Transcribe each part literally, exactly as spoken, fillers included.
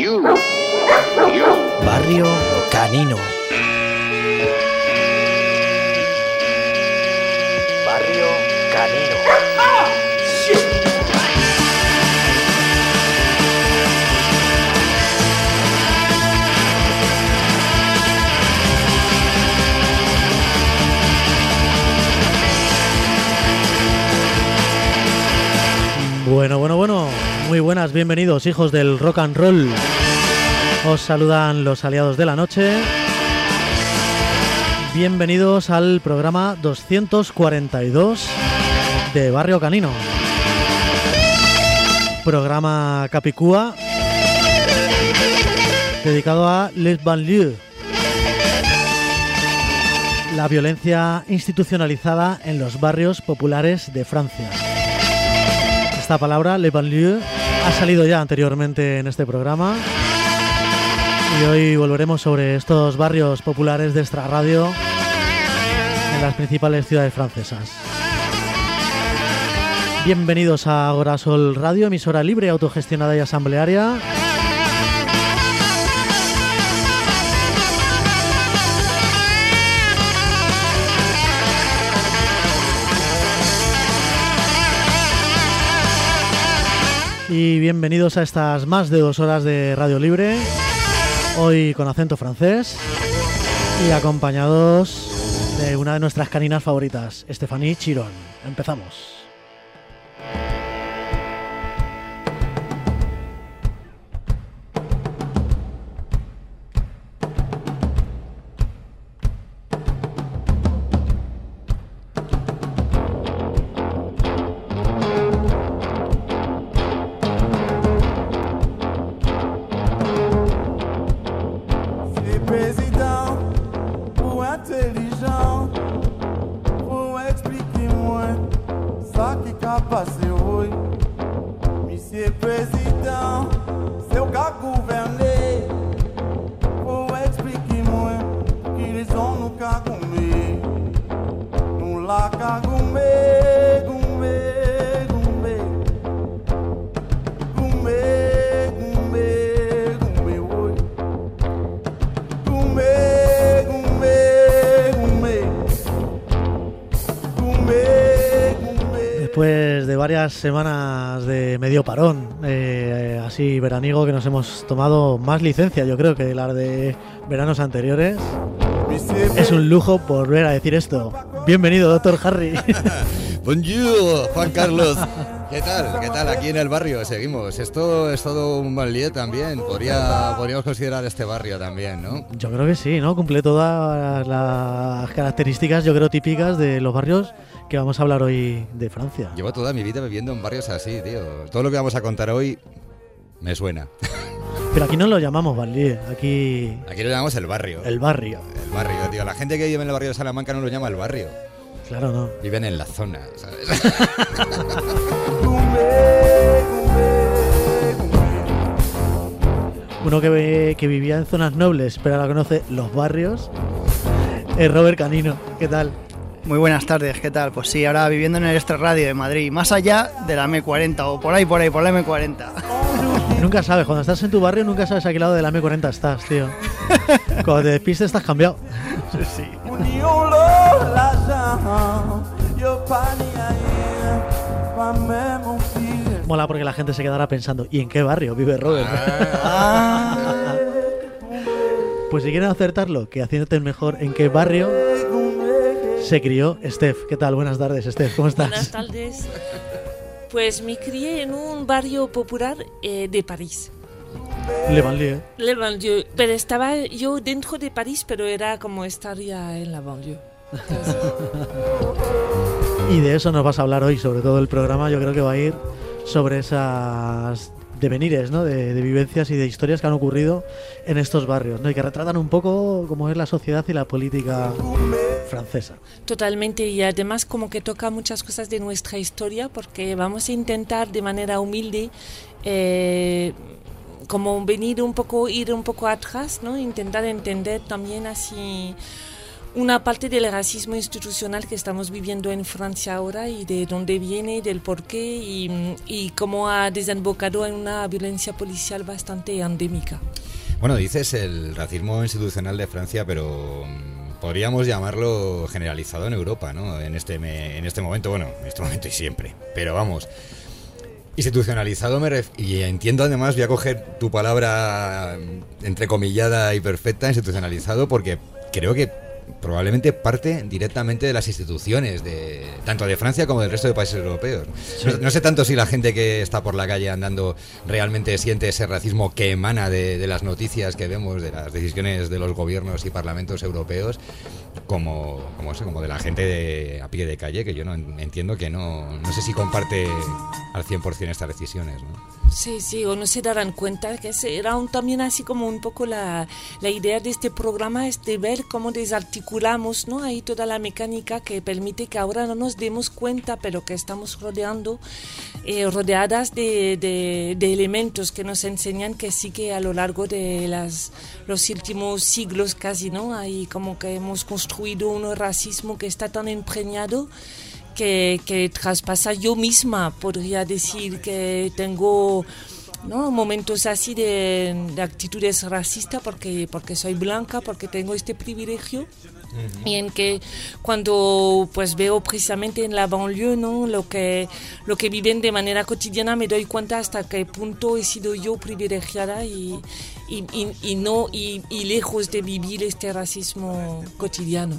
You. You. Barrio Canino. Barrio Canino. ¡Ah! ¡Shit! Bueno, bueno, bueno. Muy buenas, bienvenidos, hijos del rock and roll. Os saludan los aliados de la noche. Bienvenidos al programa doscientos cuarenta y dos de Barrio Canino. Programa Capicúa dedicado a Les Banlieues, la violencia institucionalizada en los barrios populares de Francia. Esta palabra, Les Banlieues, ha salido ya anteriormente en este programa. Y hoy volveremos sobre estos barrios populares de Extra Radio en las principales ciudades francesas. Bienvenidos a Agora Sol Radio, emisora libre, autogestionada y asamblearia. Y bienvenidos a estas más de dos horas de Radio Libre. Hoy con acento francés y acompañados de una de nuestras caninas favoritas, Stéphanie Chiron. Empezamos. Después de varias semanas de medio parón, eh, así veraniego, que nos hemos tomado más licencia, yo creo, que las de veranos anteriores. Es un lujo volver a decir esto. Bienvenido, doctor Harry. Bonjour, Juan Carlos. ¿Qué tal? ¿Qué tal? Aquí en el barrio seguimos. Esto es todo un banlieue también. Podría, podríamos considerar este barrio también, ¿no? Yo creo que sí, ¿no? Cumple todas las características, yo creo, típicas de los barrios que vamos a hablar hoy de Francia. Llevo toda mi vida viviendo en barrios así, tío. Todo lo que vamos a contar hoy me suena. Pero aquí no lo llamamos banlieue, aquí... Aquí lo llamamos el barrio. El barrio. El barrio, tío. La gente que vive en el barrio de Salamanca no lo llama el barrio. Claro, no. Viven en la zona, ¿sabes? Uno que, que vivía en zonas nobles, pero ahora conoce los barrios, es Robert Canino. ¿Qué tal? Muy buenas tardes, ¿qué tal? Pues sí, ahora viviendo en el Extra Radio de Madrid, más allá de la eme cuarenta, o por ahí, por ahí, por la eme cuarenta. Nunca sabes, cuando estás en tu barrio nunca sabes a qué lado de la eme cuarenta estás, tío. Cuando te despistes estás cambiado. Sí, sí. Mola porque la gente se quedará pensando, ¿y en qué barrio vive Robert? Ah. Pues si quieren acertarlo, que haciéndote mejor en qué barrio se crió Steph. ¿Qué tal? Buenas tardes, Steph, ¿cómo estás? Buenas tardes. Pues me crié en un barrio popular eh, de París. Le Banlieue. Le Banlieue. Pero estaba yo dentro de París, pero era como estar ya en la banlieue. Y de eso nos vas a hablar hoy, sobre todo el programa. Yo creo que va a ir sobre esas devenires, ¿no? De, de vivencias y de historias que han ocurrido en estos barrios, ¿no? Y que retratan un poco cómo es la sociedad y la política francesa. Totalmente, y además como que toca muchas cosas de nuestra historia, porque vamos a intentar de manera humilde eh, como venir un poco, ir un poco atrás, ¿no? Intentar entender también así una parte del racismo institucional que estamos viviendo en Francia ahora y de dónde viene, del por qué y, y cómo ha desembocado en una violencia policial bastante endémica. Bueno, dices el racismo institucional de Francia, pero podríamos llamarlo generalizado en Europa, ¿no? En este, en este momento, bueno, en este momento y siempre, pero vamos... Institucionalizado me ref- y entiendo además, voy a coger tu palabra entrecomillada y perfecta, institucionalizado, porque creo que probablemente parte directamente de las instituciones, de tanto de Francia como del resto de países europeos. Sí. No, no sé tanto si la gente que está por la calle andando realmente siente ese racismo que emana de, de las noticias que vemos, de las decisiones de los gobiernos y parlamentos europeos, como, como, eso, como de la gente de, a pie de calle, que yo no entiendo que no, no sé si comparte al cien por ciento estas decisiones, ¿no? Sí, sí, o no se darán cuenta que era un, también así como un poco la, la idea de este programa, es de ver cómo desarticulamos, ¿no? Ahí toda la mecánica que permite que ahora no nos demos cuenta, pero que estamos rodeando, eh, rodeadas de, de, de elementos que nos enseñan que sí que a lo largo de las, los últimos siglos casi, ¿no? Ahí como que hemos construido un racismo que está tan impregnado Que, que traspasa yo misma, podría decir que tengo, ¿no? momentos así de, de actitudes racistas porque, porque soy blanca, porque tengo este privilegio. Uh-huh. Y en que cuando pues veo precisamente en la banlieue, ¿no? lo que lo que viven de manera cotidiana, me doy cuenta hasta qué punto he sido yo privilegiada y, y, y, y no y, y lejos de vivir este racismo cotidiano.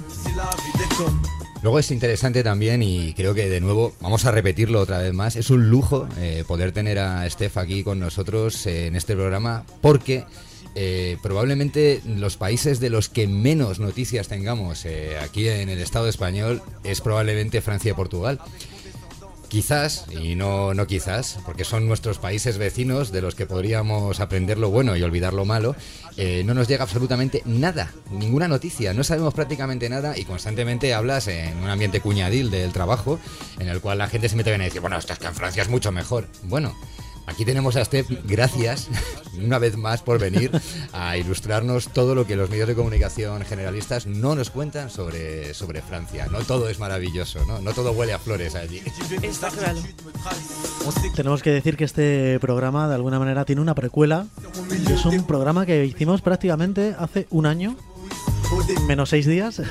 Luego es interesante también, y creo que de nuevo vamos a repetirlo otra vez más, es un lujo eh, poder tener a Steph aquí con nosotros eh, en este programa, porque eh, probablemente los países de los que menos noticias tengamos eh, aquí en el Estado español es probablemente Francia y Portugal. Quizás, y no, no quizás, porque son nuestros países vecinos de los que podríamos aprender lo bueno y olvidar lo malo, eh, no nos llega absolutamente nada, ninguna noticia, no sabemos prácticamente nada y constantemente hablas en un ambiente cuñadil del trabajo en el cual la gente se mete bien y dice, bueno, esto es que en Francia es mucho mejor. Bueno, aquí tenemos a Steph, gracias una vez más por venir a ilustrarnos todo lo que los medios de comunicación generalistas no nos cuentan sobre, sobre Francia. No todo es maravilloso, ¿no? No todo huele a flores allí. Está claro. Tenemos que decir que este programa de alguna manera tiene una precuela. Es un programa que hicimos prácticamente hace un año. Menos seis días.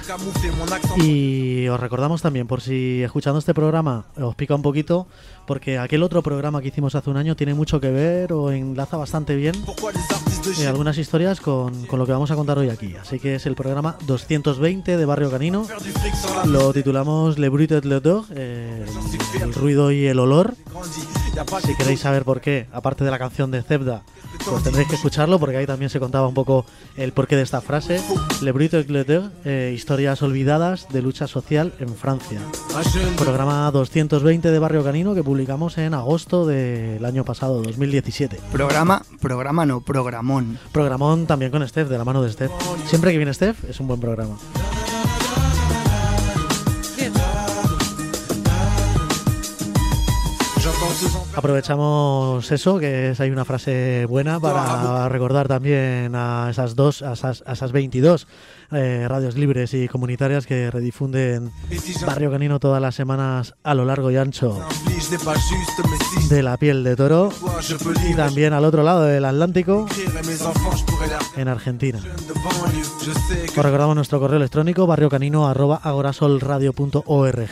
Y os recordamos también, por si escuchando este programa os pica un poquito, porque aquel otro programa que hicimos hace un año tiene mucho que ver o enlaza bastante bien eh, algunas historias con, con lo que vamos a contar hoy aquí. Así que es el programa doscientos veinte de Barrio Canino. Lo titulamos Le bruit et l'odeur, eh, el, el ruido y el olor. Si queréis saber por qué, aparte de la canción de Zebda, pues tendréis que escucharlo, porque ahí también se contaba un poco el porqué de esta frase. Le bruit et l'odeur, eh, historias olvidadas de lucha social en Francia. Programa doscientos veinte de Barrio Canino que publicamos en agosto del año pasado, dos mil diecisiete. Programa, programa no, programón. Programón también con Steph, de la mano de Steph. Siempre que viene Steph es un buen programa. Aprovechamos eso, que es, hay una frase buena para recordar también a esas dos, a esas, a esas veintidós eh, radios libres y comunitarias que redifunden Barrio Canino todas las semanas a lo largo y ancho de la piel de toro, y también al otro lado del Atlántico, en Argentina. Os recordamos nuestro correo electrónico barriocanino arroba agorasolradio punto org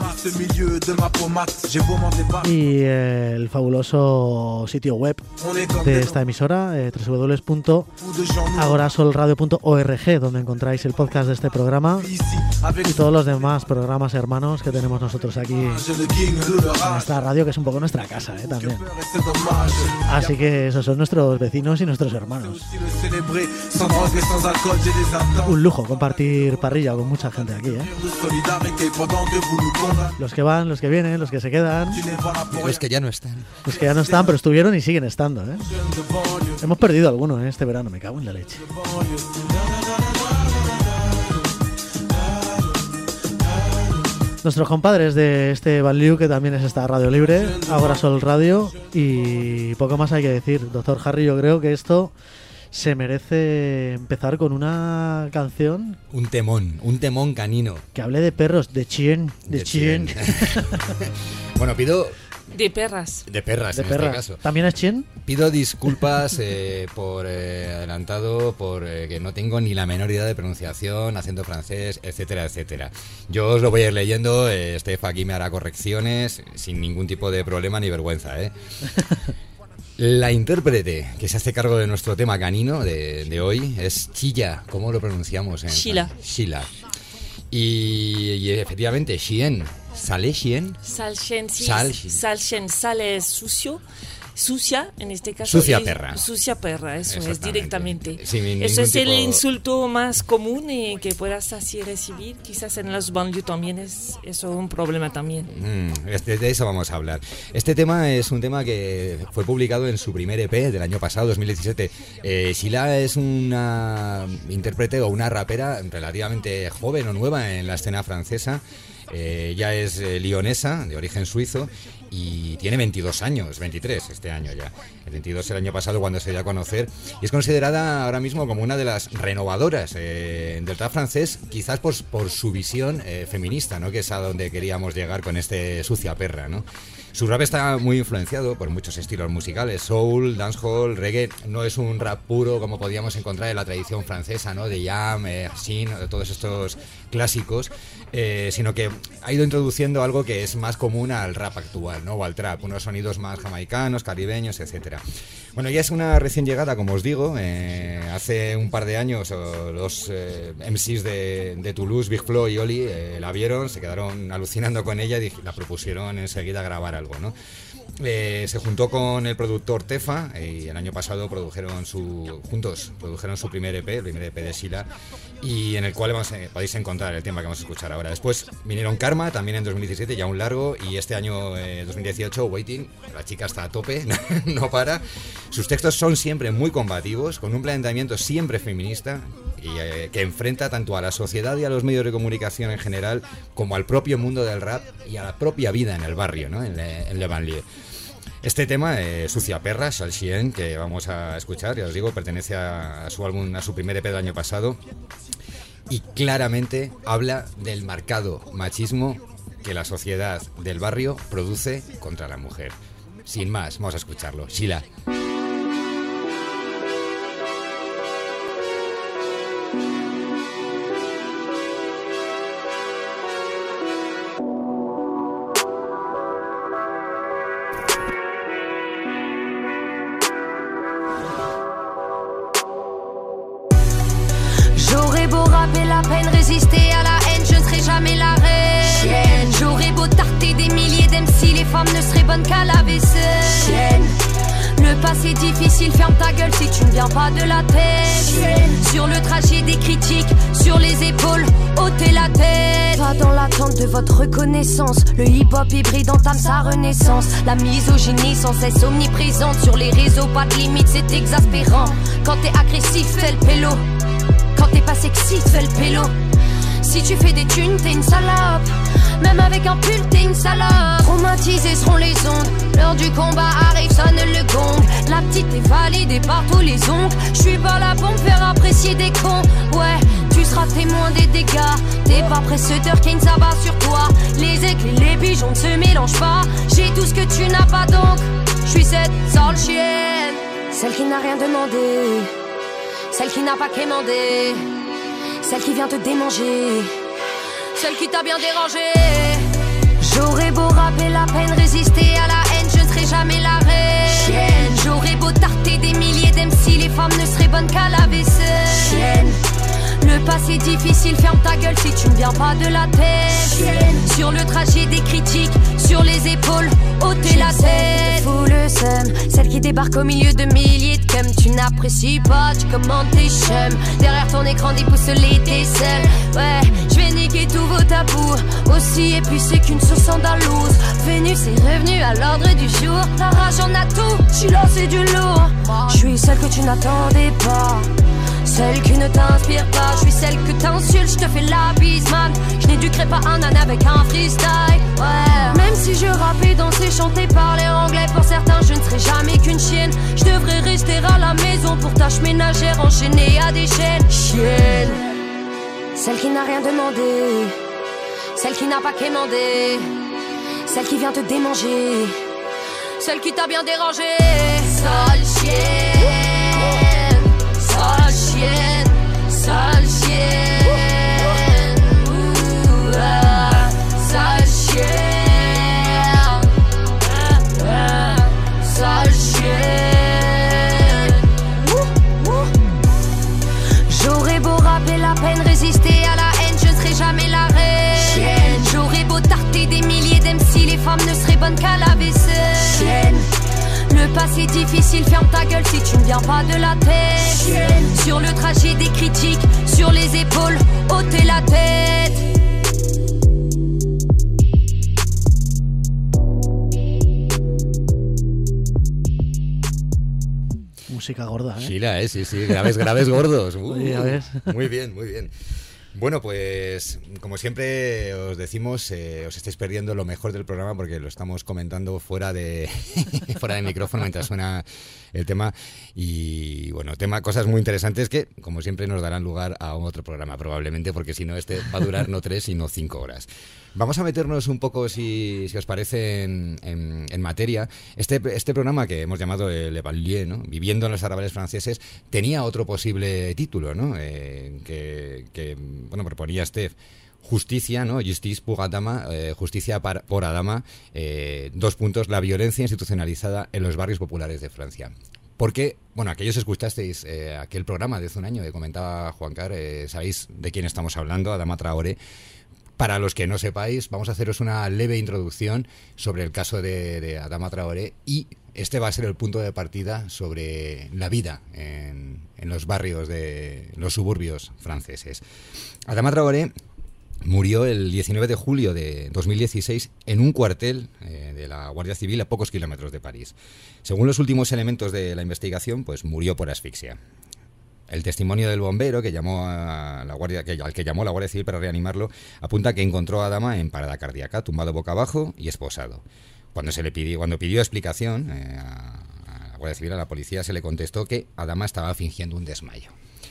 y eh, el fabuloso sitio web de esta emisora, eh, doble u doble u doble u punto agorasolradio punto org, donde encontráis el podcast de este programa y todos los demás programas hermanos que tenemos nosotros aquí en esta radio, que es un poco nuestra casa, eh, también. Así que esos son nuestros vecinos y nuestros hermanos. Un lujo compartir parrilla con mucha gente aquí, ¿eh? Los que van, los que vienen, los que se quedan, los que ya no están. Los que ya no están, pero estuvieron y siguen estando, ¿eh? Hemos perdido algunos ¿eh? este verano, me cago en la leche. Nuestros compadres de este banlieue, que también es esta radio libre, Agora Sol Radio, y poco más hay que decir. Doctor Harry, yo creo que esto se merece empezar con una canción... Un temón, un temón canino. Que hable de perros, de chien, de, de chien. chien. Bueno, pido... De perras. De perras, de en perra. este caso. ¿También es chien? Pido disculpas eh, por eh, adelantado, por eh, que no tengo ni la menor idea de pronunciación, acento francés, etcétera, etcétera. Yo os lo voy a ir leyendo, eh, Steph aquí me hará correcciones sin ningún tipo de problema ni vergüenza, ¿eh? La intérprete que se hace cargo de nuestro tema canino de, de hoy es Chilla. ¿Cómo lo pronunciamos? En Sheila. Sheila. Y, y efectivamente, Chien. ¿Sale Chien? Salchen, sí. Sal, Salchen, sale sucio. Sucia, en este caso. Sucia es, perra. Sucia perra, eso es, directamente. Sin eso es tipo... el insulto más común y que puedas así recibir. Quizás en los banlieues también es eso un problema también. Mm, este, de eso vamos a hablar. Este tema es un tema que fue publicado en su primer E P del año pasado, dos mil diecisiete. Eh, Sheila es una intérprete o una rapera relativamente joven o nueva en la escena francesa. Eh, ya es eh, lionesa, de origen suizo, y tiene veintidós años, veintitrés este año ya. El veintidós el año pasado cuando se dio a conocer, y es considerada ahora mismo como una de las renovadoras eh, del rap francés, quizás por, por su visión eh, feminista, ¿no? Que es a donde queríamos llegar con este Sucia Perra, ¿no? Su rap está muy influenciado por muchos estilos musicales, soul, dancehall, reggae. No es un rap puro como podíamos encontrar en la tradición francesa, ¿no? De Jam, eh, Sin, de todos estos clásicos, eh, sino que ha ido introduciendo algo que es más común al rap actual, ¿no? O al trap, unos sonidos más jamaicanos, caribeños, etcétera. Bueno, ella es una recién llegada, como os digo. Eh, hace un par de años oh, los eh, M Cs de, de Toulouse, Big Flo y Oli, eh, la vieron, se quedaron alucinando con ella y la propusieron enseguida a grabar algo, ¿no? Eh, se juntó con el productor Tefa y el año pasado produjeron su juntos produjeron su primer E P, el primer E P de Sheila, y en el cual vamos a, podéis encontrar el tema que vamos a escuchar ahora. Después vinieron Karma, también en dos mil diecisiete, ya un largo, y este año eh, dos mil dieciocho Waiting. La chica está a tope, no para. Sus textos son siempre muy combativos, con un planteamiento siempre feminista y eh, que enfrenta tanto a la sociedad y a los medios de comunicación en general como al propio mundo del rap y a la propia vida en el barrio, ¿no? En Le, en Le Banlieue. Este tema, eh, Sucia Perra, Salchien, que vamos a escuchar, ya os digo, pertenece a, a su álbum, a su primer E P del año pasado, y claramente habla del marcado machismo que la sociedad del barrio produce contra la mujer. Sin más, vamos a escucharlo. Sheila. J'aurais beau rapper la peine, résister à la haine, je ne serai jamais la reine. Chienne. J'aurais beau tarter des milliers d'M C, les femmes ne seraient bonnes qu'à la vaisselle. Chienne. Le passé difficile, ferme ta gueule si tu ne viens pas de la tête. Chienne. Sur le trajet des critiques, sur les épaules, ôtez la tête. Pas dans l'attente de votre reconnaissance, le hip-hop hybride entame sa renaissance. La misogynie sans cesse omniprésente, sur les réseaux pas de limite, c'est exaspérant. Quand t'es agressif, fais le pélo. Quand t'es pas sexy, fais le pélo. Si tu fais des thunes, t'es une salope. Même avec un pull, t'es une salope. Traumatisés seront les ondes. L'heure du combat arrive, sonne le gong. La petite est validée par tous les oncles. J'suis pas là pour me faire apprécier des cons. Ouais, tu seras témoin des dégâts. T'es pas précédeur qui ne s'abat sur toi. Les aigles et les pigeons ne se mélangent pas. J'ai tout ce que tu n'as pas donc. J'suis cette sale chienne, celle qui n'a rien demandé, celle qui n'a pas quémandé, celle qui vient te démanger, celle qui t'a bien dérangé. J'aurais beau rapper la peine, résister à la haine, je ne serai jamais la reine. Chienne. J'aurais beau tarter des milliers d'M C, les femmes ne seraient bonnes qu'à la vaisselle. Chienne. Le passé difficile, ferme ta gueule si tu ne viens pas de la tête. Chienne. Sur le trajet des critiques, sur les épaules, ôtez la tête. Fous le seum, celle qui débarque au milieu de milliers de cum. Tu n'apprécies pas, tu commandes tes chums. Derrière ton écran déboussolé tes selles. Ouais, je vais niquer tous vos tabous. Aussi épicé qu'une sauce andalouse. Vénus est revenue à l'ordre du jour. La rage en a tout, je suis là c'est du lourd. Je suis celle que tu n'attendais pas, Celle qui ne t'inspire pas, je suis celle que t'insultes, je te fais la bise, man. Je n'éduquerai pas un âne avec un freestyle, ouais. Même si je rappais, dansais, chantais, parlais anglais, pour certains je ne serai jamais qu'une chienne. Je devrais rester à la maison pour tâches ménagères enchaînées à des chaînes. Chienne, celle qui n'a rien demandé, celle qui n'a pas quémandé, celle qui vient te démanger, celle qui t'a bien dérangé. Sale chienne, sale chienne, sale chienne, ouh, ah, sale chienne, ah, ah, sale chienne. Ouh, ouh. J'aurais beau rappeler la peine, résister à la haine, je ne serai jamais la reine. Chienne. J'aurais beau tarter des milliers d'M C, les femmes ne seraient bonnes qu'à la vaisselle. Chienne. Le passé difficile, ferme ta gueule si tu ne viens pas de la tête. Chienne. Sur le trajet des critiques, sur les épaules, ôtez la tête. Música gorda, ¿eh? Sheila, ¿eh? Sí, sí, graves, graves gordos. Uh, Oye, a ver. Muy bien, muy bien. Bueno, pues como siempre os decimos, eh, os estáis perdiendo lo mejor del programa porque lo estamos comentando fuera de fuera de micrófono mientras suena el tema y bueno, tema cosas muy interesantes que como siempre nos darán lugar a otro programa probablemente porque si no este va a durar no tres sino cinco horas. Vamos a meternos un poco, si, si os parece, en, en, en materia. Este, este programa que hemos llamado Le Banlieue, ¿no? Viviendo en los arrabales franceses, tenía otro posible título, ¿no? Eh, que, que, bueno, proponía Steph. Justicia, ¿no? Justice pour Adama, eh, justicia para, por Adama, eh, dos puntos, la violencia institucionalizada en los barrios populares de Francia. Porque, bueno, aquellos escuchasteis eh, aquel programa de hace un año que comentaba Juancar, eh, sabéis de quién estamos hablando, Adama Traoré. Para los que no sepáis, vamos a haceros una leve introducción sobre el caso de, de Adama Traoré y este va a ser el punto de partida sobre la vida en, en los barrios de en los suburbios franceses. Adama Traoré murió el diecinueve de julio de dos mil dieciséis en un cuartel eh, de la Guardia Civil a pocos kilómetros de París. Según los últimos elementos de la investigación, pues murió por asfixia. El testimonio del bombero que llamó a la guardia, que, al que llamó la Guardia Civil para reanimarlo apunta que encontró a Adama en parada cardíaca, tumbado boca abajo y esposado. Cuando se le pidió, cuando pidió explicación eh, a, a la Guardia Civil, a la policía, se le contestó que Adama estaba fingiendo un desmayo.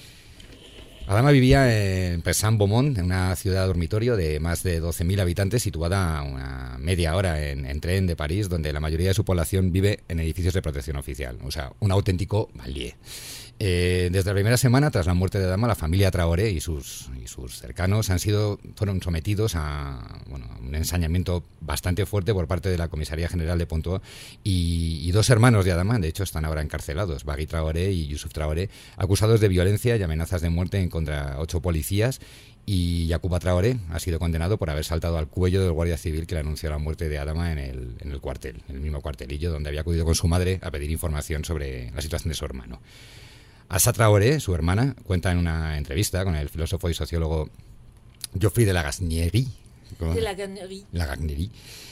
Adama vivía en Saint-Beaumont, en una ciudad dormitorio de más de doce mil habitantes, situada a una media hora en, en tren de París, donde la mayoría de su población vive en edificios de protección oficial. O sea, un auténtico banlieue. Eh, desde la primera semana, tras la muerte de Adama, la familia Traoré y sus, y sus cercanos han sido, fueron sometidos a bueno, un ensañamiento bastante fuerte por parte de la Comisaría General de Pontoise y, y dos hermanos de Adama, de hecho, están ahora encarcelados, Bagui Traoré y Youssouf Traoré, acusados de violencia y amenazas de muerte en contra ocho policías. Y Yacouba Traoré ha sido condenado por haber saltado al cuello del guardia civil que le anunció la muerte de Adama en el, en el cuartel, en el mismo cuartelillo donde había acudido con su madre a pedir información sobre la situación de su hermano. Assa Traoré, su hermana, cuenta en una entrevista con el filósofo y sociólogo Geoffroy de Lagacnerie, de Lagacnerie, Lagacnerie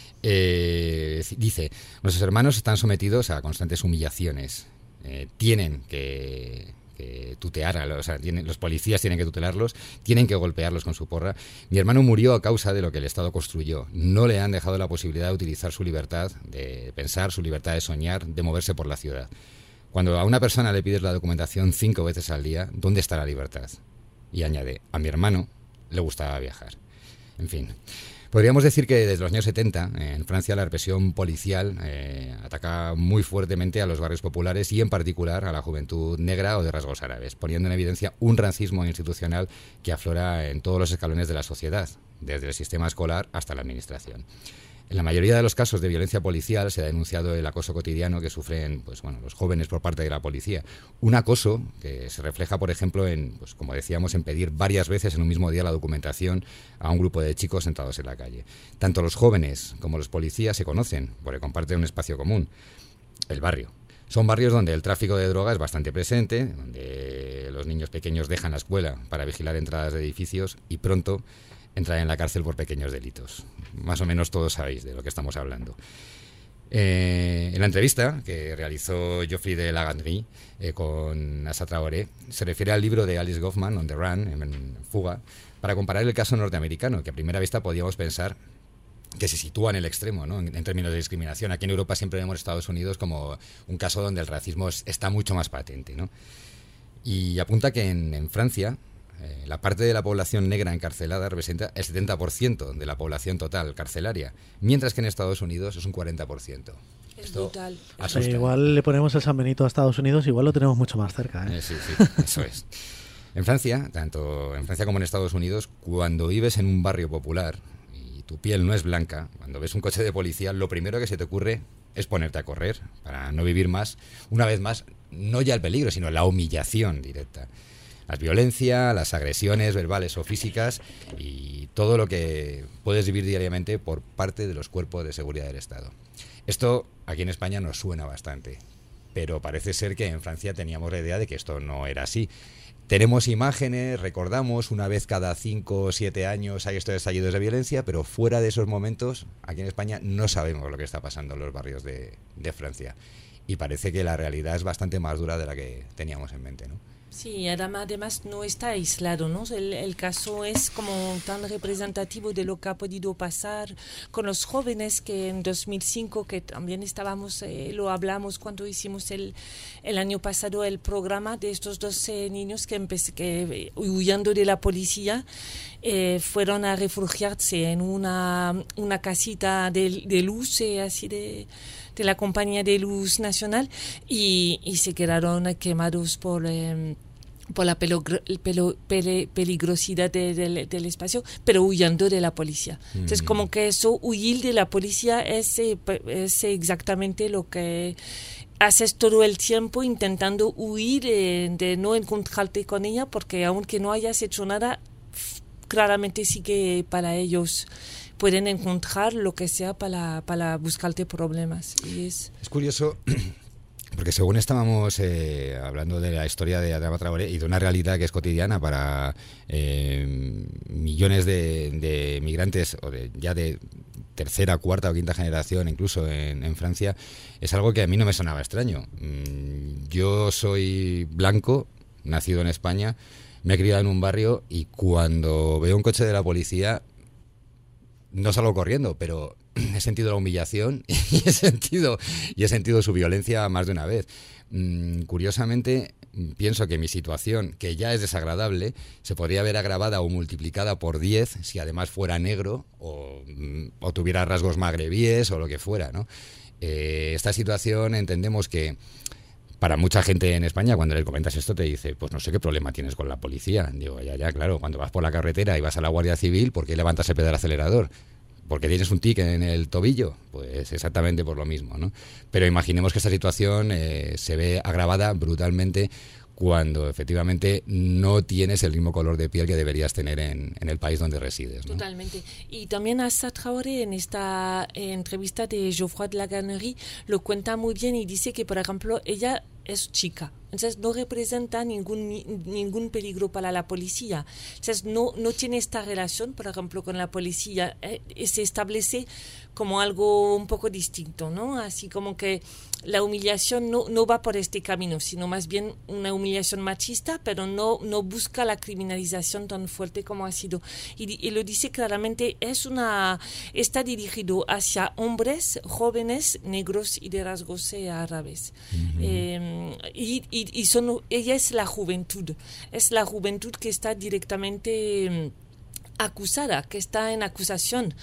eh, dice, nuestros hermanos están sometidos a constantes humillaciones, eh, tienen que... que tutear, a los, o sea, tienen, los policías tienen que tutelarlos, tienen que golpearlos con su porra. Mi hermano murió a causa de lo que el Estado construyó. No le han dejado la posibilidad de utilizar su libertad de pensar, su libertad de soñar, de moverse por la ciudad. Cuando a una persona le pides la documentación cinco veces al día, ¿dónde está la libertad? Y añade, a mi hermano le gustaba viajar. En fin, podríamos decir que desde los años setenta, en Francia, la represión policial eh, ataca muy fuertemente a los barrios populares y en particular a la juventud negra o de rasgos árabes, poniendo en evidencia un racismo institucional que aflora en todos los escalones de la sociedad, desde el sistema escolar hasta la administración. En la mayoría de los casos de violencia policial se ha denunciado el acoso cotidiano que sufren pues, bueno, los jóvenes por parte de la policía. Un acoso que se refleja, por ejemplo, en, pues, como decíamos, en pedir varias veces en un mismo día la documentación a un grupo de chicos sentados en la calle. Tanto los jóvenes como los policías se conocen porque comparten un espacio común, el barrio. Son barrios donde el tráfico de droga es bastante presente, donde los niños pequeños dejan la escuela para vigilar entradas de edificios y pronto entrar en la cárcel por pequeños delitos. Más o menos todos sabéis de lo que estamos hablando. Eh, en la entrevista que realizó Geoffrey de Lagandrie eh, con Assa Traoré, se refiere al libro de Alice Goffman, On the Run, en, en Fuga, para comparar el caso norteamericano, que a primera vista podíamos pensar que se sitúa en el extremo, ¿no? en, en términos de discriminación. Aquí en Europa siempre vemos a Estados Unidos como un caso donde el racismo es, está mucho más patente, ¿no? Y apunta que en, en Francia eh, la parte de la población negra encarcelada representa el setenta por ciento de la población total carcelaria, mientras que en Estados Unidos es un cuarenta por ciento. Es Esto brutal. asusta. Eh, igual le ponemos el San Benito a Estados Unidos, igual lo tenemos mucho más cerca. ¿eh? Eh, sí, sí, eso es. En Francia, tanto en Francia como en Estados Unidos, cuando vives en un barrio popular y tu piel no es blanca, cuando ves un coche de policía, lo primero que se te ocurre es ponerte a correr para no vivir más, una vez más, no ya el peligro, sino la humillación directa. La violencia, las agresiones verbales o físicas y todo lo que puedes vivir diariamente por parte de los cuerpos de seguridad del Estado. Esto aquí en España nos suena bastante, pero parece ser que en Francia teníamos la idea de que esto no era así. Tenemos imágenes, recordamos, una vez cada cinco o siete años hay estos estallidos de violencia, pero fuera de esos momentos, aquí en España no sabemos lo que está pasando en los barrios de, de Francia. Y parece que la realidad es bastante más dura de la que teníamos en mente, ¿no? Sí, además no está aislado, ¿no? El, el caso es como tan representativo de lo que ha podido pasar con los jóvenes que en dos mil cinco, que también estábamos, eh, lo hablamos cuando hicimos el, el año pasado el programa de estos doce niños que, empecé, que huyendo de la policía eh, fueron a refugiarse en una, una casita de, de luz, eh, así de... de la Compañía de Luz Nacional y, y se quedaron quemados por, eh, por la pelo, pelo, pele, peligrosidad de, de, del espacio, pero huyendo de la policía. Mm. Entonces, como que eso, huir de la policía es, es exactamente lo que haces todo el tiempo intentando huir de, de no encontrarte con ella, porque aunque no hayas hecho nada, claramente sí que para ellos pueden encontrar lo que sea para, para buscarte problemas. Y es... es curioso, porque según estábamos eh, hablando de la historia de Adama Traoré y de una realidad que es cotidiana para eh, millones de, de migrantes, o de, ya de tercera, cuarta o quinta generación, incluso en, en Francia, es algo que a mí no me sonaba extraño. Yo soy blanco, nacido en España, me he criado en un barrio y cuando veo un coche de la policía no salgo corriendo, pero he sentido la humillación y he sentido, y he sentido su violencia más de una vez. Mm, curiosamente, pienso que mi situación, que ya es desagradable, se podría ver agravada o multiplicada por diez si además fuera negro o, o tuviera rasgos magrebíes o lo que fuera, ¿no? Eh, esta situación entendemos que para mucha gente en España, cuando le comentas esto, te dice, pues no sé qué problema tienes con la policía. Digo, ya, ya, claro, cuando vas por la carretera y vas a la Guardia Civil, ¿por qué levantas el pedal acelerador? ¿Porque tienes un tic en el tobillo? Pues exactamente por lo mismo, ¿no? Pero imaginemos que esta situación eh, se ve agravada brutalmente cuando efectivamente no tienes el mismo color de piel que deberías tener en, en el país donde resides, ¿no? Totalmente. Y también Assa Traoré en esta eh, entrevista de Geoffroy de Lagandrie lo cuenta muy bien y dice que, por ejemplo, ella es chica, entonces no representa ningún ningún peligro para la policía. Entonces no, no tiene esta relación, por ejemplo, con la policía. Eh, se establece como algo un poco distinto, ¿no? Así como que la humillación no, no va por este camino, sino más bien una humillación machista, pero no, no busca la criminalización tan fuerte como ha sido. Y, y lo dice claramente, es una está dirigido hacia hombres jóvenes, negros y de rasgos eh, árabes. Uh-huh. eh, y, y, y son, ella es la juventud, es la juventud que está directamente acusada, que está en acusación.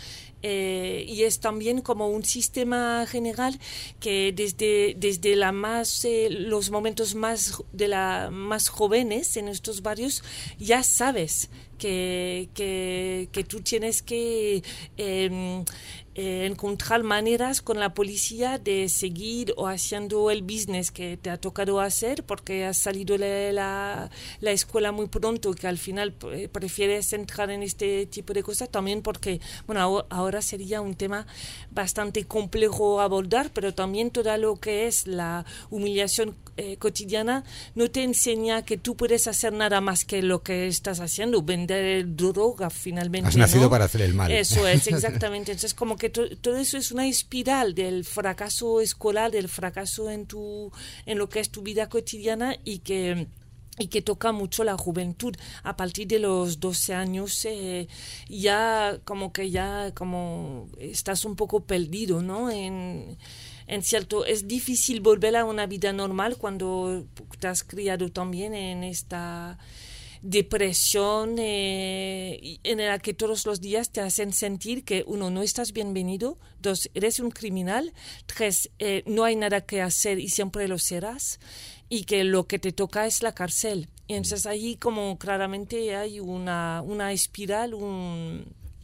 Eh, y es también como un sistema general que desde desde la más eh, los momentos más de la más jóvenes en estos barrios ya sabes que que, que tú tienes que eh, eh, encontrar maneras con la policía de seguir o haciendo el business que te ha tocado hacer porque has salido de la, la escuela muy pronto, que al final prefieres entrar en este tipo de cosas, también porque bueno ahora ahora sería un tema bastante complejo abordar, pero también todo lo que es la humillación eh, cotidiana no te enseña que tú puedes hacer nada más que lo que estás haciendo, vender droga finalmente. Has nacido ¿no? para hacer el mal. Eso es, exactamente. Entonces como que to, todo eso es una espiral del fracaso escolar, del fracaso en, tu, en lo que es tu vida cotidiana y que... y que toca mucho la juventud. A partir de los doce años eh, ya como que ya como estás un poco perdido, ¿no? En, en cierto, es difícil volver a una vida normal cuando te has criado también en esta depresión eh, en la que todos los días te hacen sentir que uno, no estás bienvenido, dos, eres un criminal, tres, eh, no hay nada que hacer y siempre lo serás, y que lo que te toca es la cárcel. Y entonces ahí como claramente hay una, una espiral, un,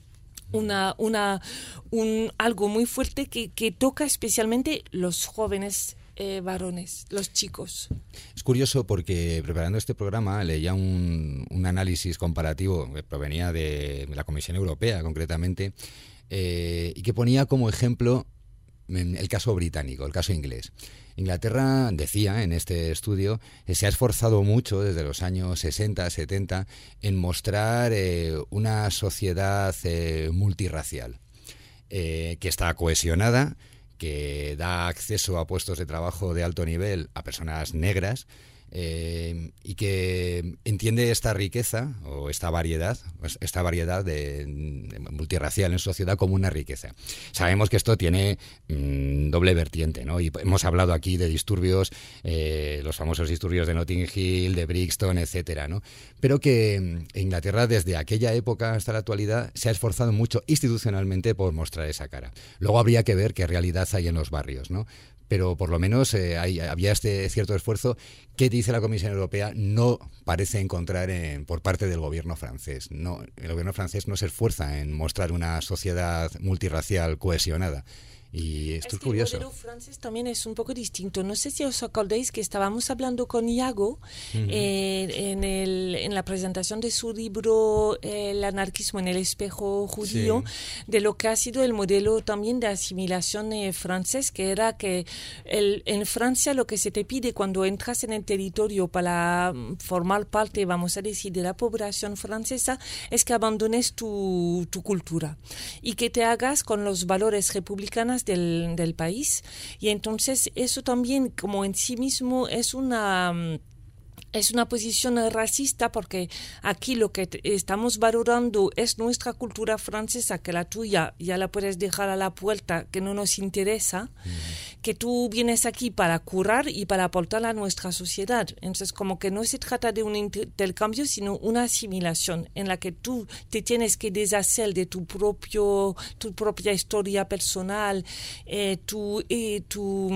una, una, un, algo muy fuerte que, que toca especialmente los jóvenes eh, varones, los chicos. Es curioso porque preparando este programa leía un, un análisis comparativo que provenía de la Comisión Europea concretamente eh, y que ponía como ejemplo el caso británico, el caso inglés. Inglaterra, decía en este estudio, eh, se ha esforzado mucho desde los años sesenta, setenta en mostrar eh, una sociedad eh, multirracial, eh, que está cohesionada, que da acceso a puestos de trabajo de alto nivel a personas negras, eh, y que entiende esta riqueza o esta variedad, esta variedad de, de multirracial en sociedad como una riqueza. Sabemos que esto tiene mmm, doble vertiente, ¿no? Y hemos hablado aquí de disturbios, eh, los famosos disturbios de Notting Hill, de Brixton, etcétera, ¿no? Pero que Inglaterra desde aquella época hasta la actualidad se ha esforzado mucho institucionalmente por mostrar esa cara. Luego habría que ver qué realidad hay en los barrios, ¿no? Pero por lo menos eh, hay, había este cierto esfuerzo que, dice la Comisión Europea, no parece encontrar en, por parte del gobierno francés. No, el gobierno francés no se esfuerza en mostrar una sociedad multirracial cohesionada. Y esto es, es curioso. El modelo francés también es un poco distinto. No sé si os acordáis que estábamos hablando con Iago uh-huh. eh, en, el, en la presentación de su libro El anarquismo en el espejo judío, sí. de lo que ha sido el modelo también de asimilación eh, francés, que era que el, en Francia lo que se te pide cuando entras en el territorio para formar parte, vamos a decir, de la población francesa, es que abandones tu, tu cultura y que te hagas con los valores republicanos Del, del país. Y entonces eso también como en sí mismo es una es una posición racista, porque aquí lo que estamos valorando es nuestra cultura francesa, que la tuya ya la puedes dejar a la puerta, que no nos interesa, mm. que tú vienes aquí para curar y para aportar a nuestra sociedad. Entonces como que no se trata de un intercambio, sino una asimilación en la que tú te tienes que deshacer de tu propio tu propia historia personal, eh, tu, eh, tu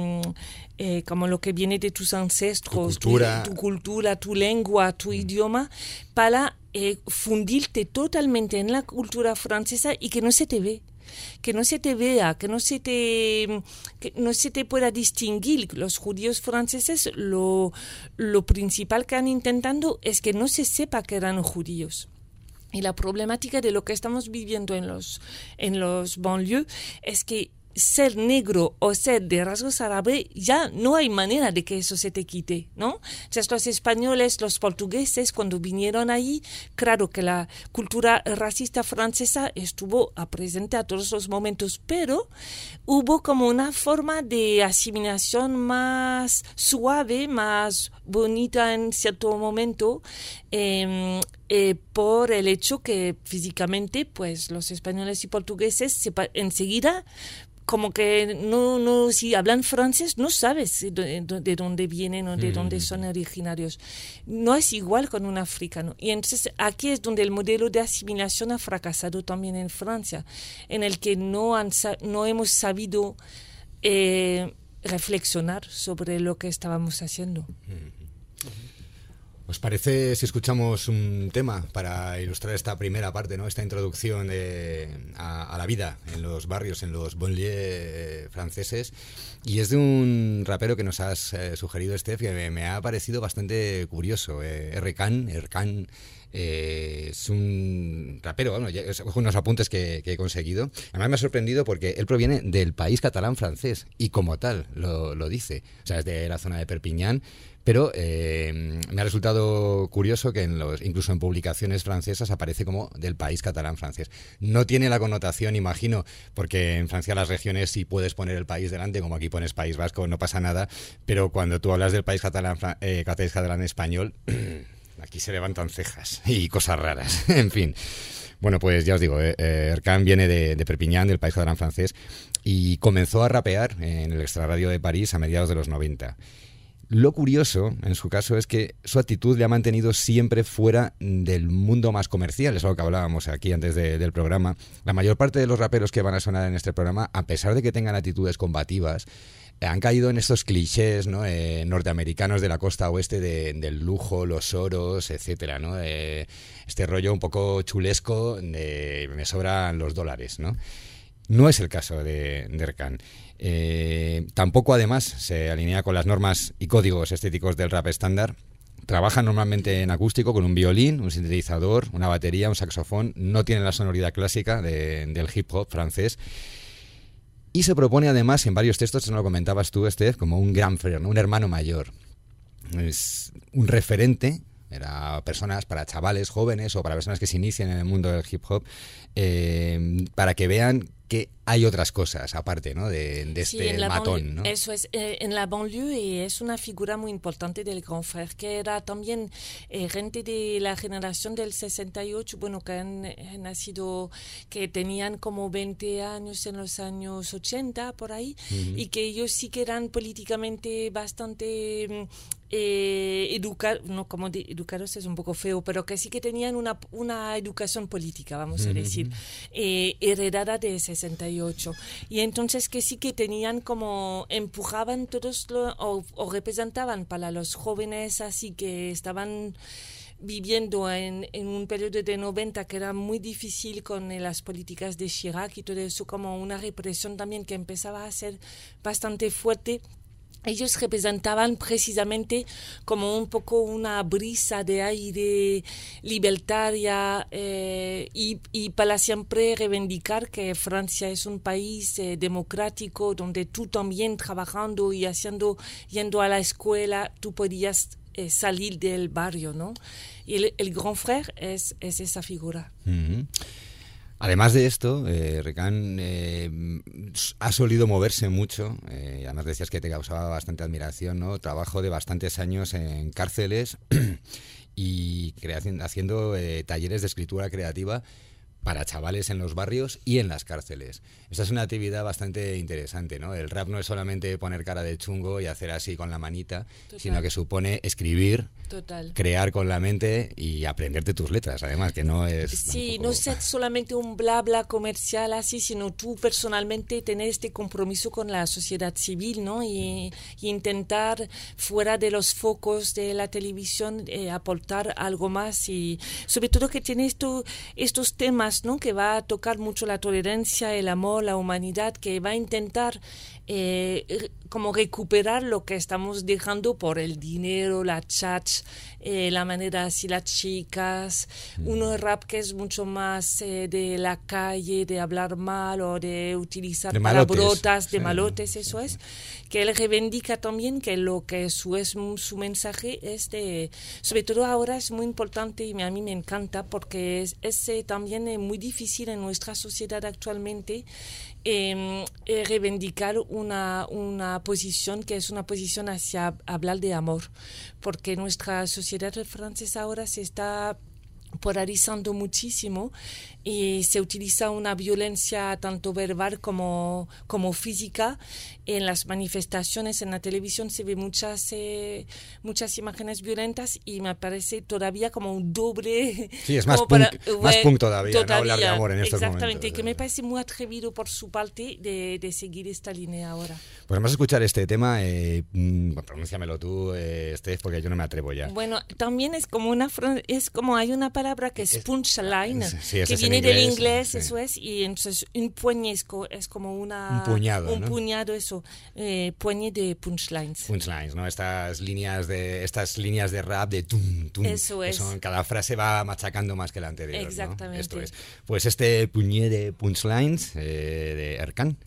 eh, como lo que viene de tus ancestros, tu cultura, tu, tu cultura, tu lengua, tu mm. idioma, para eh, fundirte totalmente en la cultura francesa y que no se te ve. Que no se te vea, que no se te, que no se te pueda distinguir. Los judíos franceses, lo, lo principal que han intentado es que no se sepa que eran judíos. Y la problemática de lo que estamos viviendo en los, en los banlieues es que ser negro o ser de rasgos árabes, ya no hay manera de que eso se te quite, ¿no? Entonces los españoles, los portugueses, cuando vinieron ahí, claro que la cultura racista francesa estuvo presente a todos los momentos, pero hubo como una forma de asimilación más suave, más bonita en cierto momento, eh, eh, por el hecho que físicamente, pues los españoles y portugueses se, enseguida como que no, no, si hablan francés no sabes de, de dónde vienen o de mm. dónde son originarios. No es igual con un africano. Y entonces aquí es donde el modelo de asimilación ha fracasado también en Francia, en el que no, han, no hemos sabido eh, reflexionar sobre lo que estábamos haciendo. ¿Os parece si escuchamos un tema para ilustrar esta primera parte, ¿no? Esta introducción de, a, a la vida en los barrios, en los banlieues franceses? Y es de un rapero que nos has eh, sugerido, Steph, que me, me ha parecido bastante curioso. Eh, Erkan, Erkan eh, es un rapero, bueno, ya, es unos apuntes que, que he conseguido. Además me ha sorprendido porque él proviene del país catalán francés y como tal lo, lo dice. O sea, es de la zona de Perpiñán. Pero eh, me ha resultado curioso que en los, incluso en publicaciones francesas aparece como del país catalán francés. No tiene la connotación, imagino, porque en Francia las regiones sí puedes poner el país delante, como aquí pones País Vasco, no pasa nada, pero cuando tú hablas del país catalán, eh, país catalán español, aquí se levantan cejas y cosas raras, en fin. Bueno, pues ya os digo, eh, Erkan viene de, de Perpiñán, del país catalán francés, y comenzó a rapear en el extrarradio de París a mediados de los noventa. Lo curioso, en su caso, es que su actitud le ha mantenido siempre fuera del mundo más comercial. Es algo que hablábamos aquí antes de, del programa. La mayor parte de los raperos que van a sonar en este programa, a pesar de que tengan actitudes combativas, han caído en estos clichés, ¿no? eh, norteamericanos de la costa oeste de, del lujo, los oros, etcétera, ¿no? Eh, este rollo un poco chulesco de me sobran los dólares, ¿no? No es el caso de, de Erkan. Eh, tampoco, además, se alinea con las normas y códigos estéticos del rap estándar. Trabaja normalmente en acústico con un violín, un sintetizador, una batería, un saxofón. No tiene la sonoridad clásica de, del hip hop francés. Y se propone, además, en varios textos, no lo comentabas tú, Steph, como un gran frère, ¿no? Un hermano mayor. Es un referente para personas, para chavales jóvenes o para personas que se inician en el mundo del hip hop, eh, para que vean que hay otras cosas aparte, ¿no? de, de sí, este matón, ¿no? Eso es, eh, en la banlieue es una figura muy importante del Grand Frère, que era también eh, gente de la generación del sesenta y ocho, bueno, que han, han nacido, que tenían como veinte años en los años ochenta, por ahí, uh-huh. Y que ellos sí que eran políticamente bastante eh, educados, no, como de, educados es un poco feo, pero que sí que tenían una, una educación política, vamos uh-huh. a decir, eh, heredada de sesenta y ocho. Y entonces que sí que tenían como, empujaban todos lo, o, o representaban para los jóvenes así que estaban viviendo en, en un periodo de noventa que era muy difícil con eh, las políticas de Chirac y todo eso, como una represión también que empezaba a ser bastante fuerte. Ellos representaban precisamente como un poco una brisa de aire libertaria eh, y, y para siempre reivindicar que Francia es un país eh, democrático donde tú también trabajando y haciendo, yendo a la escuela, tú podías eh, salir del barrio, ¿no? Y el, el Grand Frère es, es esa figura. Mm-hmm. Además de esto, eh, Erkan eh, ha solido moverse mucho, eh, y además decías que te causaba bastante admiración, ¿no? Trabajo de bastantes años en cárceles y crea- haciendo eh, talleres de escritura creativa para chavales en los barrios y en las cárceles. Esta es una actividad bastante interesante, ¿no? El rap no es solamente poner cara de chungo y hacer así con la manita, Total. Sino que supone escribir, Total. Crear con la mente y aprenderte tus letras, además, que no es... Sí, tampoco... no ser solamente un bla bla comercial así, sino tú personalmente tener este compromiso con la sociedad civil, ¿no? Y, y intentar, fuera de los focos de la televisión, eh, aportar algo más y sobre todo que tiene esto, estos temas, ¿no? Que va a tocar mucho la tolerancia, el amor, la humanidad, que va a intentar eh, como recuperar lo que estamos dejando por el dinero, la chat, eh, la manera así las chicas, mm. un rap que es mucho más eh, de la calle, de hablar mal o de utilizar de palabrotas, de sí, malotes, eso sí, es, sí. Que él reivindica también que lo que su, es, su mensaje es de, sobre todo ahora es muy importante y a mí me encanta porque es, es eh, también eh, muy difícil en nuestra sociedad actualmente eh, eh, reivindicar una, una posición que es una posición hacia hablar de amor, porque nuestra sociedad francesa ahora se está polarizando muchísimo y se utiliza una violencia tanto verbal como, como física. En las manifestaciones, en la televisión se ve muchas, eh, muchas imágenes violentas y me parece todavía como un doble... Sí, es más punk, para, más punk todavía, todavía, no hablar de amor en estos exactamente, momentos. Exactamente, que me parece muy atrevido por su parte de, de seguir esta línea ahora. Pues vamos a escuchar este tema, eh, pronúnciamelo tú, eh, Steph, porque yo no me atrevo ya. Bueno, también es como una es como hay una palabra que es, es punchline, sí, que viene inglés, del inglés, sí. Eso es, y entonces un puñesco es como una... Un puñado, Un ¿no? puñado, eso, eh, puñe de punchlines. Punchlines, ¿no? Estas líneas de estas líneas de rap de tum, tum. Eso es. Son, cada frase va machacando más que la anterior, exactamente. ¿no? Esto es. Pues este puñé de punchlines eh, de Erkan.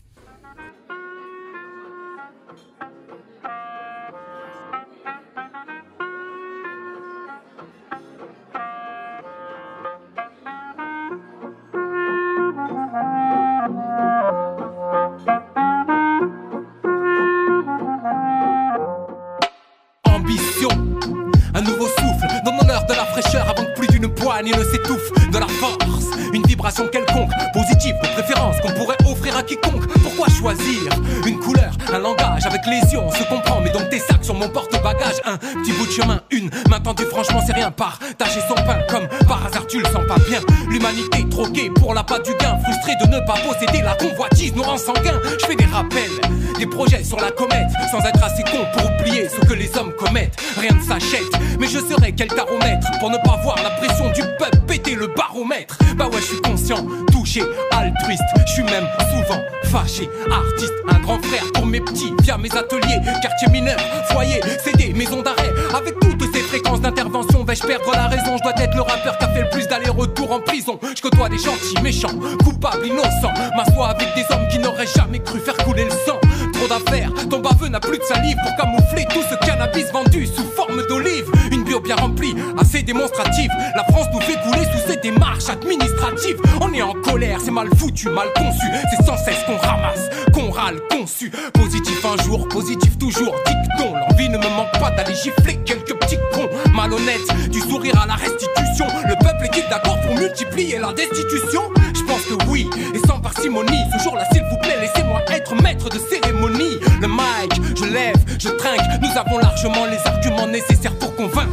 Il ne s'étouffe de la force, une vibration quelconque, positive de préférence qu'on pourrait offrir à quiconque. Pourquoi choisir une couleur, un langage? Avec les yeux on se comprend, mais donc tes sacs sur mon porte-bagages. Un petit bout de chemin, une main tendue, franchement c'est rien. Partager son pain comme par hasard tu le sens pas bien. L'humanité troquée pour l'appât du gain, frustré de ne pas posséder la convoitise nous rend sanguin. Je fais des rappels, des projets sur la comète, sans être assez con pour oublier ce que les hommes commettent. Rien ne s'achète, mais je serai quel taromètre pour ne pas voir la pression du peuple péter le baromètre. Bah ouais, je suis conscient, touché, altruiste, je suis même souvent fâché. Artiste, un grand frère pour mes petits via mes ateliers, quartier mineur, foyer, C D, maison d'arrêt. Avec toutes ces fréquences d'intervention, vais-je perdre la raison? Je dois être le rappeur qui a fait le plus d'aller-retour en prison. Je côtoie des gentils, méchants, coupables, innocents. M'assois avec des hommes qui n'auraient jamais cru faire couler le sang. Trop d'affaires, ton baveux n'a plus de salive pour camoufler tout ce cannabis vendu sous forme d'olive. Une bio bien remplie, assez démonstrative. La France nous fait couler sous ces démarches administratives. On est en colère, c'est mal foutu, mal conçu. C'est sans cesse qu'on ramasse, qu'on râle, conçu. Positif un jour, positif toujours. Dicton, l'envie ne me manque pas d'aller gifler quelques petits cons malhonnêtes. Du sourire à la restitution, le peuple est-il d'accord pour multiplier la destitution? Je pense que oui, et sans parcimonie. Ce jour-là, s'il vous plaît, laissez-moi être maître de cérémonie. Le mic, je lève, je trinque. Nous avons largement les arguments nécessaires pour convaincre.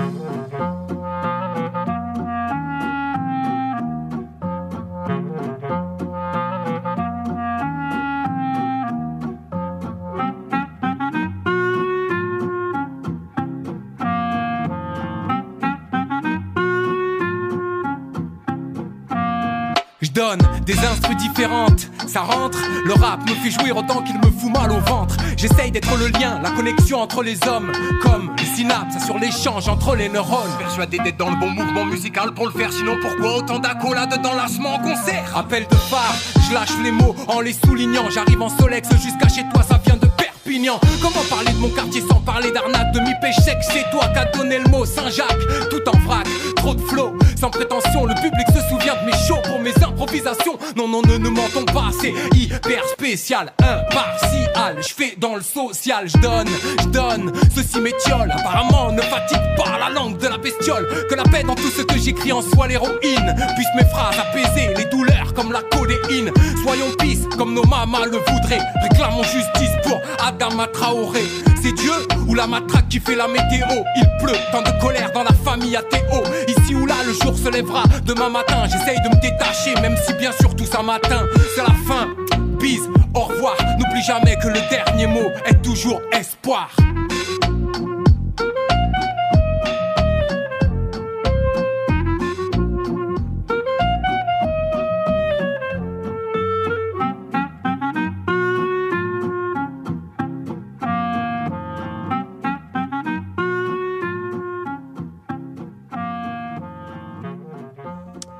Donne des instrus différentes, ça rentre. Le rap me fait jouir autant qu'il me fout mal au ventre. J'essaye d'être le lien, la connexion entre les hommes. Comme les synapses sur l'échange entre les neurones. Persuadé d'être dans le bon mouvement musical pour le faire. Sinon pourquoi autant d'accolades dans lancement en concert? Appel de phare, je lâche les mots en les soulignant. J'arrive en Solex jusqu'à chez toi, ça vient de Perpignan. Comment parler de mon quartier sans parler d'arnaque? De mi-péchec, c'est toi qui as donné le mot Saint-Jacques. Tout en vrac, trop de flow, sans prétention. Le public se souvient de mes shows pour mes improvisations. Non, non, ne nous mentons pas, c'est hyper spécial, impartial. Je fais dans le social, je donne, je donne. Ceci m'étiole, apparemment ne fatigue pas la langue de la bestiole. Que la paix dans tout ce que j'écris en soit l'héroïne. Puisse mes phrases apaiser les douleurs comme la codéine. Soyons peace comme nos mamas le voudraient. Réclamons justice pour Adama Traoré. C'est Dieu ou la matraque qui fait la météo? Il pleut, tant de colère dans la famille athéo. Ici ou là le jour se lèvera. Demain matin j'essaye de me détacher, même si bien sûr tout ça m'atteint. C'est la fin, bise, au revoir. N'oublie jamais que le dernier mot est toujours espoir.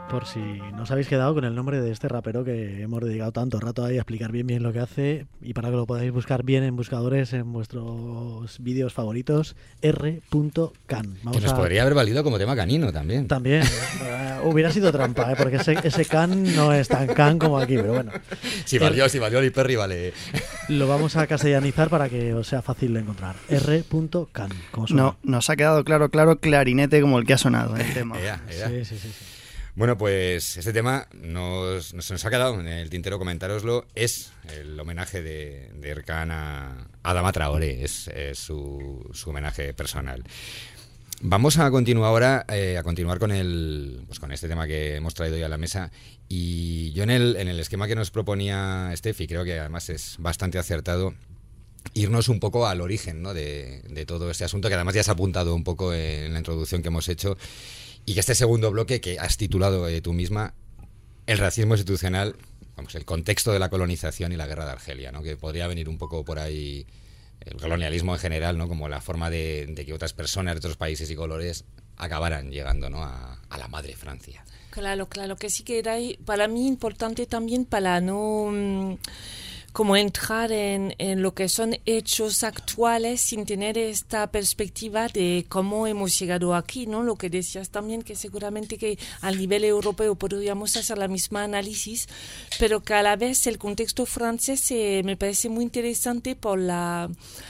Por si no os habéis quedado con el nombre de este rapero que hemos dedicado tanto rato ahí a explicar bien bien lo que hace, y para que lo podáis buscar bien en buscadores en vuestros vídeos favoritos, R Can. Que nos a... podría haber valido como tema canino también. También. uh, hubiera sido trampa, ¿eh? Porque ese, ese can no es tan can como aquí, pero bueno. Si valió, R... si valió el Perry, vale. Lo vamos a castellanizar para que os sea fácil de encontrar. R Can. No, nos ha quedado claro, claro, clarinete como el que ha sonado en el tema. Ea, ea. Sí, sí, sí, sí. Bueno, pues este tema nos, nos, nos ha quedado en el tintero comentároslo. Es el homenaje de, de Erkan a Adama Traoré, es, es su, su homenaje personal. Vamos a continuar ahora, eh, a continuar con el, pues con este tema que hemos traído hoy a la mesa. Y yo en el, en el esquema que nos proponía Steffi, creo que además es bastante acertado, irnos un poco al origen, ¿no?, de, de todo este asunto, que además ya se ha apuntado un poco en la introducción que hemos hecho. Y que este segundo bloque que has titulado eh, tú misma, el racismo institucional, vamos, el contexto de la colonización y la guerra de Argelia, ¿no? Que podría venir un poco por ahí el colonialismo en general, ¿no? Como la forma de, de que otras personas de otros países y colores acabaran llegando, ¿no?, a, a la madre Francia. Claro, claro, que sí que era para mí importante también para no... como entrar en, en lo que son hechos actuales sin tener esta perspectiva de cómo hemos llegado aquí, ¿no? Lo que decías también, que seguramente que a nivel europeo podríamos hacer la misma análisis, pero que a la vez el contexto francés eh, me parece muy interesante por la...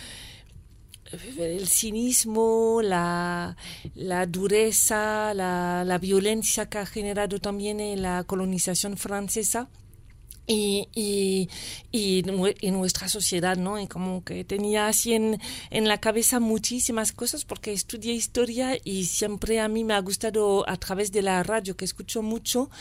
el cinismo, la, la dureza, la, la violencia que ha generado también en la colonización francesa. Y, y, y en nuestra sociedad, ¿no? Y como que tenía así en, en la cabeza muchísimas cosas porque estudié historia y siempre a mí me ha gustado a través de la radio, que escucho mucho,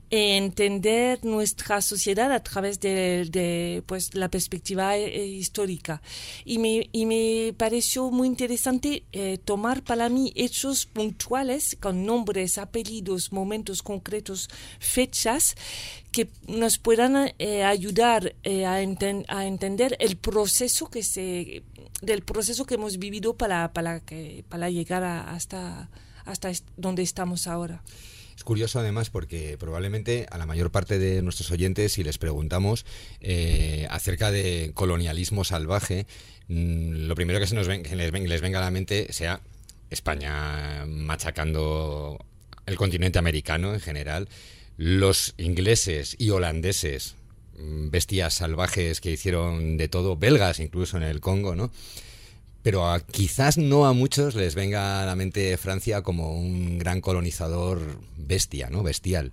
entender nuestra sociedad a través de, de pues, la perspectiva eh, histórica. Y me, y me pareció muy interesante eh, tomar para mí hechos puntuales con nombres, apellidos, momentos concretos, fechas, que nos puedan eh, ayudar eh, a, enten- a entender el proceso que se del proceso que hemos vivido para para que para llegar a, hasta hasta est- donde estamos ahora. Es curioso además porque probablemente a la mayor parte de nuestros oyentes, si les preguntamos eh, acerca de colonialismo salvaje, mmm, lo primero que se nos ven, que les, ven, les venga a la mente sea España machacando el continente americano en general. Los ingleses y holandeses, bestias salvajes que hicieron de todo, belgas incluso en el Congo, ¿no? Pero a, quizás no a muchos les venga a la mente Francia como un gran colonizador bestia, ¿no? Bestial.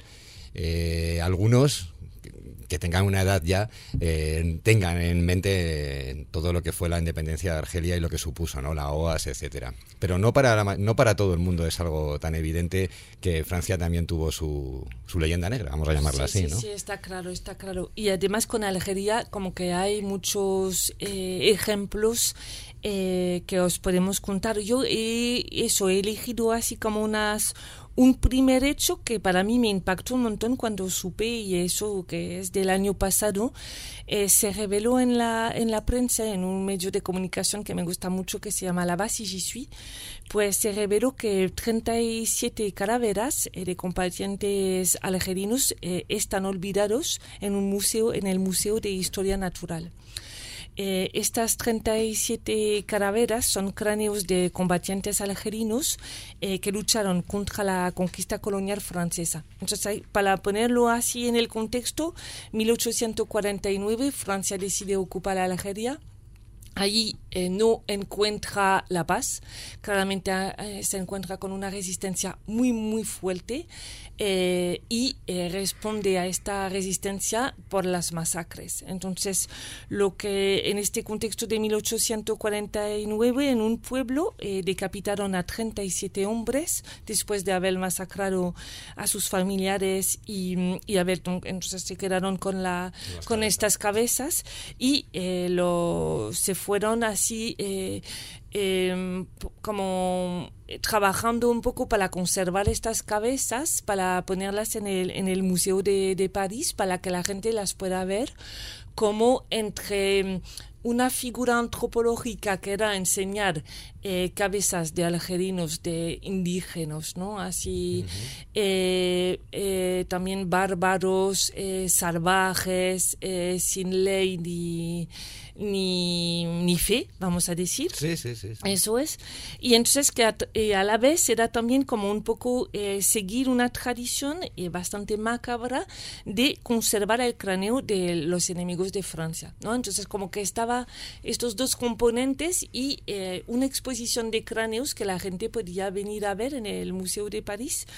Eh, algunos que tengan una edad ya eh, tengan en mente todo lo que fue la independencia de Argelia y lo que supuso, ¿no? La O A S, etcétera. Pero no para la, no para todo el mundo es algo tan evidente que Francia también tuvo su, su leyenda negra, vamos a llamarla sí, así, sí, ¿no? Sí, está claro, está claro. Y además con Algeria como que hay muchos eh, ejemplos eh, que os podemos contar. Yo he, eso, he elegido así como unas... un primer hecho que para mí me impactó un montón cuando supe, y eso que es del año pasado, eh, se reveló en la, en la prensa, en un medio de comunicación que me gusta mucho, que se llama La Base J'y suis, pues se reveló que treinta y siete cadáveres eh, de combatientes algerinos eh, están olvidados en un museo, en el Museo de Historia Natural. Eh, estas treinta y siete cadáveres son cráneos de combatientes algerinos eh, que lucharon contra la conquista colonial francesa. Entonces, para ponerlo así en el contexto, mil ochocientos cuarenta y nueve Francia decide ocupar Algeria. Allí eh, no encuentra la paz, claramente eh, se encuentra con una resistencia muy, muy fuerte eh, y eh, responde a esta resistencia por las masacres. Entonces, lo que en este contexto de mil ochocientos cuarenta y nueve, en un pueblo, eh, decapitaron a treinta y siete hombres después de haber masacrado a sus familiares y, y haber, entonces se quedaron con, la, con estas cabezas y eh, lo, se fueron así eh, eh, como trabajando un poco para conservar estas cabezas, para ponerlas en el, en el Museo de, de París, para que la gente las pueda ver como entre una figura antropológica que era enseñar eh, cabezas de algerinos, de indígenas, ¿no? Así, uh-huh. eh, eh, también bárbaros, eh, salvajes, eh, sin ley ni, ni, ni fe, vamos a decir. Sí, sí, sí, sí. Eso es. Y entonces que a, eh, a la vez era también como un poco eh, seguir una tradición eh, bastante macabra de conservar el cráneo de los enemigos de Francia, ¿no? Entonces como que estaba estos dos componentes y eh, una exposición de cráneos que la gente podía venir a ver en el Museo de París,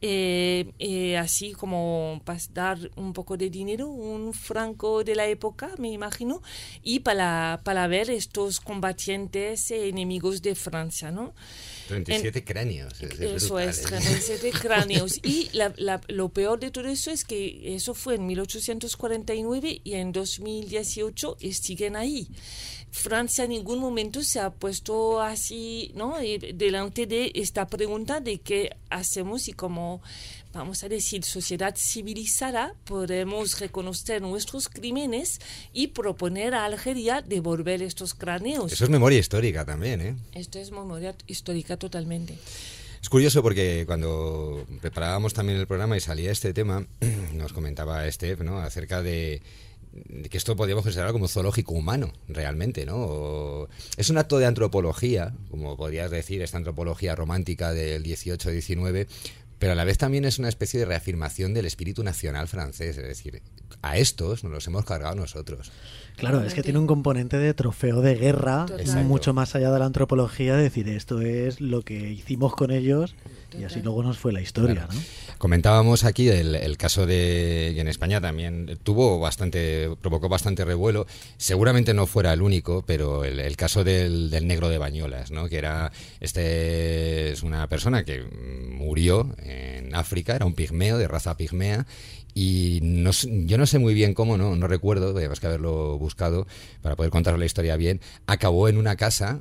eh, eh, así como para dar un poco de dinero, un franco de la época, me imagino, y para, para ver estos combatientes eh, enemigos de Francia, ¿no? treinta y siete en, cráneos. Es, es eso brutal, es, ¿eh? treinta y siete cráneos. Y la, la, lo peor de todo eso es que eso fue en mil ochocientos cuarenta y nueve y en dos mil dieciocho siguen ahí. Francia en ningún momento se ha puesto así, ¿no? delante de esta pregunta de qué hacemos y cómo, vamos a decir, sociedad civilizada podemos reconocer nuestros crímenes y proponer a Algeria devolver estos cráneos. Eso es memoria histórica también, ¿eh? Esto es memoria histórica totalmente. Es curioso porque cuando preparábamos también el programa y salía este tema, nos comentaba Estef, ¿no? Acerca de que esto podríamos considerar como zoológico humano, realmente, ¿no? O es un acto de antropología, como podrías decir, esta antropología romántica del dieciocho diecinueve, pero a la vez también es una especie de reafirmación del espíritu nacional francés, es decir, a estos nos los hemos cargado nosotros. Claro, es que tiene un componente de trofeo de guerra, Exacto. mucho más allá de la antropología, de decir, esto es lo que hicimos con ellos y así luego nos fue la historia, claro. ¿no? Comentábamos aquí el, el caso de, y en España también tuvo bastante, provocó bastante revuelo, seguramente no fuera el único, pero el, el caso del, del negro de Bañolas, ¿no? Que era, este es una persona que murió en África, era un pigmeo, de raza pigmea, y no, yo no sé muy bien cómo, no, no recuerdo, tenemos que haberlo buscado para poder contar la historia bien, acabó en una casa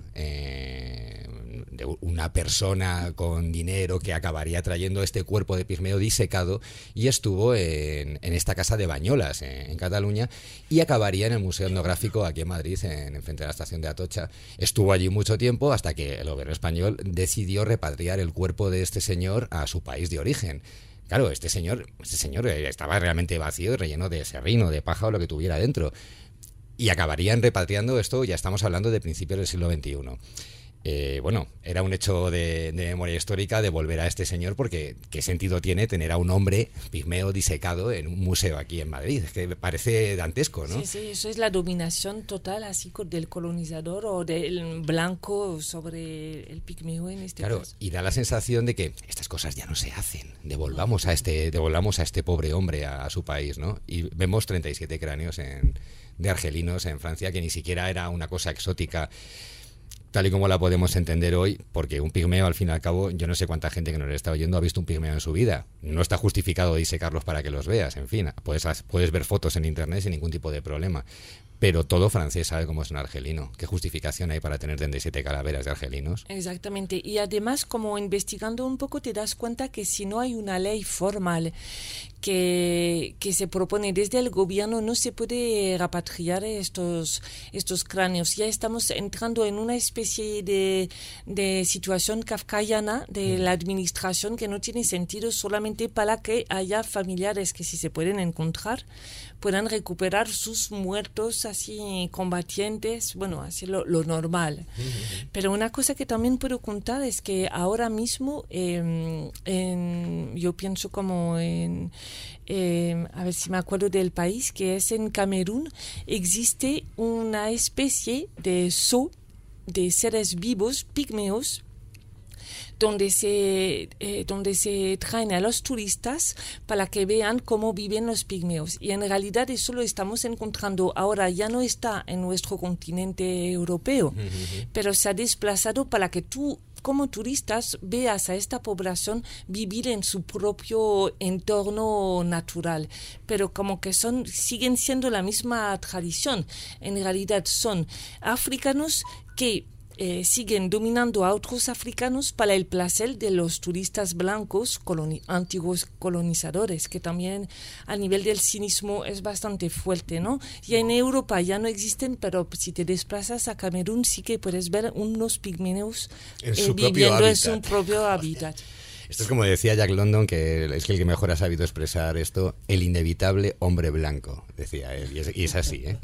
eh, de una persona con dinero que acabaría trayendo este cuerpo de pigmeo disecado y estuvo en, en esta casa de Bañolas, en, en Cataluña, y acabaría en el Museo Etnográfico aquí en Madrid, en, en frente a la estación de Atocha. Estuvo allí mucho tiempo hasta que el gobierno español decidió repatriar el cuerpo de este señor a su país de origen. Claro, este señor, este señor estaba realmente vacío, relleno de serrín o de paja o lo que tuviera dentro. Y acabarían repatriando esto, ya estamos hablando de principios del siglo veintiuno. Eh, bueno, era un hecho de, de memoria histórica de volver a este señor, porque ¿qué sentido tiene tener a un hombre pigmeo disecado en un museo aquí en Madrid? Es que me parece dantesco, ¿no? Sí, sí, eso es la dominación total así del colonizador o del blanco sobre el pigmeo en este claro, caso. Y da la sensación de que estas cosas ya no se hacen, devolvamos a este, devolvamos a este pobre hombre a, a su país, ¿no? Y vemos treinta y siete cráneos en, de argelinos en Francia, que ni siquiera era una cosa exótica tal y como la podemos entender hoy, porque un pigmeo, al fin y al cabo, yo no sé cuánta gente que nos está oyendo ha visto un pigmeo en su vida. No está justificado disecarlos para que los veas, en fin, puedes, puedes ver fotos en internet sin ningún tipo de problema. Pero todo francés sabe cómo es un argelino. ¿Qué justificación hay para tener treinta y siete calaveras de argelinos? Exactamente. Y además, como investigando un poco, te das cuenta que si no hay una ley formal que, que se propone desde el gobierno, no se puede repatriar estos, estos cráneos. Ya estamos entrando en una especie de, de situación kafkaiana de la administración que no tiene sentido, solamente para que haya familiares que, si se pueden encontrar, puedan recuperar sus muertos así combatientes, bueno, así lo, lo normal. Uh-huh. Pero una cosa que también puedo contar es que ahora mismo eh, en, yo pienso como en, eh, a ver si me acuerdo del país, que es en Camerún, existe una especie de zoo de seres vivos, pigmeos, donde se, eh, donde se traen a los turistas para que vean cómo viven los pigmeos. Y en realidad eso lo estamos encontrando ahora, ya no está en nuestro continente europeo, uh-huh. pero se ha desplazado para que tú, como turistas, veas a esta población vivir en su propio entorno natural, pero como que son, siguen siendo la misma tradición. En realidad son africanos que eh, siguen dominando a otros africanos para el placer de los turistas blancos, coloni- antiguos colonizadores, que también a nivel del cinismo es bastante fuerte, ¿no? Y en Europa ya no existen, pero si te desplazas a Camerún sí que puedes ver unos pigmeos en eh, su viviendo en propio su propio hábitat. Esto es como decía Jack London, que es el que mejor ha sabido expresar esto, el inevitable hombre blanco, decía él, y es, y es así, ¿eh?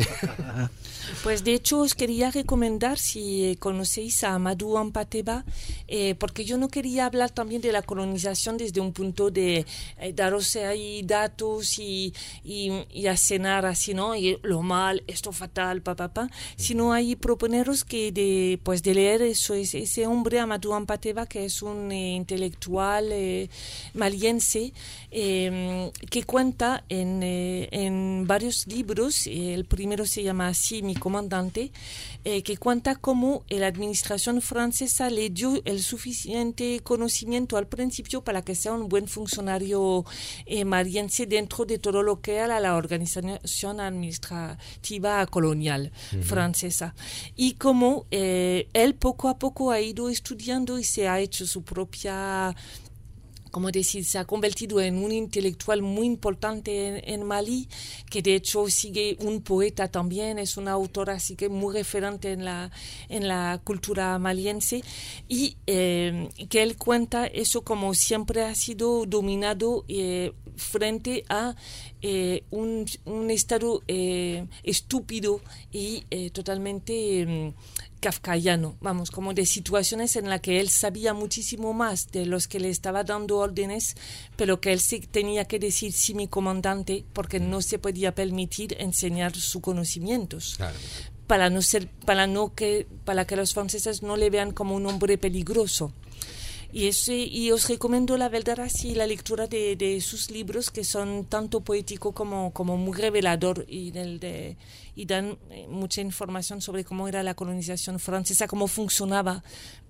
Pues de hecho os quería recomendar, si conocéis a Amadou Hampâté-Bâ, eh, porque yo no quería hablar también de la colonización desde un punto de eh, daros ahí datos y, y, y acenar así, ¿no? Y lo mal, esto fatal, papá, pa, pa, sino ahí proponeros que de, pues de leer eso, ese, ese hombre Amadou Hampâté-Bâ, que es un eh, intelectual eh, maliense, eh, que cuenta en, eh, en varios libros, eh, el primero se llama así, Mi comandante, eh, que cuenta cómo la administración francesa le dio el suficiente conocimiento al principio para que sea un buen funcionario eh, maliense dentro de todo lo que era la organización administrativa colonial uh-huh. francesa. Y cómo eh, él poco a poco ha ido estudiando y se ha hecho su propia... como decir, se ha convertido en un intelectual muy importante en, en Mali, que de hecho sigue un poeta también, es una autora así que muy referente en la, en la cultura maliense, y eh, que él cuenta eso como siempre ha sido dominado eh, frente a eh, un, un estado eh, estúpido y eh, totalmente... Eh, kafkaiano, vamos, como de situaciones en las que él sabía muchísimo más de los que le estaba dando órdenes, pero que él sí tenía que decir sí, mi comandante, porque no se podía permitir enseñar sus conocimientos. Claro. Para no ser, para no que, para que los franceses no le vean como un hombre peligroso. Y, ese, y os recomiendo la verdad así la lectura de, de sus libros, que son tanto poético como, como muy revelador, y, del, de, y dan eh, mucha información sobre cómo era la colonización francesa, cómo funcionaba,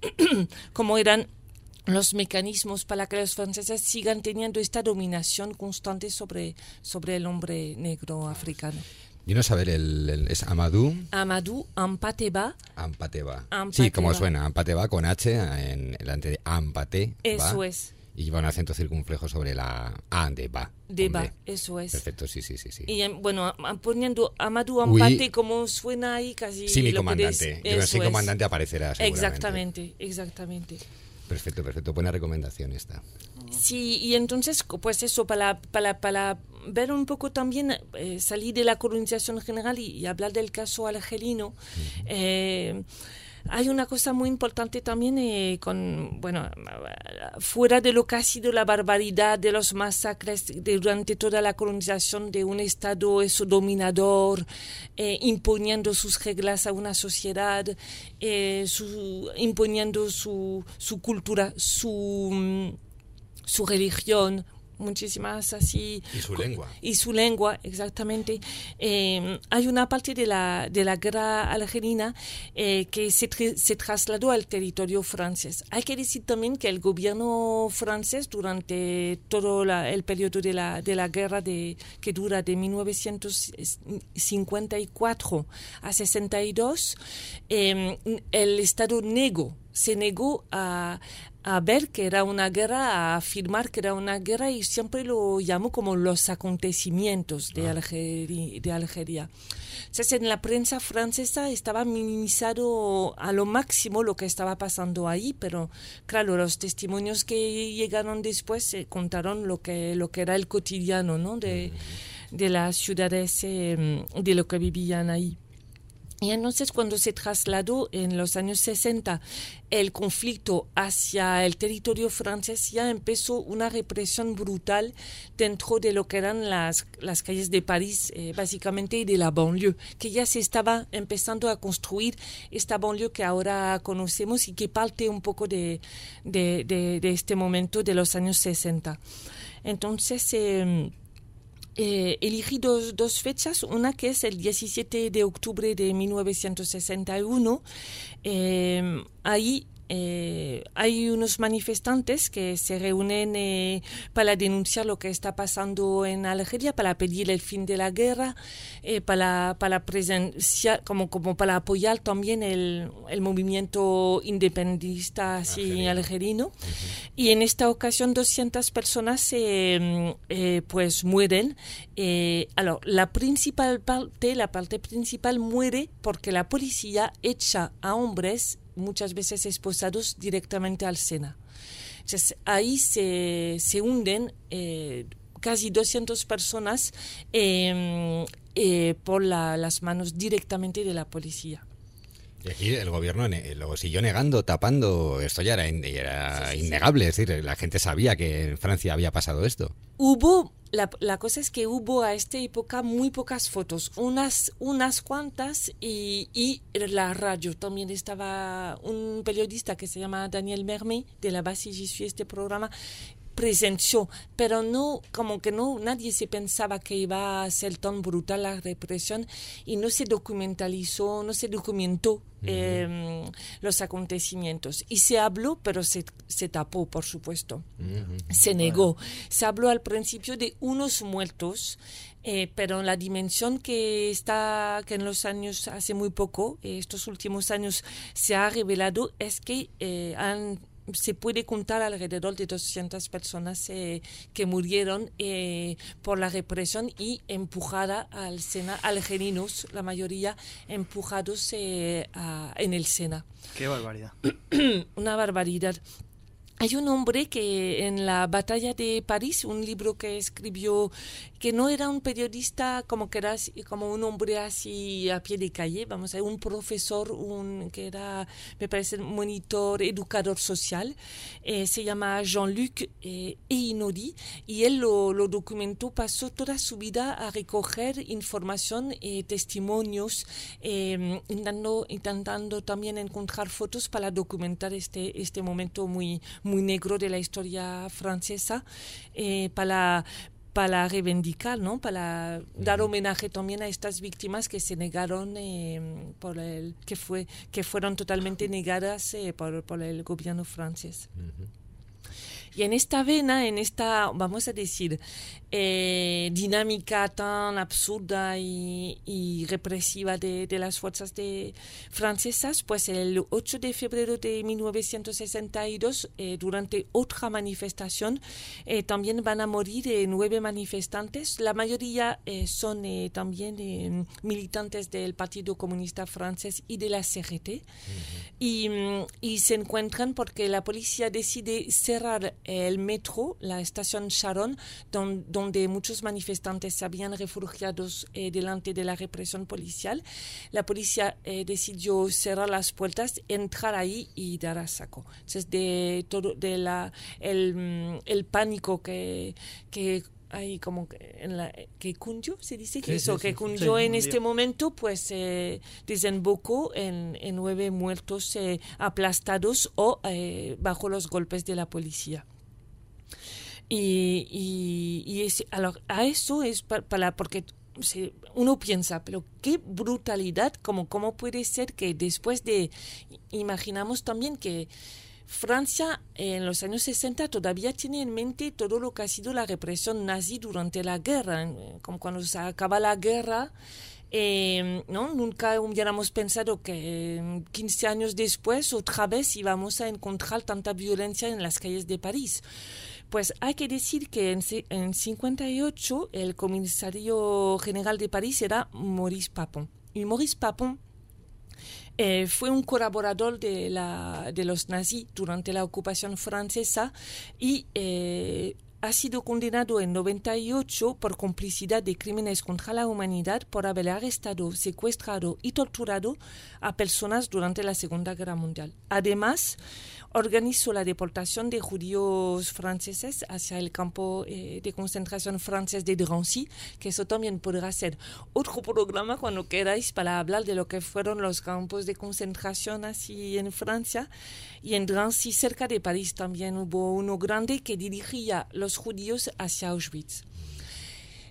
cómo eran los mecanismos para que los franceses sigan teniendo esta dominación constante sobre, sobre el hombre negro africano. Dinos a ver, el, el, es Amadou... Amadou Hampâté-Bâ. Hampâté-Bâ. Hampâté-Bâ. Sí, como suena, Hampâté-Bâ con H en delante de Hampâté. Eso es. Y lleva un acento circunflejo sobre la A de Bâ. De Bâ, eso es. Perfecto, sí, sí, sí. sí. Y bueno, poniendo Amadou Hampâté, oui. Como suena ahí casi... Sí, mi comandante. Yo no soy comandante, aparecerá seguramente. Exactamente, exactamente. Perfecto, perfecto. Buena recomendación esta. Sí, y entonces, pues eso, para, para, para ver un poco también, eh, salir de la colonización general y, y hablar del caso argelino, uh-huh. eh, hay una cosa muy importante también, eh, con, bueno, fuera de lo que ha sido la barbaridad de los masacres de, durante toda la colonización de un Estado eso, dominador, eh, imponiendo sus reglas a una sociedad, eh, su, imponiendo su, su cultura, su, su religión, muchísimas así. Y su lengua. Y su lengua, exactamente. Eh, hay una parte de la, de la guerra algerina eh, que se, tra- se trasladó al territorio francés. Hay que decir también que el gobierno francés, durante todo la, el periodo de la, de la guerra de, que dura de mil novecientos cincuenta y cuatro a sesenta y dos, eh, el Estado negó, se negó a a ver que era una guerra, a afirmar que era una guerra, y siempre lo llamó como los acontecimientos de, Algeri- de Algeria. Entonces, en la prensa francesa estaba minimizado a lo máximo lo que estaba pasando ahí, pero claro, los testimonios que llegaron después eh, contaron lo que, lo que era el cotidiano, ¿no? de, de las ciudades, eh, de lo que vivían ahí. Y entonces, cuando se trasladó en los años sesenta el conflicto hacia el territorio francés, ya empezó una represión brutal dentro de lo que eran las, las calles de París, eh, básicamente, y de la banlieue, que ya se estaba empezando a construir esta banlieue que ahora conocemos y que parte un poco de, de, de, de este momento de los años sesenta. Entonces... Eh, Eh, elegí dos, dos fechas, una que es el diecisiete de octubre de mil novecientos sesenta y uno. Eh, ahí eh, hay unos manifestantes que se reúnen eh, para denunciar lo que está pasando en Algeria, para pedir el fin de la guerra, eh, para, para presenciar, como, como para apoyar también el, el movimiento independentista así, algerino. algerino. Uh-huh. Y en esta ocasión doscientas personas eh, eh, pues mueren. Eh, alors, la principal parte, la parte principal muere porque la policía echa a hombres muchas veces esposados directamente al Sena. Entonces, ahí se, se hunden eh, casi doscientas personas eh, eh, por la, las manos directamente de la policía. Y aquí el gobierno ne- lo siguió negando, tapando, esto ya era, in- era sí, sí, innegable, sí. Es decir, la gente sabía que en Francia había pasado esto. Hubo, la, la cosa es que hubo a esta época muy pocas fotos, unas, unas cuantas, y, y la radio también estaba un periodista que se llama Daniel Mermet, de la base J'y suis, este programa, presenció, pero no, como que no, nadie se pensaba que iba a ser tan brutal la represión y no se documentalizó, no se documentó uh-huh. eh, los acontecimientos. Y se habló, pero se, se tapó, por supuesto. Uh-huh. Se negó. Uh-huh. Se habló al principio de unos muertos, eh, pero la dimensión que está, que en los años, hace muy poco, eh, estos últimos años, se ha revelado es que eh, han se puede contar alrededor de doscientas personas eh, que murieron eh, por la represión y empujada al Sena, algerinos, la mayoría empujados eh, a, en el Sena. ¡Qué barbaridad! Una barbaridad. Hay un hombre que en la batalla de París, un libro que escribió, que no era un periodista como que era como un hombre así a pie de calle, vamos a ver, un profesor, un que era, me parece, monitor, educador social, eh, se llama Jean-Luc eh, Einaudi, y él lo, lo documentó, pasó toda su vida a recoger información, eh, testimonios, eh, intentando, intentando también encontrar fotos para documentar este, este momento muy muy negro de la historia francesa, eh, para, para reivindicar, ¿no? Para dar homenaje también a estas víctimas que se negaron, eh, por el, que, fue, que fueron totalmente negadas eh, por, por el gobierno francés. Uh-huh. Y en esta vena, en esta, vamos a decir, eh, dinámica tan absurda y, y represiva de, de las fuerzas de, francesas, pues el ocho de febrero de mil novecientos sesenta y dos, eh, durante otra manifestación, eh, también van a morir eh, nueve manifestantes. La mayoría eh, son eh, también eh, militantes del Partido Comunista Francés y de la C G T. Uh-huh. y, y se encuentran porque la policía decide cerrar el metro, la estación Charon, don, donde muchos manifestantes se habían refugiado eh, delante de la represión policial. La policía eh, decidió cerrar las puertas, entrar ahí y dar a saco. Entonces, de todo, de la, el, el pánico que, que hay como que, en la, que cundió, se dice que sí, eso, sí, que sí, cundió sí, en este momento, pues eh, desembocó en, en nueve muertos eh, aplastados o eh, bajo los golpes de la policía. Y, y, y es, alors, a eso es para, para porque se, uno piensa, pero qué brutalidad, como cómo puede ser que después de, imaginamos también que Francia en los años sesenta todavía tiene en mente todo lo que ha sido la represión nazi durante la guerra, como cuando se acaba la guerra. Eh, ¿no? Nunca hubiéramos pensado que quince años después otra vez íbamos a encontrar tanta violencia en las calles de París. Pues hay que decir que en, en cincuenta y ocho el comisario general de París era Maurice Papon. Y Maurice Papon eh, fue un colaborador de, la, de los nazis durante la ocupación francesa y eh, ha sido condenado en noventa y ocho por complicidad de crímenes contra la humanidad por haber arrestado, secuestrado y torturado a personas durante la Segunda Guerra Mundial. Además, organizó la deportación de judíos franceses hacia el campo eh, de concentración francés de Drancy, que eso también podrá ser otro programa cuando queráis para hablar de lo que fueron los campos de concentración así en Francia. Y en Drancy, cerca de París, también hubo uno grande que dirigía los judíos hacia Auschwitz.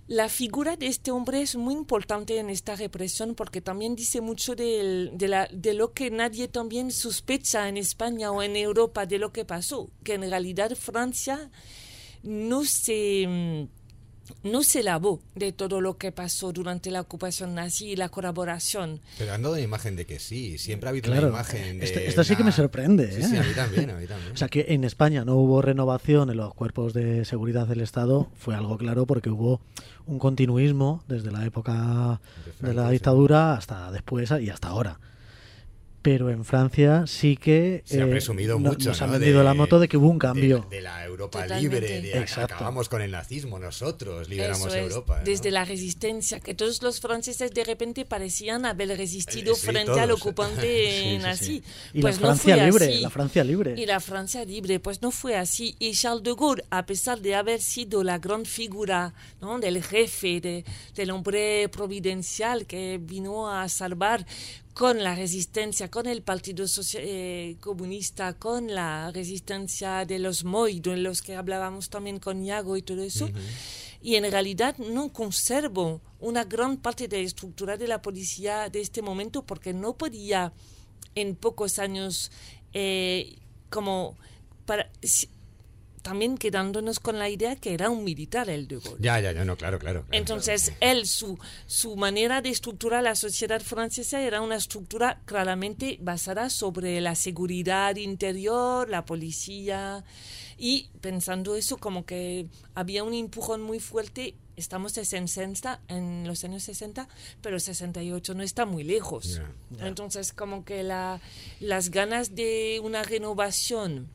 la figura de este hombre es muy importante en esta represión porque también dice mucho de, de, la, de lo que nadie también sospecha en España o en Europa de lo que pasó, que en realidad Francia no se... no se lavó de todo lo que pasó durante la ocupación nazi y la colaboración. Pero han dado la imagen de que sí, siempre ha habido claro, una imagen de... Esto, esto sí que me sorprende. Sí, ¿eh? sí, a mí también, a mí también. O sea, que en España no hubo renovación en los cuerpos de seguridad del Estado, fue algo claro porque hubo un continuismo desde la época de, Franco, de la dictadura sí. hasta después y hasta ahora. Pero en Francia sí que se eh, ha presumido no, mucho, nos ¿no? han vendido de, la moto de que hubo un cambio. De, de la Europa Totalmente. libre, de Exacto. acabamos con el nazismo, nosotros liberamos Eso es, Europa. ¿no? Desde la resistencia, que todos los franceses de repente parecían haber resistido sí, frente todos. al ocupante sí, nazi. Sí, sí. Y pues la Francia no fue libre, así. la Francia libre. Y la Francia libre, pues no fue así. Y Charles de Gaulle, a pesar de haber sido la gran figura, ¿no? del jefe, de, del hombre providencial que vino a salvar con la resistencia, con el Partido Social, eh, Comunista, con la resistencia de los Moi, de los que hablábamos también con Iago y todo eso. Uh-huh. Y en realidad no conservo una gran parte de la estructura de la policía de este momento porque no podía en pocos años eh, como para... Si, también quedándonos con la idea que era un militar el de Gaulle. Ya, ya, ya, no, claro, claro. claro Entonces, claro. él, su, su manera de estructurar la sociedad francesa era una estructura claramente basada sobre la seguridad interior, la policía, y pensando eso como que había un empujón muy fuerte. Estamos en sesenta, en los años sesenta, pero sesenta y ocho no está muy lejos. Yeah, yeah. Entonces, como que la, las ganas de una renovación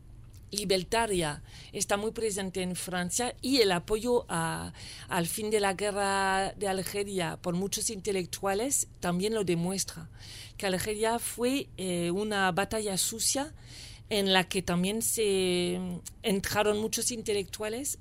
libertaria está muy presente en Francia y el apoyo a, al fin de la guerra de Algeria por muchos intelectuales también lo demuestra, que Algeria fue eh, una batalla sucia en la que también se entraron muchos intelectuales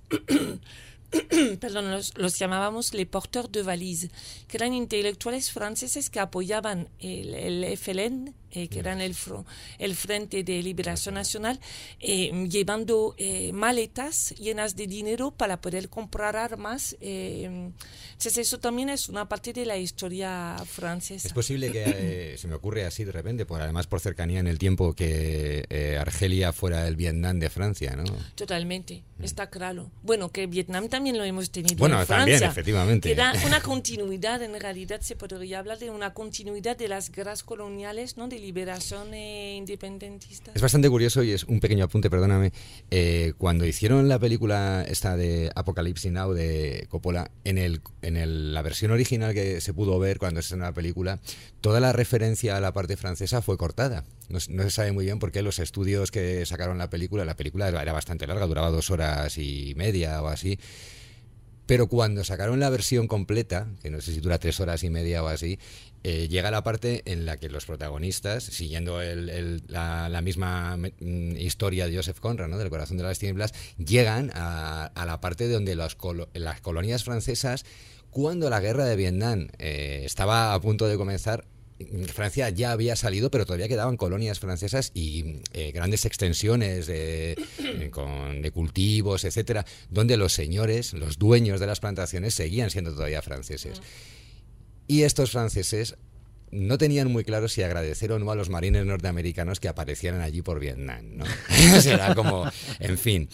perdón, los, los llamábamos les porteurs de valise, que eran intelectuales franceses que apoyaban el, el F L N, eh, que eran el, el Frente de Liberación Nacional, eh, llevando eh, maletas llenas de dinero para poder comprar armas. Eh, entonces eso también es una parte de la historia francesa. Es posible que, eh, se me ocurre así de repente, por, además por cercanía en el tiempo, que eh, Argelia fuera el Vietnam de Francia, ¿no? Totalmente, mm. está claro. Bueno, que Vietnam también lo hemos tenido bueno, en Francia. Bueno, también, efectivamente. Que era una continuidad, en realidad se podría hablar de una continuidad de las guerras coloniales, ¿no? De liberación eh, independentista. Es bastante curioso y es un pequeño apunte, perdóname. Eh, cuando hicieron la película esta de Apocalypse Now de Coppola, en el en el, la versión original que se pudo ver cuando se estrenó la película, toda la referencia a la parte francesa fue cortada. No, no se sabe muy bien por qué los estudios que sacaron la película, la película era bastante larga, duraba dos horas y media o así. Pero cuando sacaron la versión completa, que no sé si dura tres horas y media o así, eh, llega la parte en la que los protagonistas, siguiendo el, el, la, la misma mm, historia de Joseph Conrad, ¿no? Del corazón de las tinieblas, llegan a, a la parte donde los colo- las colonias francesas, cuando la guerra de Vietnam eh, estaba a punto de comenzar, Francia ya había salido, pero todavía quedaban colonias francesas y eh, grandes extensiones de, eh, con, de cultivos, etcétera, donde los señores, los dueños de las plantaciones seguían siendo todavía franceses. Y estos franceses no tenían muy claro si agradecer o no a los marines norteamericanos que aparecieran allí por Vietnam, ¿no? Será como, en fin,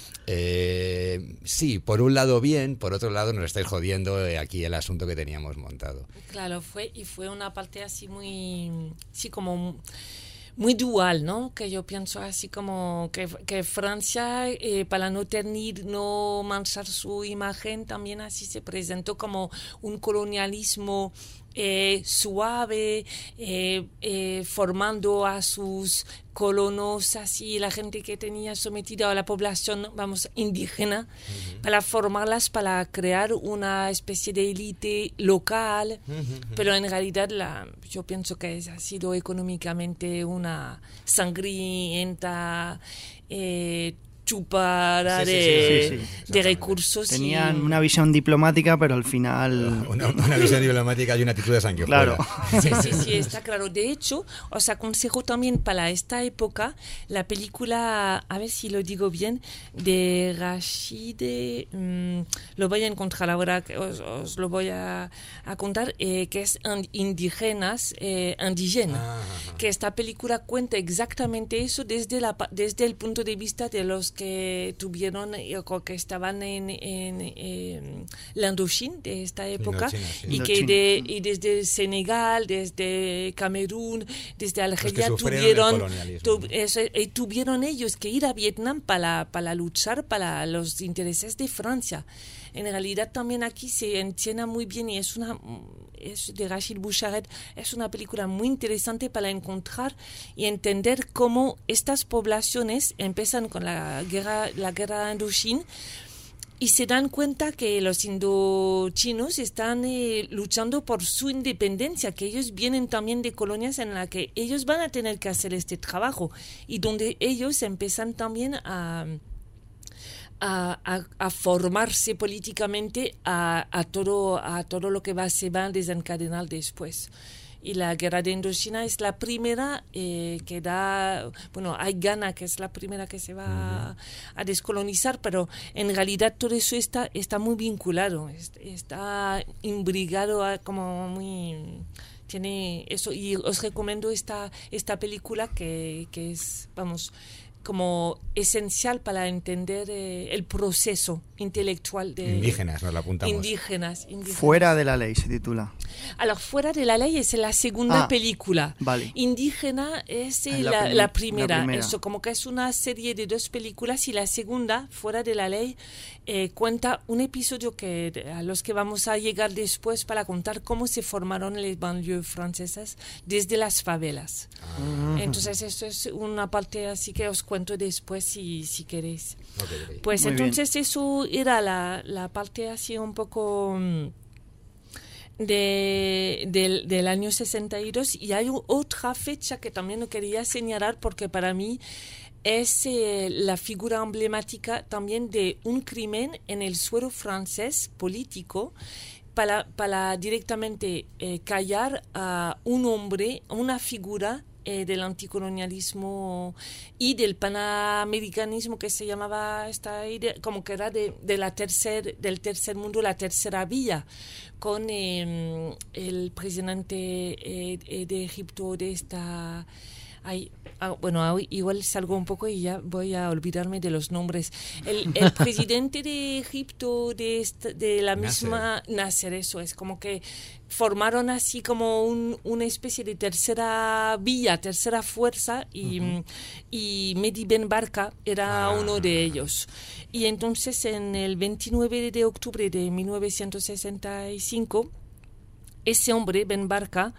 eh, sí, por un lado bien, por otro lado nos estáis jodiendo aquí el asunto que teníamos montado. Claro, fue y fue una parte así muy, sí, como muy dual, ¿no? Que yo pienso así como que, que Francia, eh, para no tener, no manchar su imagen, también así se presentó como un colonialismo Eh, suave, eh, eh, formando a sus colonos, así la gente que tenía sometida a la población, vamos, indígena, uh-huh. para formarlas, para crear una especie de élite local, uh-huh. pero en realidad la, yo pienso que ha sido económicamente una sangrienta, eh, chupada Sí, sí, de, sí, sí, sí, de recursos. Tenían y... una visión diplomática, pero al final... Una, una visión diplomática y una actitud de sanguijuela. Claro. Sí, sí, sí, está claro. De hecho, os aconsejo también para esta época la película, a ver si lo digo bien, de Rashid, mmm, lo voy a encontrar ahora, os, os lo voy a, a contar, eh, que es Indígenas, eh, Indígena, ah, que esta película cuenta exactamente eso desde, la, desde el punto de vista de los que tuvieron, que estaban en, en, en la Indochina de esta época, Indochina, sí. y, que de, y desde Senegal, desde Camerún, desde Algeria tuvieron, tu, eso, y tuvieron ellos que ir a Vietnam para, para luchar para los intereses de Francia. En realidad también aquí se entiende muy bien y es una es de Rachid Boucharet, es una película muy interesante para encontrar y entender cómo estas poblaciones empiezan con la guerra la guerra Indochina y se dan cuenta que los indochinos están eh, luchando por su independencia, que ellos vienen también de colonias en las que ellos van a tener que hacer este trabajo y donde ellos empiezan también a A, a, a formarse políticamente a, a todo a todo lo que va se va a desencadenar después. Y la guerra de Indochina es la primera eh, que da, bueno, hay Ghana, que es la primera que se va a, a descolonizar, pero en realidad todo eso está, está muy vinculado, está imbrigado a, como muy... Tiene eso, y os recomiendo esta, esta película que, que es, vamos... como esencial para entender eh, el proceso intelectual de indígenas, nos la apuntamos. Indígenas, indígenas. Fuera de la ley se titula. Alors, Fuera de la ley es la segunda ah, película. Vale. Indígena es eh, la, la, prim la, primera. la primera. Eso, como que es una serie de dos películas y la segunda, Fuera de la ley, eh, cuenta un episodio que a los que vamos a llegar después para contar cómo se formaron las banlieues francesas desde las favelas. Ah. Entonces, esto es una parte así que os cuento después si, si queréis. Okay, okay. Pues Muy entonces bien. Eso era la, la parte así un poco de, del, del año sesenta y dos y hay otra fecha que también quería señalar porque para mí es eh, la figura emblemática también de un crimen en el suelo francés político para, para directamente eh, callar a un hombre, una figura eh, del anticolonialismo y del panamericanismo que se llamaba esta idea, como que era de, de la tercer, del tercer mundo, la tercera vía, con eh, el presidente eh, de Egipto de esta... Ay, ah, bueno, igual salgo un poco y ya voy a olvidarme de los nombres. El, el presidente de Egipto de, esta, de la misma... Nasser. Nasser, eso es, como que formaron así como un, una especie de tercera vía, tercera fuerza y, uh-huh. y Mehdi Ben Barka era ah. uno de ellos. Y entonces en el veintinueve de octubre de mil novecientos sesenta y cinco, ese hombre, Ben Barka,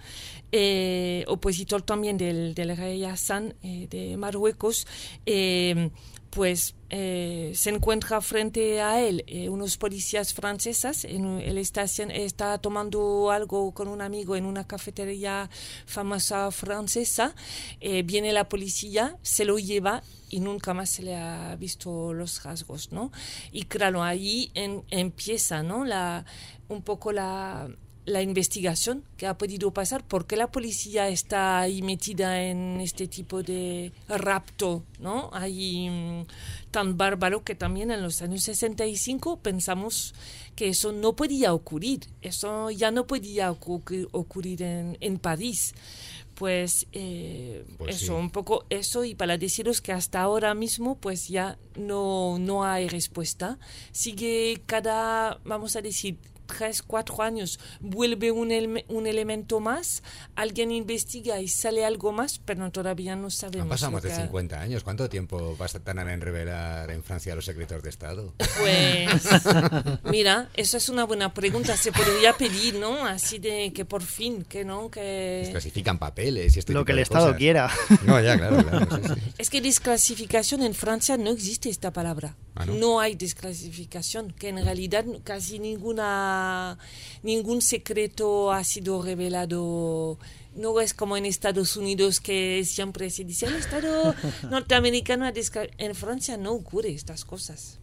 eh, opositor también del, del rey Hassan eh, de Marruecos, eh, pues eh, se encuentra frente a él eh, unos policías francesas. En, él está, está tomando algo con un amigo en una cafetería famosa francesa. Eh, viene la policía, se lo lleva y nunca más se le ha visto los rasgos, ¿no? Y claro, ahí en, empieza, ¿no? La, un poco la... la investigación que ha podido pasar, por qué la policía está ahí metida en este tipo de rapto, ¿no? Ahí mmm, tan bárbaro que también en los años sesenta y cinco pensamos que eso no podía ocurrir, eso ya no podía ocurrir, ocurrir en, en París. Pues, eh, pues eso, sí. un poco eso, y para deciros que hasta ahora mismo pues ya no, no hay respuesta. Sigue cada, vamos a decir, tres, cuatro años, vuelve un, ele un elemento más, alguien investiga y sale algo más, pero todavía no sabemos. Han pasado más de ha... cincuenta años. ¿Cuánto tiempo va a tardar en revelar en Francia los secretos de Estado? Pues, mira, esa es una buena pregunta. Se podría pedir, ¿no? Así de que por fin, que no, que... Desclasifican papeles y este Lo tipo que el de Estado cosas. quiera. No, ya, claro, claro. Sí, sí. Es que desclasificación en Francia no existe esta palabra. ¿Ah, no? No hay desclasificación, que en realidad casi ninguna ningún secreto ha sido revelado No es como en Estados Unidos que siempre se dice el Estado norteamericano ha desca- en Francia no ocurre estas cosas.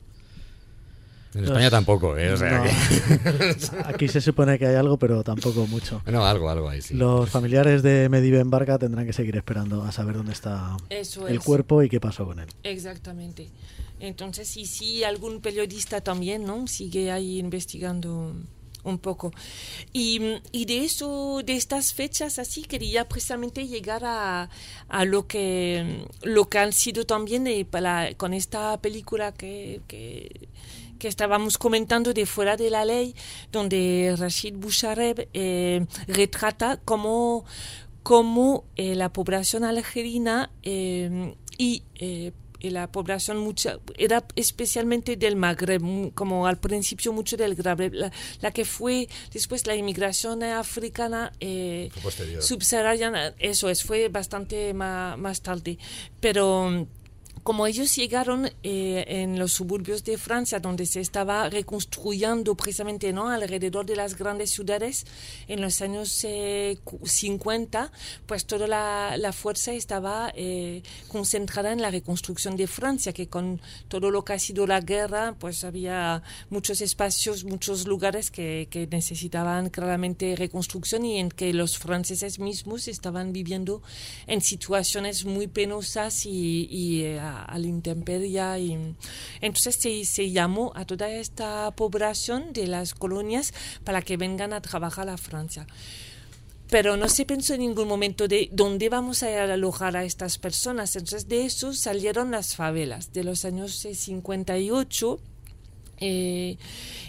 En España tampoco, ¿eh? O sea No. que... Aquí se supone que hay algo, pero tampoco mucho. No, algo, algo ahí sí. Los familiares de Mediben Barca tendrán que seguir esperando a saber dónde está Eso el es. cuerpo y qué pasó con él. Exactamente. Entonces, y sí, algún periodista también, ¿no? Sigue ahí investigando un poco. Y, y de eso, de estas fechas así, quería precisamente llegar a, a lo que lo que han sido también de, para, con esta película que, que, que estábamos comentando de Fuera de la Ley, donde Rashid Bouchareb eh, retrata cómo, cómo eh, la población algerina eh, y eh, y la población mucha era especialmente del Magreb, como al principio mucho del Magreb, la, la que fue después la inmigración africana eh, subsahariana, eso es, fue bastante ma, más tarde, pero como ellos llegaron eh, en los suburbios de Francia, donde se estaba reconstruyendo precisamente, ¿no?, alrededor de las grandes ciudades en los años eh, cincuenta, pues toda la, la fuerza estaba eh, concentrada en la reconstrucción de Francia, que con todo lo que ha sido la guerra, pues había muchos espacios, muchos lugares que, que necesitaban claramente reconstrucción y en que los franceses mismos estaban viviendo en situaciones muy penosas y, y eh, a la intemperie, y entonces se, se llamó a toda esta población de las colonias para que vengan a trabajar a Francia. Pero no se pensó en ningún momento de dónde vamos a alojar a estas personas. Entonces de eso salieron las favelas de los años cincuenta y ocho. Eh,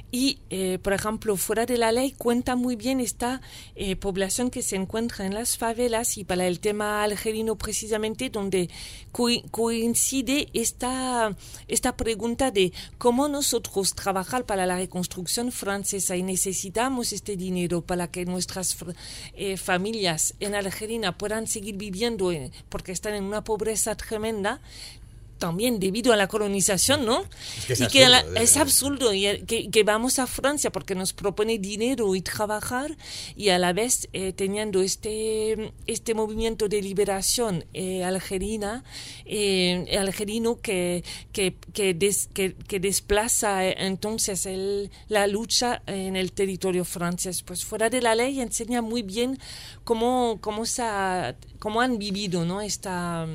y eh, por ejemplo, Fuera de la Ley cuenta muy bien esta eh, población que se encuentra en las favelas, y para el tema algerino precisamente donde co- coincide esta, esta pregunta de cómo nosotros trabajar para la reconstrucción francesa y necesitamos este dinero para que nuestras eh, familias en Algeria puedan seguir viviendo eh, porque están en una pobreza tremenda, también debido a la colonización, ¿no? Es que es y absurdo, que la, de es verdad. absurdo y que, que vamos a Francia porque nos propone dinero y trabajar, y a la vez eh, teniendo este este movimiento de liberación eh, algerina, eh, algerino que que que, des, que, que desplaza eh, entonces el, la lucha en el territorio francés. Pues Fuera de la Ley enseña muy bien cómo cómo se ha, cómo han vivido, ¿no?, esta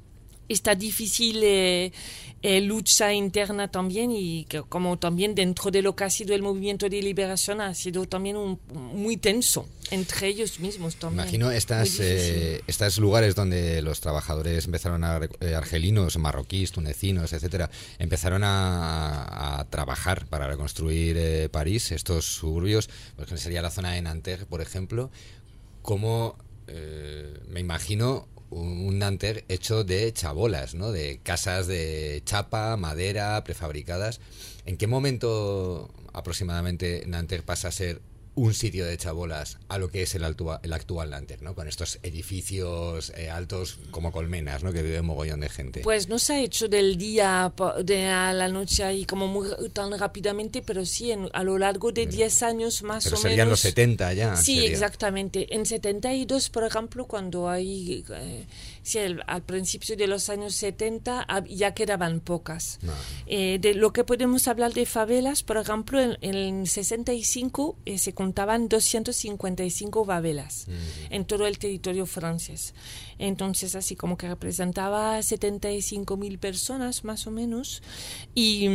esta difícil eh, eh, lucha interna también, y que como también dentro de lo que ha sido el movimiento de liberación ha sido también un, muy tenso entre ellos mismos también. Imagino estas, eh, estos lugares donde los trabajadores empezaron a, eh, argelinos, marroquíes, tunecinos, etcétera, empezaron a, a trabajar para reconstruir eh, París, estos suburbios, pues que sería la zona de Nanterre, por ejemplo, como eh, me imagino un Nanterre hecho de chabolas, ¿no?, de casas de chapa, madera, prefabricadas. ¿En qué momento aproximadamente Nanterre pasa a ser un sitio de chabolas a lo que es el, altua, el actual Nanterre, ¿no?, con estos edificios eh, altos como colmenas, ¿no?, que vive un mogollón de gente? Pues no se ha hecho del día de a la noche ahí como muy tan rápidamente, pero sí en, a lo largo de diez años más pero o serían menos. los setenta ya. Sí, sería. exactamente. En setenta y dos, por ejemplo, cuando hay, eh, sí, el, al principio de los años setenta ya quedaban pocas. No. Eh, de lo que podemos hablar de favelas, por ejemplo, en el sesenta y cinco eh, se contaban doscientas cincuenta y cinco favelas mm. en todo el territorio francés. Entonces, así como que representaba setenta y cinco mil personas más o menos, y,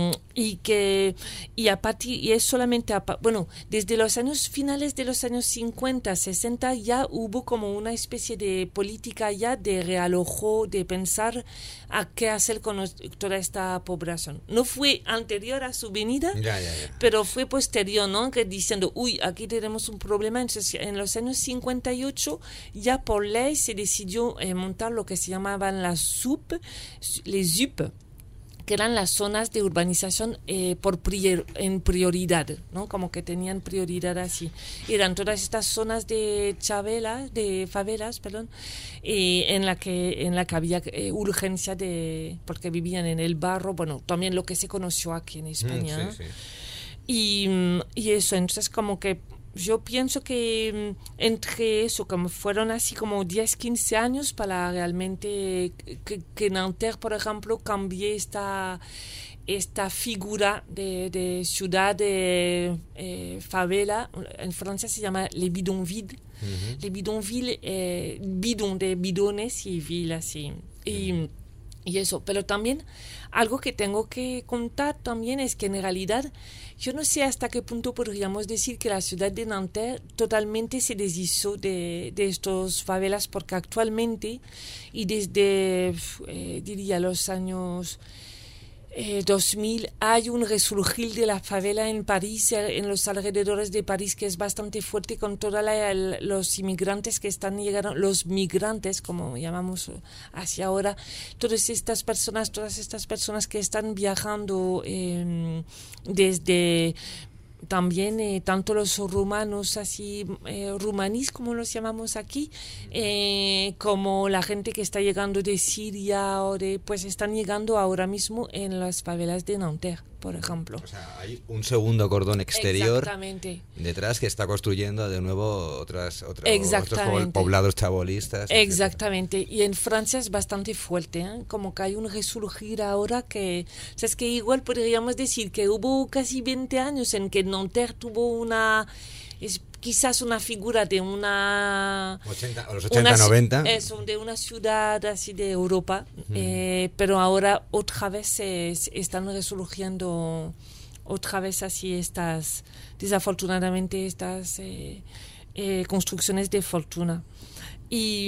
y que y a partir y es solamente a, bueno, desde los años finales de los años cincuenta, sesenta ya hubo como una especie de política ya de realojo, de pensar a qué hacer con los, toda esta población. No fue anterior a su venida, ya, ya, ya. pero fue posterior, ¿no?, que diciendo, uy, aquí tenemos un problema. Entonces, en los años cincuenta y ocho ya por ley se decidió eh, montar lo que se llamaban las S U P, les U P, que eran las zonas de urbanización eh, por prior, en prioridad, ¿no?, como que tenían prioridad así. Eran todas estas zonas de chavelas, de favelas, perdón, eh, en la que en la que había eh, urgencia de porque vivían en el barro, bueno, también lo que se conoció aquí en España. Mm, sí, sí. Y, y eso, entonces como que yo pienso que entre eso, como fueron así como diez, quince años para realmente que, que Nanterre, por ejemplo, cambie esta, esta figura de, de ciudad de eh, favela. En Francia se llama les bidonvilles. Uh-huh. Les bidonvilles, eh, bidon de bidones y ville así. Y, uh-huh. y eso, pero también algo que tengo que contar también es que en realidad yo no sé hasta qué punto podríamos decir que la ciudad de Nanterre totalmente se deshizo de, de estos favelas, porque actualmente y desde, eh, diría, los años eh, dos mil hay un resurgir de la favela en París, en los alrededores de París, que es bastante fuerte con todos los inmigrantes que están llegando, los migrantes, como llamamos hacia ahora, todas estas personas, todas estas personas que están viajando eh, desde también eh, tanto los rumanos, así eh, rumanís como los llamamos aquí, eh, como la gente que está llegando de Siria o de, pues están llegando ahora mismo en las favelas de Nanterre, por ejemplo. O sea, hay un segundo cordón exterior detrás que está construyendo de nuevo otras, otras otros poblados chabolistas. Exactamente, etcétera. Y en Francia es bastante fuerte, ¿eh? Como que hay un resurgir ahora que, o sea, es que igual podríamos decir que hubo casi veinte años en que Nanterre tuvo una, es quizás una figura de una... ochenta, o los ochenta, noventa. Eso, de una ciudad así de Europa, uh-huh. eh, pero ahora otra vez se, se están resurgiendo otra vez así estas, desafortunadamente, estas eh, eh, construcciones de fortuna. Y,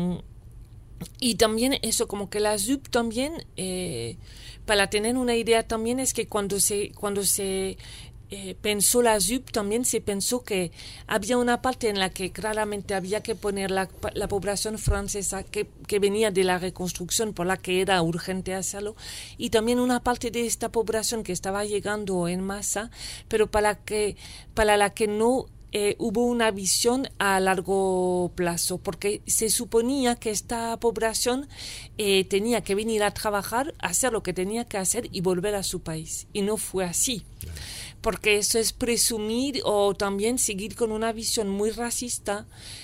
y también eso, como que la Z U P también, eh, para tener una idea también, es que cuando se... Cuando se Eh, pensó la Z U P, también se pensó que había una parte en la que claramente había que poner la, la población francesa que, que venía de la reconstrucción, por la que era urgente hacerlo, y también una parte de esta población que estaba llegando en masa, pero para, que, para la que no eh, hubo una visión a largo plazo, porque se suponía que esta población eh, tenía que venir a trabajar, hacer lo que tenía que hacer y volver a su país, y no fue así. Porque eso es presumir o también seguir con una visión muy racista,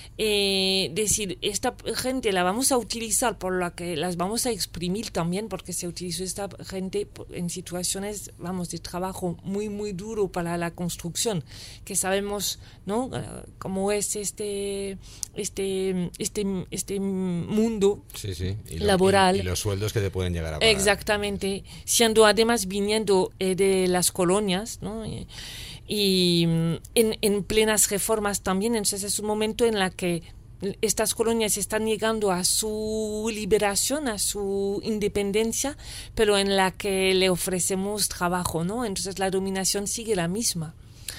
eh, decir, esta gente la vamos a utilizar, por la que las vamos a exprimir también, porque se utilizó esta gente en situaciones, vamos, de trabajo muy, muy duro para la construcción, que sabemos, ¿no?, cómo es este, este, este, este mundo sí, sí. Y lo, laboral. Y, y los sueldos que te pueden llegar a pagar. Exactamente, siendo además viniendo eh, de las colonias, ¿no?, y, y en, en plenas reformas también. Entonces es un momento en la que estas colonias están llegando a su liberación, a su independencia, pero en la que le ofrecemos trabajo, ¿no? Entonces la dominación sigue la misma.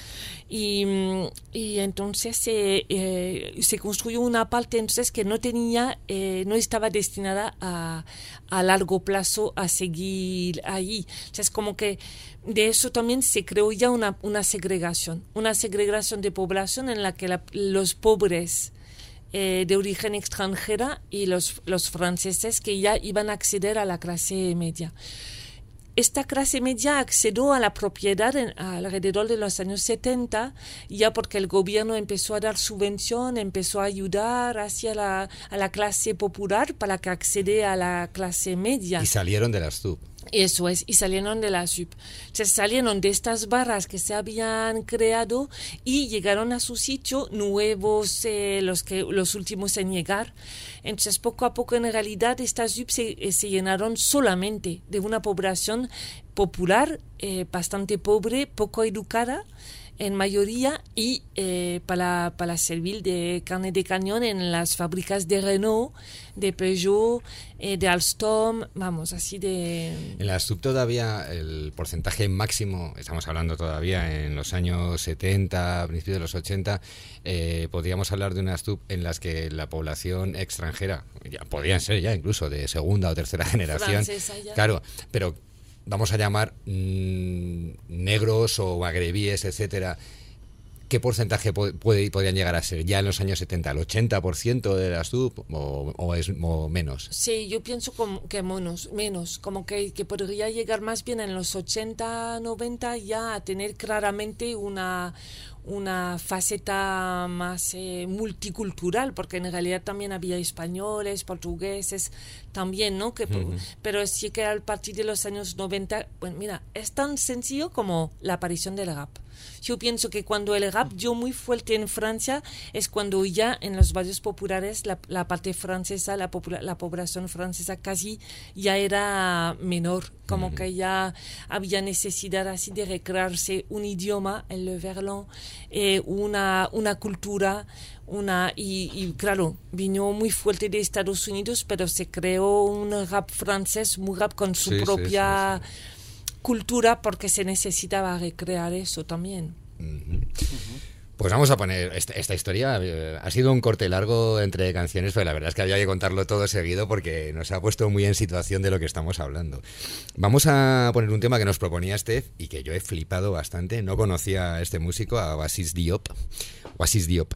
Y, y entonces se, eh, se construyó una parte entonces que no tenía, eh, no estaba destinada a, a largo plazo a seguir ahí. Entonces como que de eso también se creó ya una, una segregación, una segregación de población en la que la, los pobres eh, de origen extranjera y los, los franceses que ya iban a acceder a la clase media. Esta clase media accedió a la propiedad en, alrededor de los años setenta, ya porque el gobierno empezó a dar subvención, empezó a ayudar hacia la, a la clase popular para que acceda a la clase media. Y salieron de las Z U P. Eso es, y salieron de la Z U P. Se salieron de estas barras que se habían creado y llegaron a su sitio nuevos, eh, los, que, los últimos en llegar. Entonces, poco a poco, en realidad, estas Z U P se, se llenaron solamente de una población popular, eh, bastante pobre, poco educada, en mayoría, y eh, para, para servir de carne de cañón en las fábricas de Renault, de Peugeot, eh, de Alstom, vamos, así de... En la Z U P todavía el porcentaje máximo, estamos hablando todavía en los años setenta, principios de los ochenta, eh, podríamos hablar de unas Z U P en las que la población extranjera, ya podrían ser ya incluso de segunda o tercera generación, claro, pero vamos a llamar mmm, negros o magrebíes, etcétera, ¿qué porcentaje puede, podrían llegar a ser ya en los años setenta? ¿El ochenta por ciento de las Z U P o, o es o menos? Sí, yo pienso como que menos, menos como que, que podría llegar más bien en los ochenta, noventa ya a tener claramente una, una faceta más eh, multicultural, porque en realidad también había españoles, portugueses, también, ¿no? Que, uh-huh. Pero sí que a partir de los años noventa, bueno, mira, es tan sencillo como la aparición del rap. Yo pienso que cuando el rap dio muy fuerte en Francia es cuando ya en los barrios populares la, la parte francesa, la, popula- la población francesa casi ya era menor, como uh-huh. que ya había necesidad así de recrearse un idioma, el verlan, eh, una, una cultura, una y, y claro, vino muy fuerte de Estados Unidos, pero se creó un rap francés, muy rap con su sí, propia... Sí, sí, sí. cultura, porque se necesitaba recrear eso también. Pues vamos a poner esta, esta historia. Eh, ha sido un corte largo entre canciones, pero la verdad es que había que contarlo todo seguido porque nos ha puesto muy en situación de lo que estamos hablando. Vamos a poner un tema que nos proponía Steph y que yo he flipado bastante. No conocía a este músico, a Oasis Diop. Oasis Diop.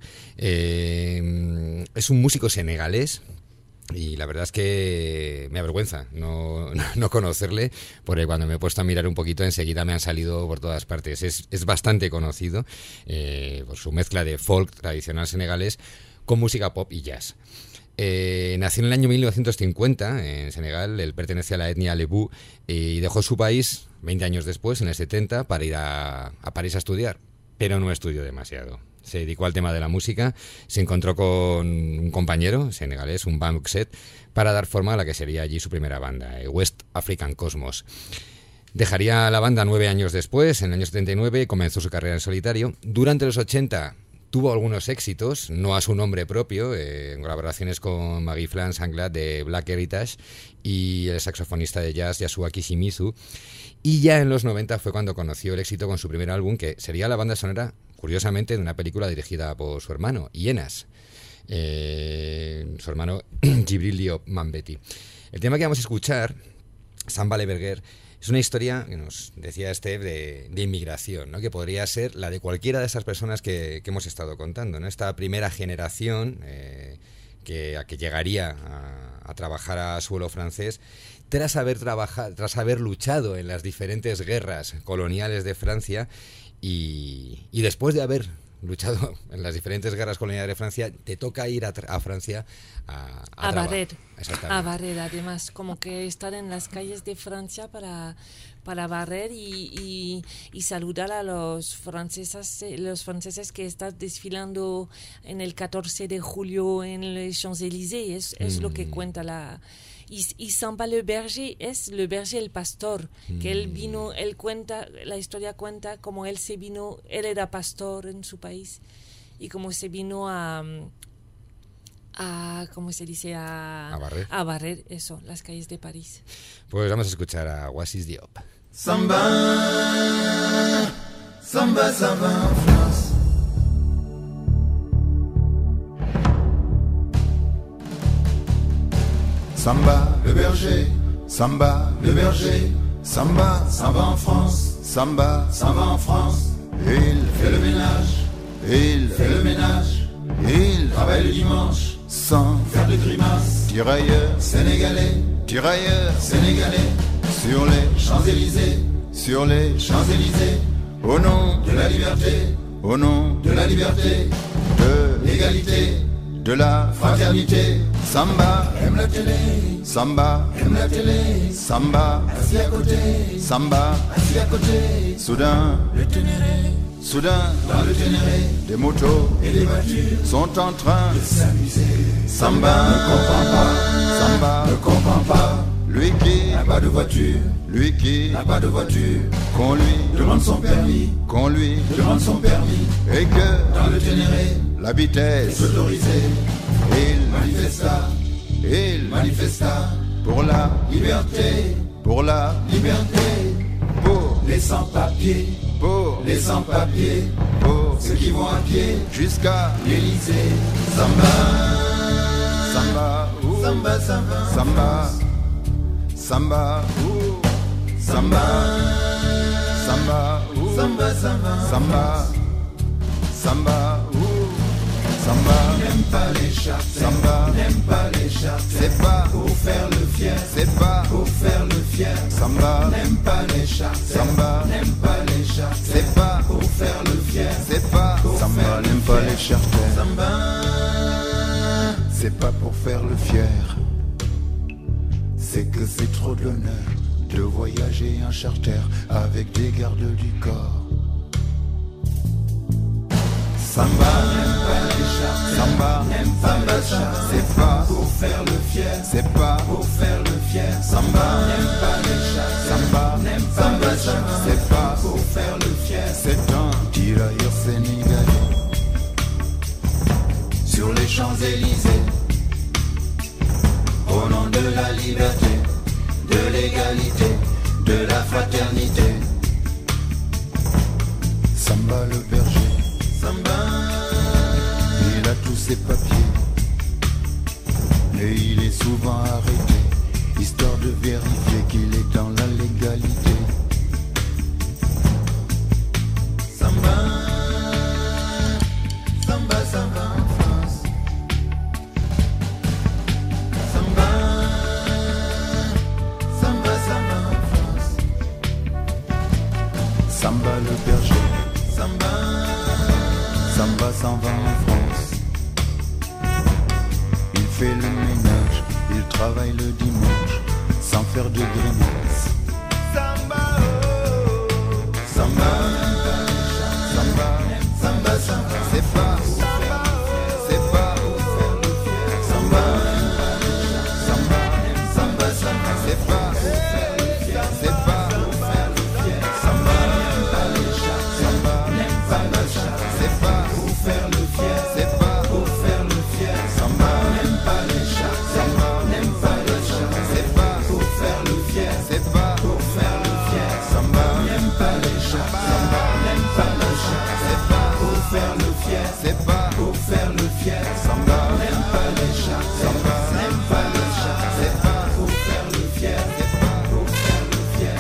Eh, es un músico senegalés. Y la verdad es que me avergüenza no, no, no conocerle, porque cuando me he puesto a mirar un poquito enseguida me han salido por todas partes. Es, es bastante conocido eh, por su mezcla de folk tradicional senegalés con música pop y jazz. Eh, nació en el año mil novecientos cincuenta en Senegal, él pertenece a la etnia Lebu y dejó su país veinte años después, en el setenta, para ir a, a París a estudiar, pero no estudió demasiado. Se dedicó al tema de la música, se encontró con un compañero senegalés, un Bambuxet, para dar forma a la que sería allí su primera banda, West African Cosmos. Dejaría la banda nueve años después, en el año setenta y nueve, comenzó su carrera en solitario. Durante los ochenta tuvo algunos éxitos, no a su nombre propio, eh, en colaboraciones con Marie-France Sanglat de Black Heritage y el saxofonista de jazz Yasuo Kishimizu. Y ya en los noventa fue cuando conoció el éxito con su primer álbum, que sería la banda sonora, curiosamente, de una película dirigida por su hermano, Ienas, eh, su hermano Djibril Diop Mambéty. El tema que vamos a escuchar, Samba Le Berger, es una historia, que nos decía Steph, de, de inmigración, ¿no? Que podría ser la de cualquiera de esas personas que, que hemos estado contando, ¿no? Esta primera generación eh, que, a que llegaría a, a trabajar a suelo francés, tras haber, trabajado, tras haber luchado en las diferentes guerras coloniales de Francia y, y después de haber luchado en las diferentes guerras coloniales de Francia, te toca ir a, a Francia a, a, a barrer, a barrer, además, como que estar en las calles de Francia para, para barrer y, y, y saludar a los franceses, los franceses que están desfilando en el catorce de julio en les Champs-Élysées, es, es mm. lo que cuenta la... Y, y Samba Le Berger es Le Berger el pastor, mm. que él vino, él cuenta, la historia cuenta como él se vino, él era pastor en su país y como se vino a, a ¿cómo se dice? A, a barrer. A barrer, eso, las calles de París. Pues vamos a escuchar a Oasis Diop. Samba, samba, samba en France. Samba, le berger, samba, le berger, samba, ça va en France, samba, ça va en France. Il fait le ménage, il fait le ménage, il travaille le dimanche sans faire de grimaces. Tirailleur sénégalais, tirailleur sénégalais, sur les Champs-Élysées, sur les Champs-Élysées, au nom de la liberté, au nom de la liberté, de l'égalité, de la fraternité. Samba aime la télé, Samba aime la télé, Samba assis à côté, Samba assis à côté. Soudain, le Ténéré, soudain, dans le Ténéré, des motos et des voitures sont en train de s'amuser. Samba ne comprend pas, Samba ne comprend pas, lui qui n'a pas de voiture, lui qui n'a pas de voiture, qu'on lui demande son permis, qu'on lui demande son permis, et que dans le Ténéré, la vitesse est autorisée. Il manifesta, il manifesta pour la liberté, pour la liberté, pour les sans-papiers, pour les sans-papiers, pour ceux qui vont à pied jusqu'à l'Élysée. Samba, samba, ouh, samba, samba, samba, samba, ouh, samba, samba, ouh, samba, samba, samba, samba, ouh. Samba n'aime pas les chartes, Samba n'aime pas les chartes, c'est pas pour faire le fier, c'est pas pour faire le fier. Samba n'aime pas les chartes, Samba n'aime pas les chartes, c'est pas pour faire le fier, c'est pas pas pour faire le fier, c'est que c'est trop de l'honneur de voyager un charter avec des gardes du corps. Samba n'aime pas les charters, Samba n'aime pas les charters, c'est pas pour faire le fier, c'est pas pour faire le fier. Samba n'aime pas les charters, Samba n'aime pas les charters, c'est pas pour faire le fier. C'est un tirailleur sénégalais sur les Champs-Élysées, au nom de la liberté, de l'égalité, de la fraternité. Samba le berger, Samba, il a tous ses papiers et il est souvent arrêté, histoire de vérifier qu'il est dans la légalité. Samba, Samba, Samba en France. Samba, Samba, Samba en France. Samba le berger, Samba, Samba s'en va en France. Il fait le ménage, il travaille le dimanche, sans faire de grimace. Samba, oh, Samba, Samba, Samba, Samba, c'est pas, c'est pas, Samba, Samba, Samba, Samba, c'est pas, c'est pas, Samba, Samba, Samba, c'est pas. Faire le fier, c'est pas pour faire le fier. Samba n'aime pas les chats, Samba n'aime pas les chats, c'est pas pour faire le fier, c'est pas pour faire le fier. Samba n'aime pas les chats, Samba n'aime pas les chats, c'est pas pour faire le fier, c'est pas pour faire le fier. Samba n'aime pas les chats, Samba n'aime pas les chats, c'est pas pour faire le fier, c'est pas pour faire le fier.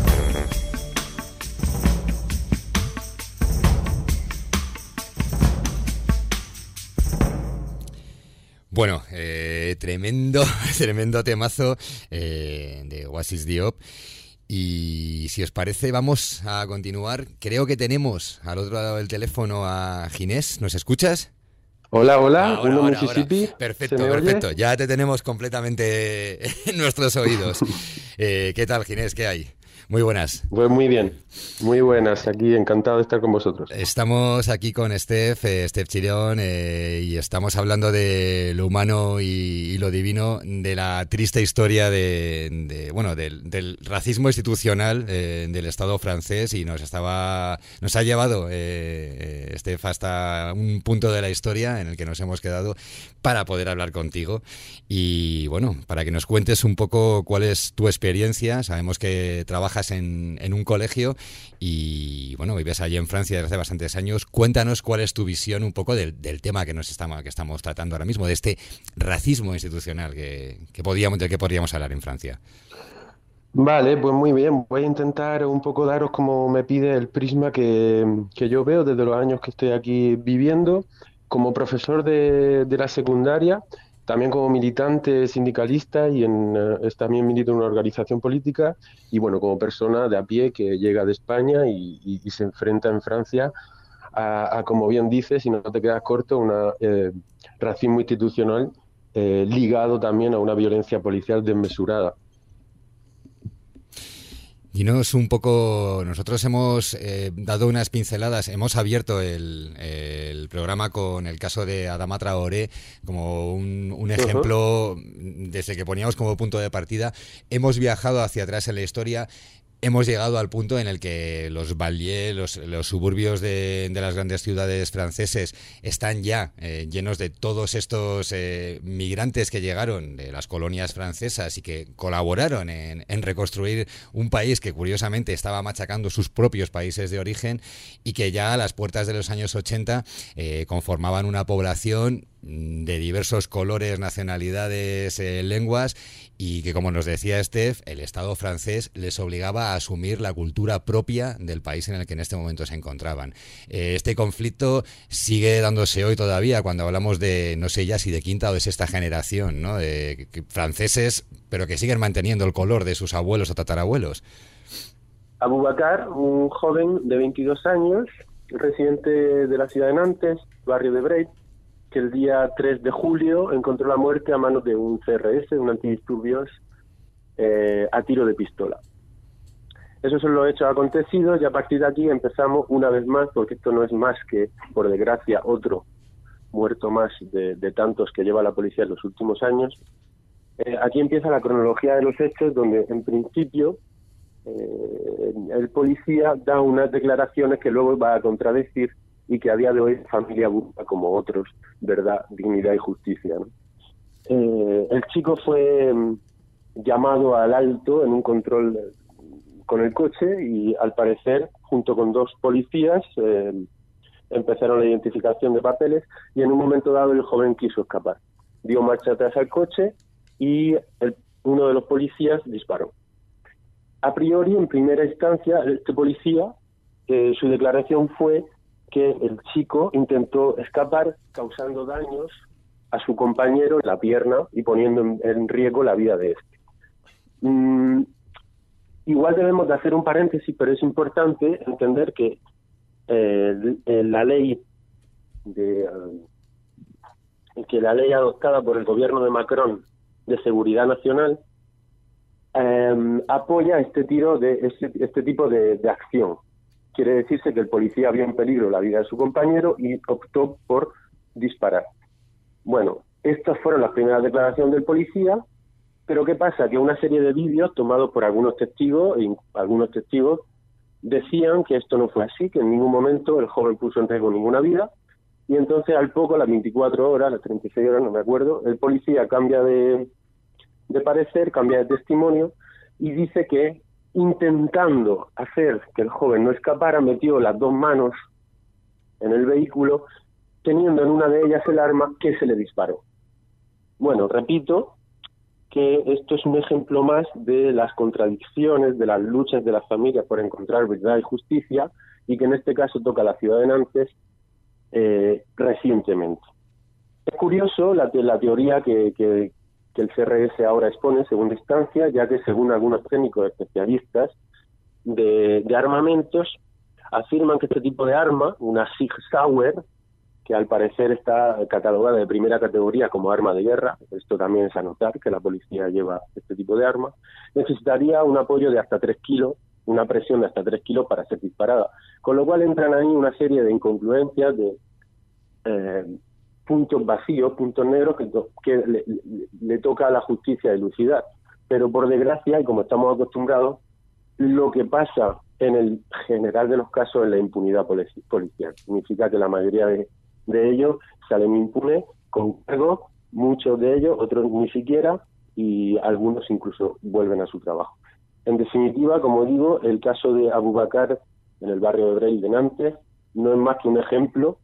Bueno, eh, tremendo, tremendo temazo eh, de Oasis Diop. Y si os parece, vamos a continuar. Creo que tenemos al otro lado del teléfono a Ginés. ¿Nos escuchas? Hola, hola, ahora, uno ahora, Mississippi. Ahora. Perfecto, perfecto. Oye? Ya te tenemos completamente en nuestros oídos. Eh, ¿Qué tal, Ginés? ¿Qué hay? Muy buenas. Pues muy bien, muy buenas. Aquí encantado de estar con vosotros. Estamos aquí con Steph, eh, Steph Chirón, eh, y estamos hablando de lo humano y, y lo divino, de la triste historia de, de bueno, del, del racismo institucional eh, del Estado francés, y nos estaba, nos ha llevado eh, Steph hasta un punto de la historia en el que nos hemos quedado para poder hablar contigo y bueno, para que nos cuentes un poco cuál es tu experiencia. Sabemos que trabajas En, en un colegio y bueno, vives allí en Francia desde hace bastantes años. Cuéntanos cuál es tu visión un poco del, del tema que nos estamos, que estamos tratando ahora mismo, de este racismo institucional que, que podíamos, del que podríamos hablar en Francia. Vale, pues muy bien. Voy a intentar un poco daros, como me pide, el prisma que, que yo veo desde los años que estoy aquí viviendo, como profesor de, de la secundaria, también como militante sindicalista y en, eh, también milito en una organización política y bueno, como persona de a pie que llega de España y, y, y se enfrenta en Francia a, a, como bien dices, y no te quedas corto, un eh, racismo institucional eh, ligado también a una violencia policial desmesurada. Dinos un poco, nosotros hemos eh, dado unas pinceladas, hemos abierto el, el programa con el caso de Adama Traoré como un, un ejemplo, uh-huh. Desde que poníamos como punto de partida. Hemos viajado hacia atrás en la historia. Hemos llegado al punto en el que los banlieues, los, los suburbios de, de las grandes ciudades franceses están ya eh, llenos de todos estos eh, migrantes que llegaron de las colonias francesas y que colaboraron en, en reconstruir un país que curiosamente estaba machacando sus propios países de origen y que ya a las puertas de los años ochenta eh, conformaban una población de diversos colores, nacionalidades, eh, lenguas, y que, como nos decía Steph, el Estado francés les obligaba a asumir la cultura propia del país en el que en este momento se encontraban. Eh, este conflicto sigue dándose hoy todavía, cuando hablamos de, no sé ya si de quinta o de sexta generación, ¿no?, de franceses, pero que siguen manteniendo el color de sus abuelos o tatarabuelos. Aboubacar, un joven de veintidós años, residente de la ciudad de Nantes, barrio de Brest, que el día tres de julio encontró la muerte a manos de un C R S, un antidisturbios, eh, a tiro de pistola. Esos son los hechos acontecidos y a partir de aquí empezamos una vez más, porque esto no es más que, por desgracia, otro muerto más de, de tantos que lleva la policía en los últimos años. Eh, aquí empieza la cronología de los hechos, donde en principio eh, el policía da unas declaraciones que luego va a contradecir y que a día de hoy la familia busca, como otros, verdad, dignidad y justicia, ¿no? Eh, el chico fue mm, llamado al alto en un control con el coche y al parecer, junto con dos policías, eh, empezaron la identificación de papeles y en un momento dado el joven quiso escapar. Dio marcha atrás al coche y el, uno de los policías disparó. A priori, en primera instancia, este policía, eh, su declaración fue que el chico intentó escapar causando daños a su compañero en la pierna y poniendo en, en riesgo la vida de este. Mm, igual debemos de hacer un paréntesis, pero es importante entender que eh, la ley de eh, que la ley adoptada por el gobierno de Macron de seguridad nacional eh, apoya este tiro de este, este tipo de, de acción. Quiere decirse que el policía vio en peligro la vida de su compañero y optó por disparar. Bueno, estas fueron las primeras declaraciones del policía, pero ¿qué pasa? Que una serie de vídeos tomados por algunos testigos, y algunos testigos decían que esto no fue así, que en ningún momento el joven puso en riesgo ninguna vida, y entonces al poco, a las veinticuatro horas, las treinta y seis horas, no me acuerdo, el policía cambia de, de parecer, cambia de testimonio, y dice que intentando hacer que el joven no escapara, metió las dos manos en el vehículo, teniendo en una de ellas el arma que se le disparó. Bueno, repito que esto es un ejemplo más de las contradicciones, de las luchas de las familias por encontrar verdad y justicia, y que en este caso toca a la ciudad de Nantes eh, recientemente. Es curioso la, la teoría que, que, que el C R S ahora expone en segunda instancia, ya que según algunos técnicos especialistas de, de armamentos, afirman que este tipo de arma, una Sig Sauer, que al parecer está catalogada de primera categoría como arma de guerra, esto también es anotar que la policía lleva este tipo de arma, necesitaría un apoyo de hasta tres kilos, una presión de hasta tres kilos para ser disparada, con lo cual entran ahí una serie de incongruencias, de eh, puntos vacíos, puntos negros que, to que le, le, le toca a la justicia dilucidar. Pero por desgracia, y como estamos acostumbrados, lo que pasa en el general de los casos es la impunidad policial. Significa que la mayoría de de ellos salen impunes con cargos, muchos de ellos, otros ni siquiera, y algunos incluso vuelven a su trabajo. En definitiva, como digo, el caso de Abubakar en el barrio de Breil de Nantes no es más que un ejemplo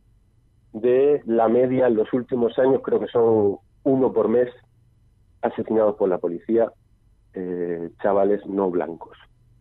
de la media en los últimos años, creo que son uno por mes asesinados por la policía, eh, chavales no blancos.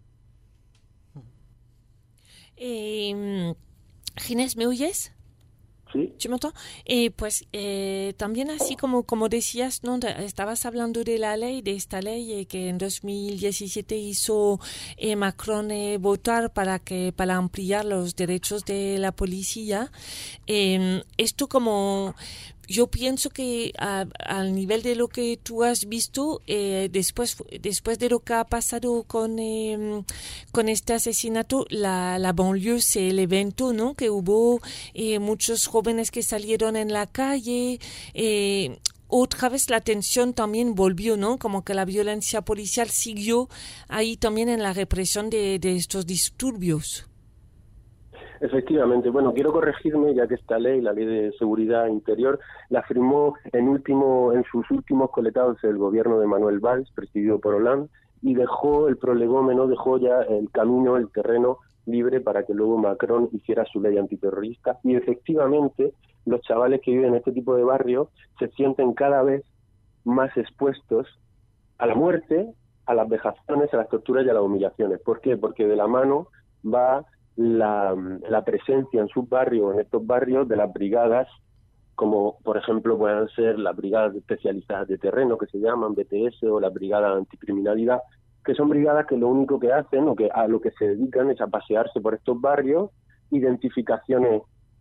Eh, Ginés, ¿me oyes? Sí. Eh, pues eh, también así como, como decías, ¿no? Estabas hablando de la ley, de esta ley eh, que en dos mil diecisiete hizo eh, Macron eh, votar para que para ampliar los derechos de la policía. Eh, esto como yo pienso que a, al nivel de lo que tú has visto, eh, después después de lo que ha pasado con eh, con este asesinato, la, la banlieue se levantó, ¿no? Que hubo eh, muchos jóvenes que salieron en la calle, eh, otra vez la tensión también volvió, ¿no? Como que la violencia policial siguió ahí también en la represión de, de estos disturbios. Efectivamente. Bueno, quiero corregirme, ya que esta ley, la Ley de Seguridad Interior, la firmó en último en sus últimos coletados el gobierno de Manuel Valls, presidido por Hollande, y dejó el prolegómeno, dejó ya el camino, el terreno libre para que luego Macron hiciera su ley antiterrorista. Y efectivamente, los chavales que viven en este tipo de barrios se sienten cada vez más expuestos a la muerte, a las vejaciones, a las torturas y a las humillaciones. ¿Por qué? Porque de la mano va La, la presencia en sus barrios, en estos barrios, de las brigadas, como por ejemplo puedan ser las brigadas especializadas de terreno, que se llaman B T S, o las brigadas anticriminalidad, que son brigadas que lo único que hacen, o que a lo que se dedican, es a pasearse por estos barrios, identificaciones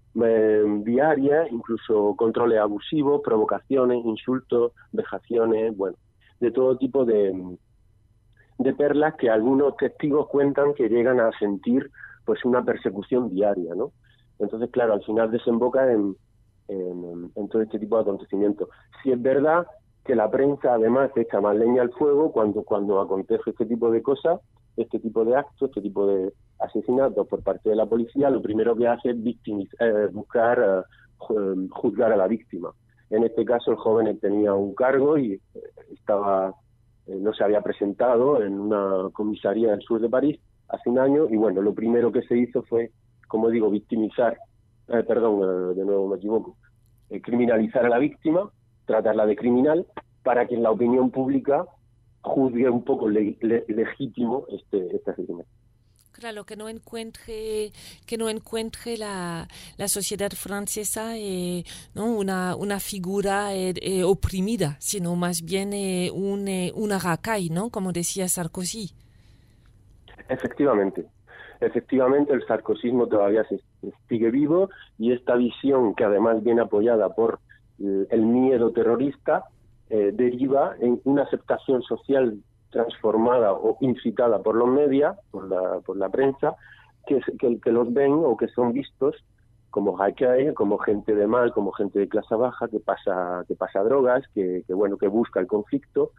eh, diaria, incluso controles abusivos, provocaciones, insultos, vejaciones, bueno, de todo tipo de, de perlas que algunos testigos cuentan que llegan a sentir pues una persecución diaria, ¿no? Entonces, claro, al final desemboca en, en, en todo este tipo de acontecimientos. Si es verdad que la prensa además echa más leña al fuego cuando, cuando acontece este tipo de cosas, este tipo de actos, este tipo de asesinatos por parte de la policía, lo primero que hace es victimiz- eh, buscar eh, juzgar a la víctima. En este caso el joven tenía un cargo y eh, estaba eh, no se había presentado en una comisaría del sur de París hace un año y bueno, lo primero que se hizo fue, como digo, victimizar, eh, perdón, eh, de nuevo me equivoco, eh, criminalizar a la víctima, tratarla de criminal, para que en la opinión pública juzgue un poco le, le, legítimo este, este asesinato. Claro, que no encuentre, que no encuentre la, la sociedad francesa eh, ¿no? una, una figura eh, eh, oprimida, sino más bien eh, un, eh, una racaille, ¿no? Como decía Sarkozy. Efectivamente. Efectivamente, el sarkozismo todavía se, sigue vivo y esta visión, que además viene apoyada por eh, el miedo terrorista, eh, deriva en una aceptación social transformada o incitada por los medios, por la, por la prensa, que, que, que los ven o que son vistos como racaille, como gente de mal, como gente de clase baja, que pasa que pasa drogas, que, que bueno que busca el conflicto,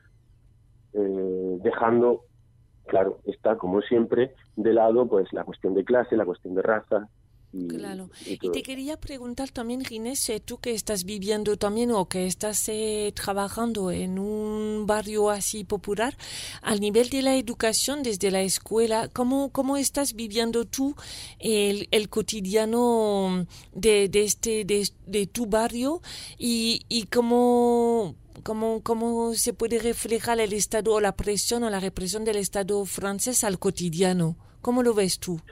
eh, dejando, claro, está como siempre de lado pues la cuestión de clase, la cuestión de raza. Y, claro. Y, y te quería preguntar también, Ginés, tú que estás viviendo también o que estás eh, trabajando en un barrio así popular, al nivel de la educación desde la escuela, ¿cómo, cómo estás viviendo tú el, el cotidiano de, de, este, de, de tu barrio y, y cómo... ¿Cómo, ¿Cómo se puede reflejar el Estado o la presión o la represión del Estado francés al cotidiano? ¿Cómo lo ves tú?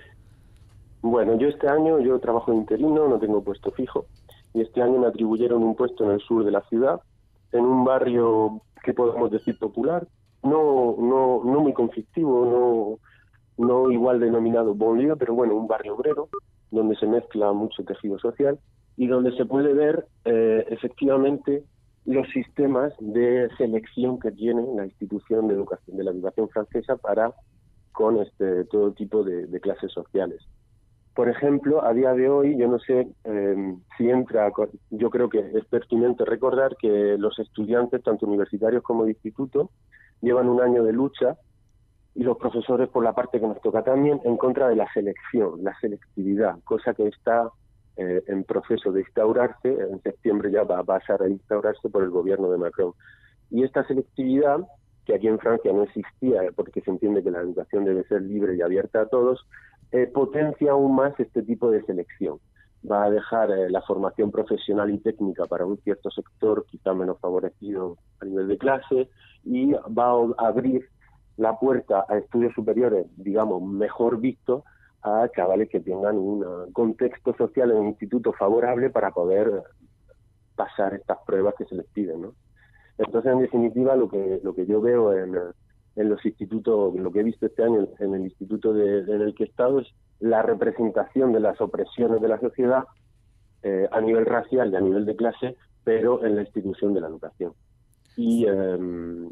Bueno, yo este año, yo trabajo interino, no tengo puesto fijo, y este año me atribuyeron un puesto en el sur de la ciudad, en un barrio que podemos decir popular, no no no muy conflictivo, no no igual denominado banlieue, pero bueno, un barrio obrero, donde se mezcla mucho tejido social, y donde se puede ver eh, efectivamente los sistemas de selección que tiene la institución de educación de la educación francesa para con este todo tipo de, de clases sociales. Por ejemplo, a día de hoy, yo no sé eh, si entra, yo creo que es pertinente recordar que los estudiantes, tanto universitarios como de instituto, llevan un año de lucha, y los profesores, por la parte que nos toca también, en contra de la selección, la selectividad, cosa que está eh, en proceso de instaurarse, en septiembre ya va a pasar a instaurarse por el gobierno de Macron. Y esta selectividad, que aquí en Francia no existía, porque se entiende que la educación debe ser libre y abierta a todos, eh, potencia aún más este tipo de selección. Va a dejar eh, la formación profesional y técnica para un cierto sector, quizá menos favorecido a nivel de clase, y va a abrir la puerta a estudios superiores, digamos, mejor vistos, a chavales que tengan un contexto social en un instituto favorable para poder pasar estas pruebas que se les piden, ¿no? Entonces, en definitiva, lo que lo que yo veo en, en los institutos, lo que he visto este año en el instituto de, en el que he estado, es la representación de las opresiones de la sociedad eh, a nivel racial y a nivel de clase, pero en la institución de la educación. Y, eh,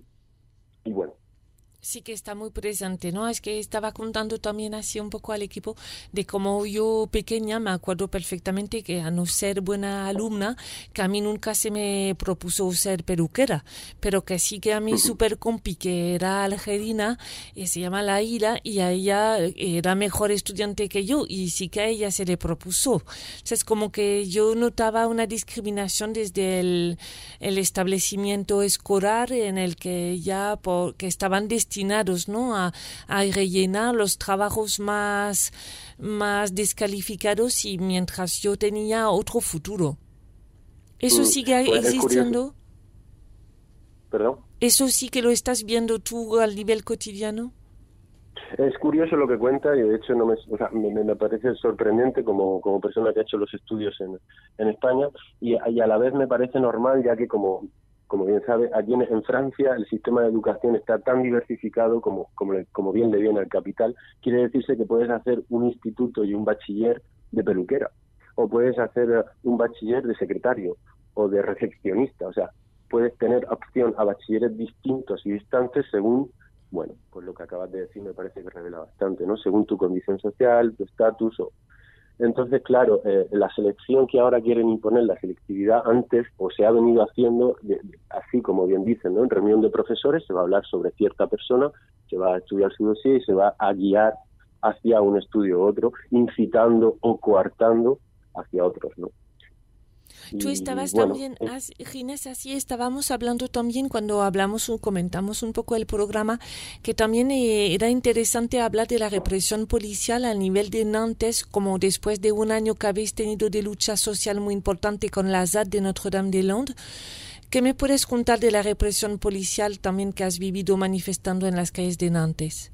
y bueno. Sí que está muy presente, ¿no? Es que estaba contando también así un poco al equipo de cómo yo pequeña me acuerdo perfectamente que a no ser buena alumna, que a mí nunca se me propuso ser peluquera, pero que sí que a mi super compi que era algerina, y se llama Laila, y a ella era mejor estudiante que yo, y sí que a ella se le propuso. Entonces como que yo notaba una discriminación desde el, el establecimiento escolar en el que ya por, que estaban destinados ¿no? a, a rellenar los trabajos más, más descalificados y mientras yo tenía otro futuro. ¿Eso sigue pues existiendo? ¿Perdón? ¿Eso sí que lo estás viendo tú al nivel cotidiano? Es curioso lo que cuenta y de hecho no me, o sea, me, me parece sorprendente como, como persona que ha hecho los estudios en, en España y, y a la vez me parece normal, ya que como Como bien sabe, aquí en, en Francia el sistema de educación está tan diversificado como, como, como bien le viene al capital. Quiere decirse que puedes hacer un instituto y un bachiller de peluquera. o puedes hacer un bachiller de secretario o de recepcionista, o sea, puedes tener opción a bachilleres distintos y distantes según, bueno, pues lo que acabas de decir me parece que revela bastante, ¿no? Según tu condición social, tu estatus. O... Entonces, claro, eh, la selección que ahora quieren imponer, la selectividad, antes o se ha venido haciendo, de, de, así como bien dicen, ¿no? En reunión de profesores se va a hablar sobre cierta persona, se va a estudiar su dossier y se va a guiar hacia un estudio u otro, incitando o coartando hacia otros, ¿no? Tú estabas y, bueno, también, Ginés, así estábamos hablando también cuando hablamos o comentamos un poco el programa, que también eh, era interesante hablar de la represión policial a nivel de Nantes, como después de un año que habéis tenido de lucha social muy importante con la Z A D de Notre-Dame-des-Landes. ¿Qué me puedes contar de la represión policial también que has vivido manifestando en las calles de Nantes?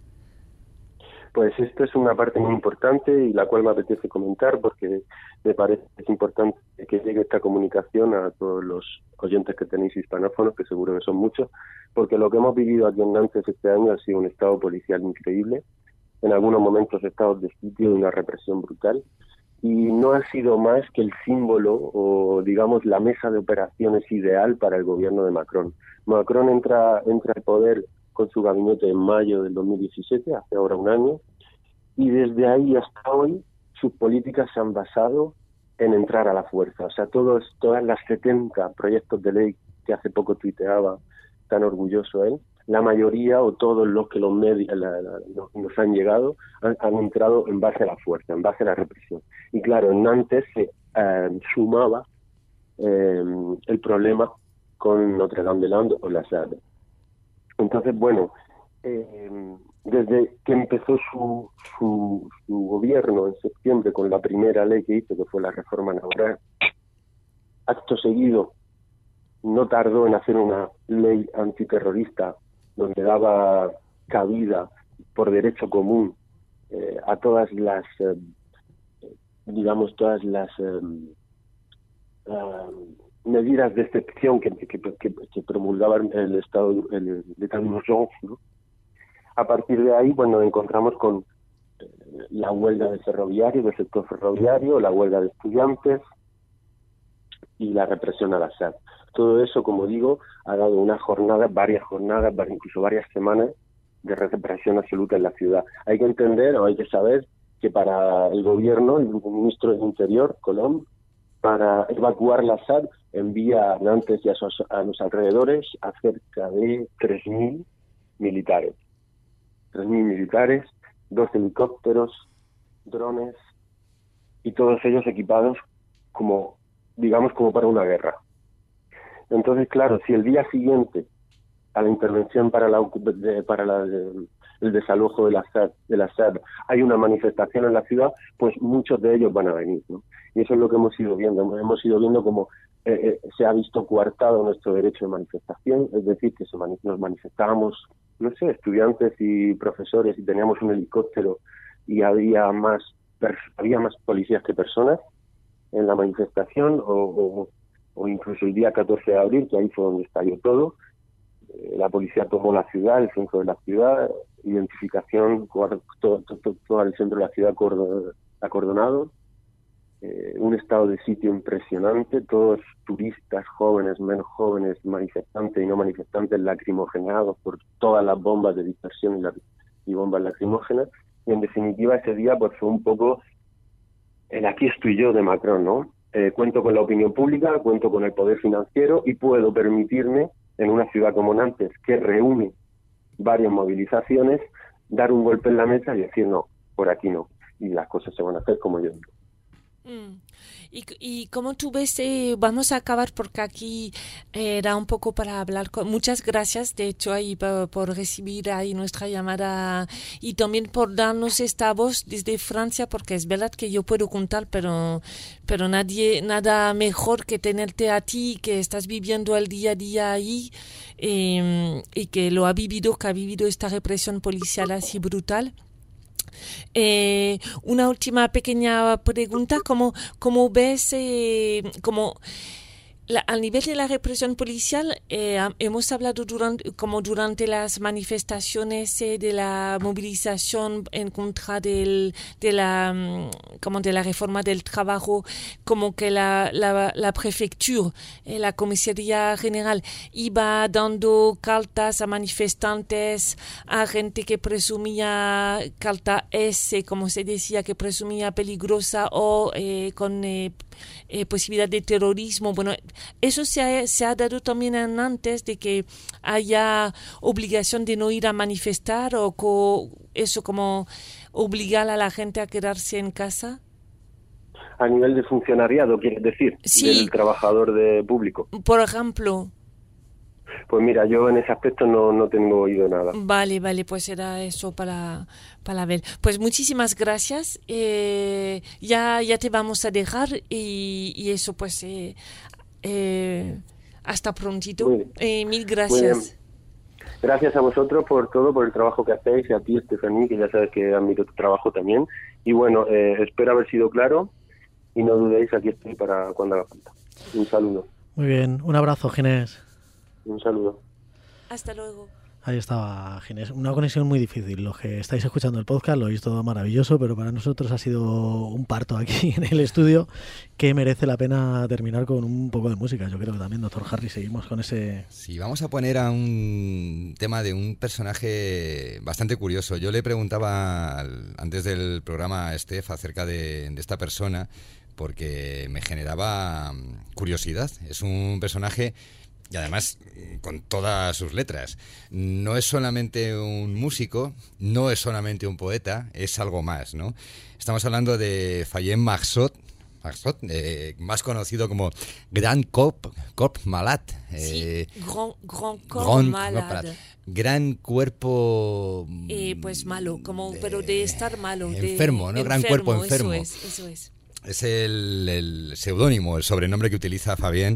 Pues esto es una parte muy importante y la cual me apetece comentar porque me parece que es importante que llegue esta comunicación a todos los oyentes que tenéis hispanófonos, que seguro que son muchos, porque lo que hemos vivido aquí en Nantes este año ha sido un estado policial increíble, en algunos momentos estados de sitio y una represión brutal, y no ha sido más que el símbolo o, digamos, la mesa de operaciones ideal para el gobierno de Macron. Macron entra, entra al poder con su gabinete en mayo del dos mil diecisiete, hace ahora un año, y desde ahí hasta hoy sus políticas se han basado en entrar a la fuerza. O sea, todos, todas las setenta proyectos de ley que hace poco tuiteaba, tan orgulloso él, la mayoría o todos los que los medios la, la, nos, nos han llegado han, han entrado en base a la fuerza, en base a la represión. Y claro, en Nantes se eh, sumaba eh, el problema con Notre-Dame-des-Landes o la Z A D. Entonces, bueno, eh, desde que empezó su, su, su gobierno en septiembre con la primera ley que hizo, que fue la reforma laboral, acto seguido no tardó en hacer una ley antiterrorista donde daba cabida por derecho común eh, a todas las, eh, digamos, todas las... Eh, uh, medidas de excepción que, que, que, que promulgaba el Estado, el, el Estado de urgencia, ¿no? A partir de ahí, bueno, nos encontramos con eh, la huelga del ferroviario, del sector ferroviario, la huelga de estudiantes y la represión a la Z A D. Todo eso, como digo, ha dado unas jornadas, varias jornadas, incluso varias semanas de represión absoluta en la ciudad. Hay que entender o hay que saber que para el gobierno, el ministro del Interior, Colom, para evacuar la Z A D, envía a Nantes y a, sus, a los alrededores a cerca de tres mil militares. tres mil militares, dos helicópteros, drones, y todos ellos equipados como, digamos, como para una guerra. Entonces, claro, si el día siguiente a la intervención para la de, para la, de, el desalojo de la Z A D, de la Z A D hay una manifestación en la ciudad, pues muchos de ellos van a venir, ¿no? Y eso es lo que hemos ido viendo. Hemos ido viendo como eh, eh, se ha visto coartado nuestro derecho de manifestación, es decir, que se mani- nos manifestábamos, no sé, estudiantes y profesores, y teníamos un helicóptero y había más pers- había más policías que personas en la manifestación, o, o, o incluso el día catorce de abril, que ahí fue donde estalló todo. Eh, la policía tomó la ciudad, el centro de la ciudad, identificación, todo, todo, todo, todo el centro de la ciudad acordonado. Eh, un estado de sitio impresionante, todos turistas, jóvenes, menos jóvenes, manifestantes y no manifestantes, lacrimogenados por todas las bombas de dispersión y, la, y bombas lacrimógenas. Y en definitiva ese día pues fue un poco el aquí estoy yo de Macron, ¿no? Eh, cuento con la opinión pública, cuento con el poder financiero y puedo permitirme, en una ciudad como Nantes, que reúne varias movilizaciones, dar un golpe en la mesa y decir no, por aquí no. Y las cosas se van a hacer como yo digo. Mm. Y, y como tú ves, eh, vamos a acabar porque aquí eh, era un poco para hablar con... Muchas gracias, de hecho, ahí por, por recibir ahí nuestra llamada y también por darnos esta voz desde Francia, porque es verdad que yo puedo contar, pero pero nadie nada mejor que tenerte a ti, que estás viviendo el día a día ahí eh, y que lo ha vivido, que ha vivido esta represión policial así brutal. Eh, una última pequeña pregunta, ¿cómo, cómo ves, eh, cómo, La, al nivel de la represión policial, eh, hemos hablado durante, como durante las manifestaciones eh, de la movilización en contra del, de, la, como de la reforma del trabajo, como que la, la, la prefectura, eh, la comisaría general, iba dando cartas a manifestantes, a gente que presumía carta S, como se decía, que presumía peligrosa o eh, con eh, eh, posibilidad de terrorismo. Bueno, eso se ha, se ha dado también antes de que haya obligación de no ir a manifestar o co, eso como obligar a la gente a quedarse en casa. A nivel de funcionariado, ¿quieres decir? Sí. Del trabajador de público. Por ejemplo. Pues mira, yo en ese aspecto no, no tengo oído nada. Vale, vale, pues era eso para, para ver. Pues muchísimas gracias. Eh, ya, ya te vamos a dejar y, y eso pues eh, eh, hasta prontito. Eh, mil gracias. Gracias a vosotros por todo, por el trabajo que hacéis, y a ti, Estefanía, que ya sabes que admiro tu trabajo también. Y bueno, eh, espero haber sido claro y no dudéis, aquí estoy para cuando haga falta. Un saludo. Muy bien, un abrazo, Ginés. Un saludo. Hasta luego. Ahí estaba Ginés. Una conexión muy difícil. Los que estáis escuchando el podcast lo oís todo maravilloso, pero para nosotros ha sido un parto aquí en el estudio que merece la pena terminar con un poco de música. Yo creo que también, doctor Harry, seguimos con ese... Sí, vamos a poner a un tema de un personaje bastante curioso. Yo le preguntaba al, antes del programa a Steph acerca de, de esta persona porque me generaba curiosidad. Es un personaje... Y además, con todas sus letras. No es solamente un músico, no es solamente un poeta, es algo más, ¿no? Estamos hablando de Fayem Marsot, Marsot eh, más conocido como Grand Corps, Corps Malade. Eh, sí, Grand, Grand Corps Grand, Malade. Gran cuerpo... Eh, pues malo, como, de, pero de estar malo. De, enfermo, ¿no? Gran enfermo, cuerpo enfermo. Eso es, eso es. Es el, el seudónimo, el sobrenombre que utiliza Fabien.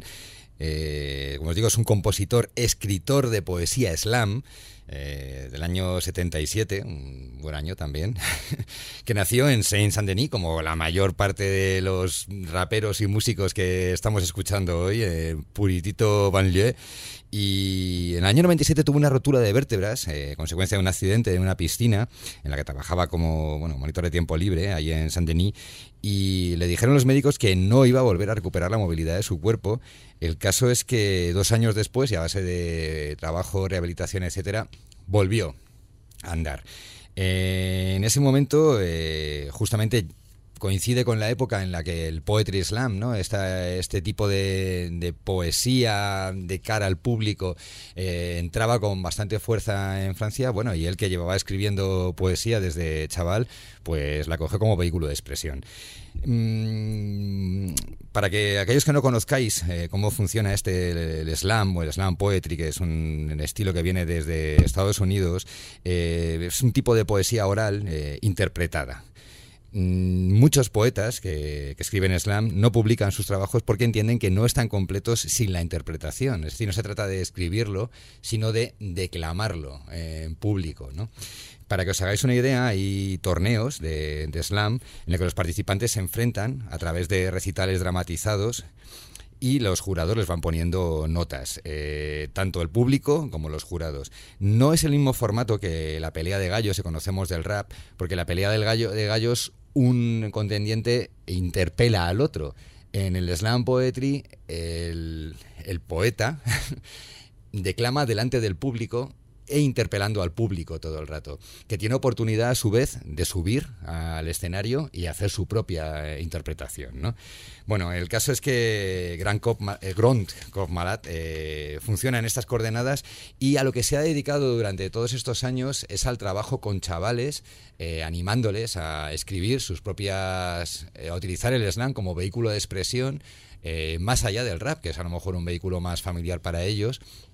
Eh, como os digo, es un compositor, escritor de poesía slam eh, del año setenta y siete, un buen año también, que nació en Seine-Saint-Denis, como la mayor parte de los raperos y músicos que estamos escuchando hoy, eh, puritito banlieue. Y en el año noventa y siete tuvo una rotura de vértebras, eh, consecuencia de un accidente en una piscina en la que trabajaba como bueno, monitor de tiempo libre allí en Saint-Denis, y le dijeron los médicos que no iba a volver a recuperar la movilidad de su cuerpo. El caso es que dos años después, y a base de trabajo, rehabilitación, etcétera, volvió a andar. Eh, en ese momento, eh, justamente coincide con la época en la que el poetry slam, ¿no? Esta, este tipo de, de poesía de cara al público eh, entraba con bastante fuerza en Francia. Bueno, y él, que llevaba escribiendo poesía desde chaval, pues la cogió como vehículo de expresión. Mm, para que aquellos que no conozcáis eh, cómo funciona este el, el slam o el slam poetry, que es un, un estilo que viene desde Estados Unidos, eh, es un tipo de poesía oral eh, interpretada. Muchos poetas que, que escriben slam no publican sus trabajos porque entienden que no están completos sin la interpretación. Es decir, no se trata de escribirlo, sino de declamarlo en público, ¿no? Para que os hagáis una idea, hay torneos de, de slam en los que los participantes se enfrentan a través de recitales dramatizados y los jurados les van poniendo notas, eh, tanto el público como los jurados. No es el mismo formato que la pelea de gallos que conocemos del rap, porque la pelea del gallo, de gallos, un contendiente interpela al otro. En el slam poetry, el, el poeta declama delante del público e interpelando al público todo el rato, que tiene oportunidad a su vez de subir al escenario y hacer su propia interpretación, ¿no? Bueno, el caso es que Grand Corps, eh, Grand Corps Malade eh, funciona en estas coordenadas, y a lo que se ha dedicado durante todos estos años es al trabajo con chavales, eh, animándoles a escribir sus propias, eh, a utilizar el slam como vehículo de expresión, eh, más allá del rap, que es a lo mejor un vehículo más familiar para ellos.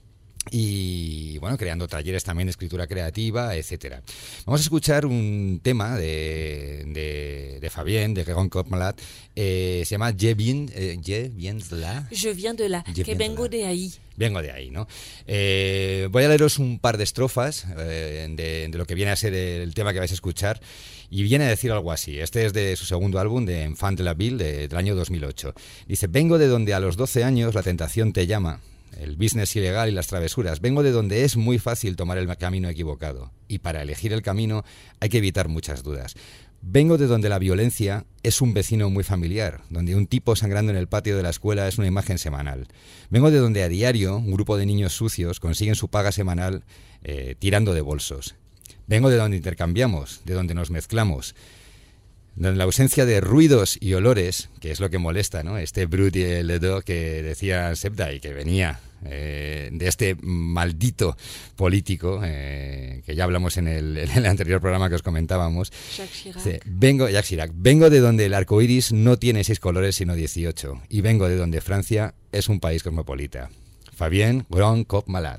y bueno, creando talleres también de escritura creativa, etcétera. Vamos a escuchar un tema de, de, de Fabien, de Grand Corps Malade, eh, se llama Je viens, eh, Je viens de là. Je viens de là, Je que vengo de, de ahí. Vengo de ahí, ¿no? Eh, voy a leeros un par de estrofas eh, de, de lo que viene a ser el tema que vais a escuchar, y viene a decir algo así. Este es de su segundo álbum, de Enfant de la Ville, de, del año dos mil ocho. Dice: vengo de donde a los doce años la tentación te llama, el business ilegal y las travesuras. Vengo de donde es muy fácil tomar el camino equivocado, y para elegir el camino hay que evitar muchas dudas. Vengo de donde la violencia es un vecino muy familiar, donde un tipo sangrando en el patio de la escuela es una imagen semanal. Vengo de donde a diario un grupo de niños sucios consiguen su paga semanal eh, tirando de bolsos. Vengo de donde intercambiamos, de donde nos mezclamos, donde la ausencia de ruidos y olores, que es lo que molesta, ¿no? Este brut y el ledo que decía Sebda y que venía eh, de este maldito político, eh, que ya hablamos en el, en el anterior programa que os comentábamos. Jacques Chirac. Sí, vengo, Jacques Chirac. Vengo de donde el arco iris no tiene seis colores sino dieciocho, y vengo de donde Francia es un país cosmopolita. Fabien, Grand Corps Malade.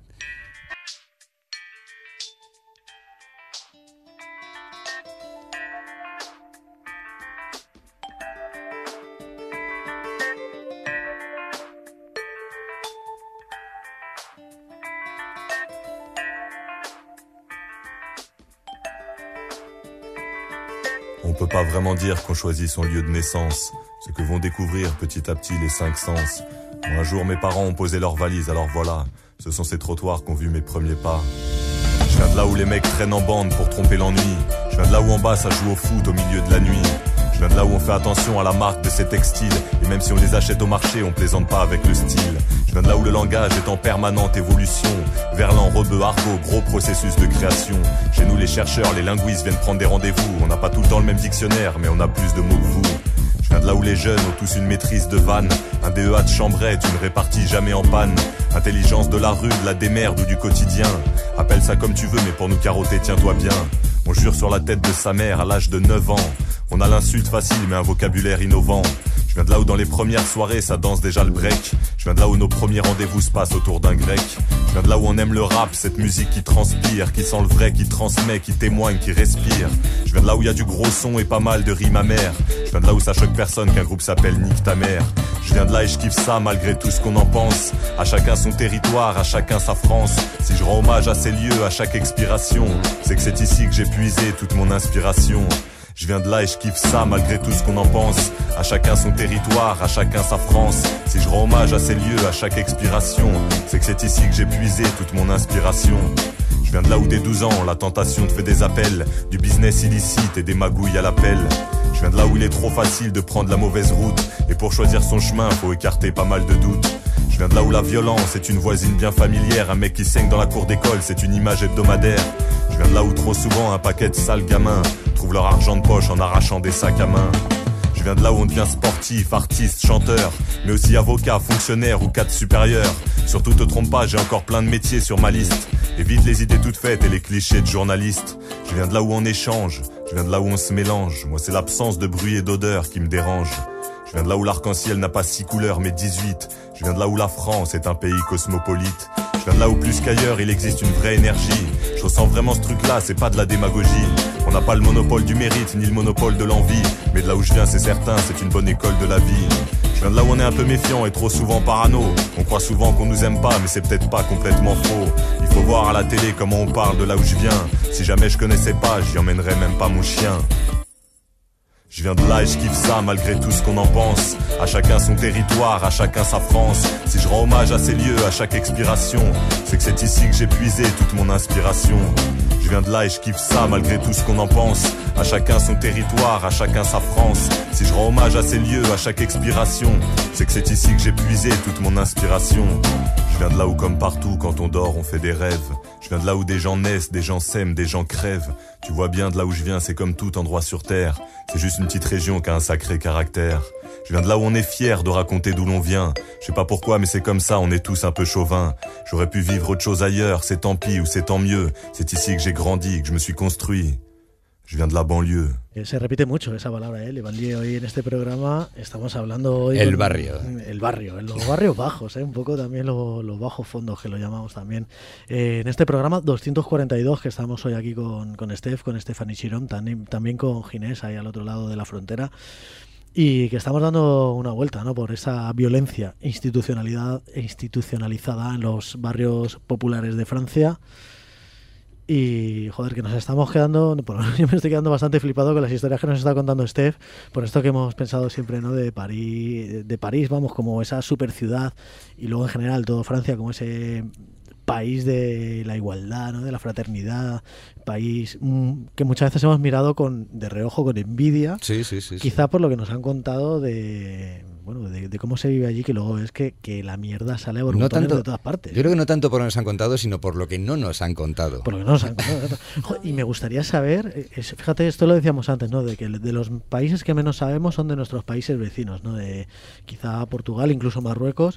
On peut pas vraiment dire qu'on choisit son lieu de naissance, ce que vont découvrir petit à petit les cinq sens. Moi, un jour, mes parents ont posé leurs valises, alors voilà, ce sont ces trottoirs qu'ont vu mes premiers pas. Je viens de là où les mecs traînent en bande pour tromper l'ennui. Je viens de là où en bas ça joue au foot au milieu de la nuit. Je viens de là où on fait attention à la marque de ces textiles, et même si on les achète au marché, on plaisante pas avec le style. Je viens de là où le langage est en permanente évolution. Verlan, rebeu, argot, gros processus de création. Chez nous les chercheurs, les linguistes viennent prendre des rendez-vous. On n'a pas tout le temps le même dictionnaire, mais on a plus de mots que vous. Je viens de là où les jeunes ont tous une maîtrise de vanne, un D E A de chambrette, une répartie jamais en panne. Intelligence de la rue, de la démerde ou du quotidien. Appelle ça comme tu veux, mais pour nous carotter, tiens-toi bien. On jure sur la tête de sa mère à l'âge de neuf ans. On a l'insulte facile mais un vocabulaire innovant. Je viens de là où dans les premières soirées ça danse déjà le break. Je viens de là où nos premiers rendez-vous se passent autour d'un grec. Je viens de là où on aime le rap, cette musique qui transpire, qui sent le vrai, qui transmet, qui témoigne, qui respire. Je viens de là où il y a du gros son et pas mal de rimes amères. Je viens de là où ça choque personne qu'un groupe s'appelle Nique ta mère. Je viens de là et je kiffe ça malgré tout ce qu'on en pense. À chacun son territoire, à chacun sa France. Si je rends hommage à ces lieux, à chaque expiration, c'est que c'est ici que j'ai puisé toute mon inspiration. Je viens de là et je kiffe ça malgré tout ce qu'on en pense. À chacun son territoire, à chacun sa France. Si je rends hommage à ces lieux, à chaque expiration, c'est que c'est ici que j'ai puisé toute mon inspiration. Je viens de là où dès douze ans, la tentation te fait des appels, du business illicite et des magouilles à l'appel. Je viens de là où il est trop facile de prendre la mauvaise route, et pour choisir son chemin, faut écarter pas mal de doutes. Je viens de là où la violence est une voisine bien familière. Un mec qui saigne dans la cour d'école, c'est une image hebdomadaire. Je viens de là où trop souvent un paquet de sales gamins trouvent leur argent de poche en arrachant des sacs à main. Je viens de là où on devient sportif, artiste, chanteur, mais aussi avocat, fonctionnaire ou cadre supérieur. Surtout te trompe pas, j'ai encore plein de métiers sur ma liste. Évite les idées toutes faites et les clichés de journalistes. Je viens de là où on échange, je viens de là où on se mélange. Moi c'est l'absence de bruit et d'odeur qui me dérange. Je viens de là où l'arc-en-ciel n'a pas six couleurs mais dix-huit. Je viens de là où la France est un pays cosmopolite. Je viens de là où plus qu'ailleurs il existe une vraie énergie. Je ressens vraiment ce truc-là, c'est pas de la démagogie. On n'a pas le monopole du mérite ni le monopole de l'envie, mais de là où je viens c'est certain, c'est une bonne école de la vie. Je viens de là où on est un peu méfiant et trop souvent parano. On croit souvent qu'on nous aime pas mais c'est peut-être pas complètement faux. Il faut voir à la télé comment on parle de là où je viens. Si jamais je connaissais pas, j'y emmènerais même pas mon chien. Je viens de là et je kiffe ça malgré tout ce qu'on en pense. À chacun son territoire, à chacun sa France. Si je rends hommage à ces lieux, à chaque expiration, c'est que c'est ici que j'ai puisé toute mon inspiration. Je viens de là et je kiffe ça malgré tout ce qu'on en pense. À chacun son territoire, à chacun sa France. Si je rends hommage à ces lieux, à chaque expiration, c'est que c'est ici que j'ai puisé toute mon inspiration. Je viens de là où comme partout quand on dort on fait des rêves. Je viens de là où des gens naissent, des gens s'aiment, des gens crèvent. Tu vois bien de là où je viens c'est comme tout endroit sur terre. C'est juste une petite région qui a un sacré caractère. Je viens de là où on est fier de raconter d'où l'on vient. Je sais pas pourquoi mais c'est comme ça, on est tous un peu chauvins. J'aurais pu vivre autre chose ailleurs, c'est tant pis ou c'est tant mieux. C'est ici que j'ai grandi, que je me suis construit. Je viens de la banlieue. Eh, se repite mucho esa palabra, ¿eh? Le banlieue. Hoy en este programa estamos hablando hoy el con, barrio. El barrio, en los barrios bajos, ¿eh? Un poco también lo, los bajos fondos que lo llamamos también. Eh, en este programa doscientos cuarenta y dos que estamos hoy aquí con, con Steph, con Stephanie Chirón, también, también con Ginés ahí al otro lado de la frontera. Y que estamos dando una vuelta, ¿no?, por esa violencia institucionalidad, institucionalizada en los barrios populares de Francia. Y, joder, que nos estamos quedando, por lo menos yo me estoy quedando bastante flipado con las historias que nos está contando Steph, por esto que hemos pensado siempre, ¿no?, de París, de París, vamos, como esa super ciudad, y luego en general todo Francia como ese país de la igualdad, ¿no?, de la fraternidad, país mm, que muchas veces hemos mirado con de reojo, con envidia, sí, sí, sí, quizá sí. por lo que nos han contado de... bueno, de, de cómo se vive allí, que luego es que, que la mierda sale a borbotones no tanto, de todas partes. Yo creo que no tanto por lo que nos han contado, sino por lo que no nos han contado. Por lo que no nos han contado. Y me gustaría saber, es, fíjate, esto lo decíamos antes, ¿no?, de que de los países que menos sabemos son de nuestros países vecinos, ¿no?, de quizá Portugal, incluso Marruecos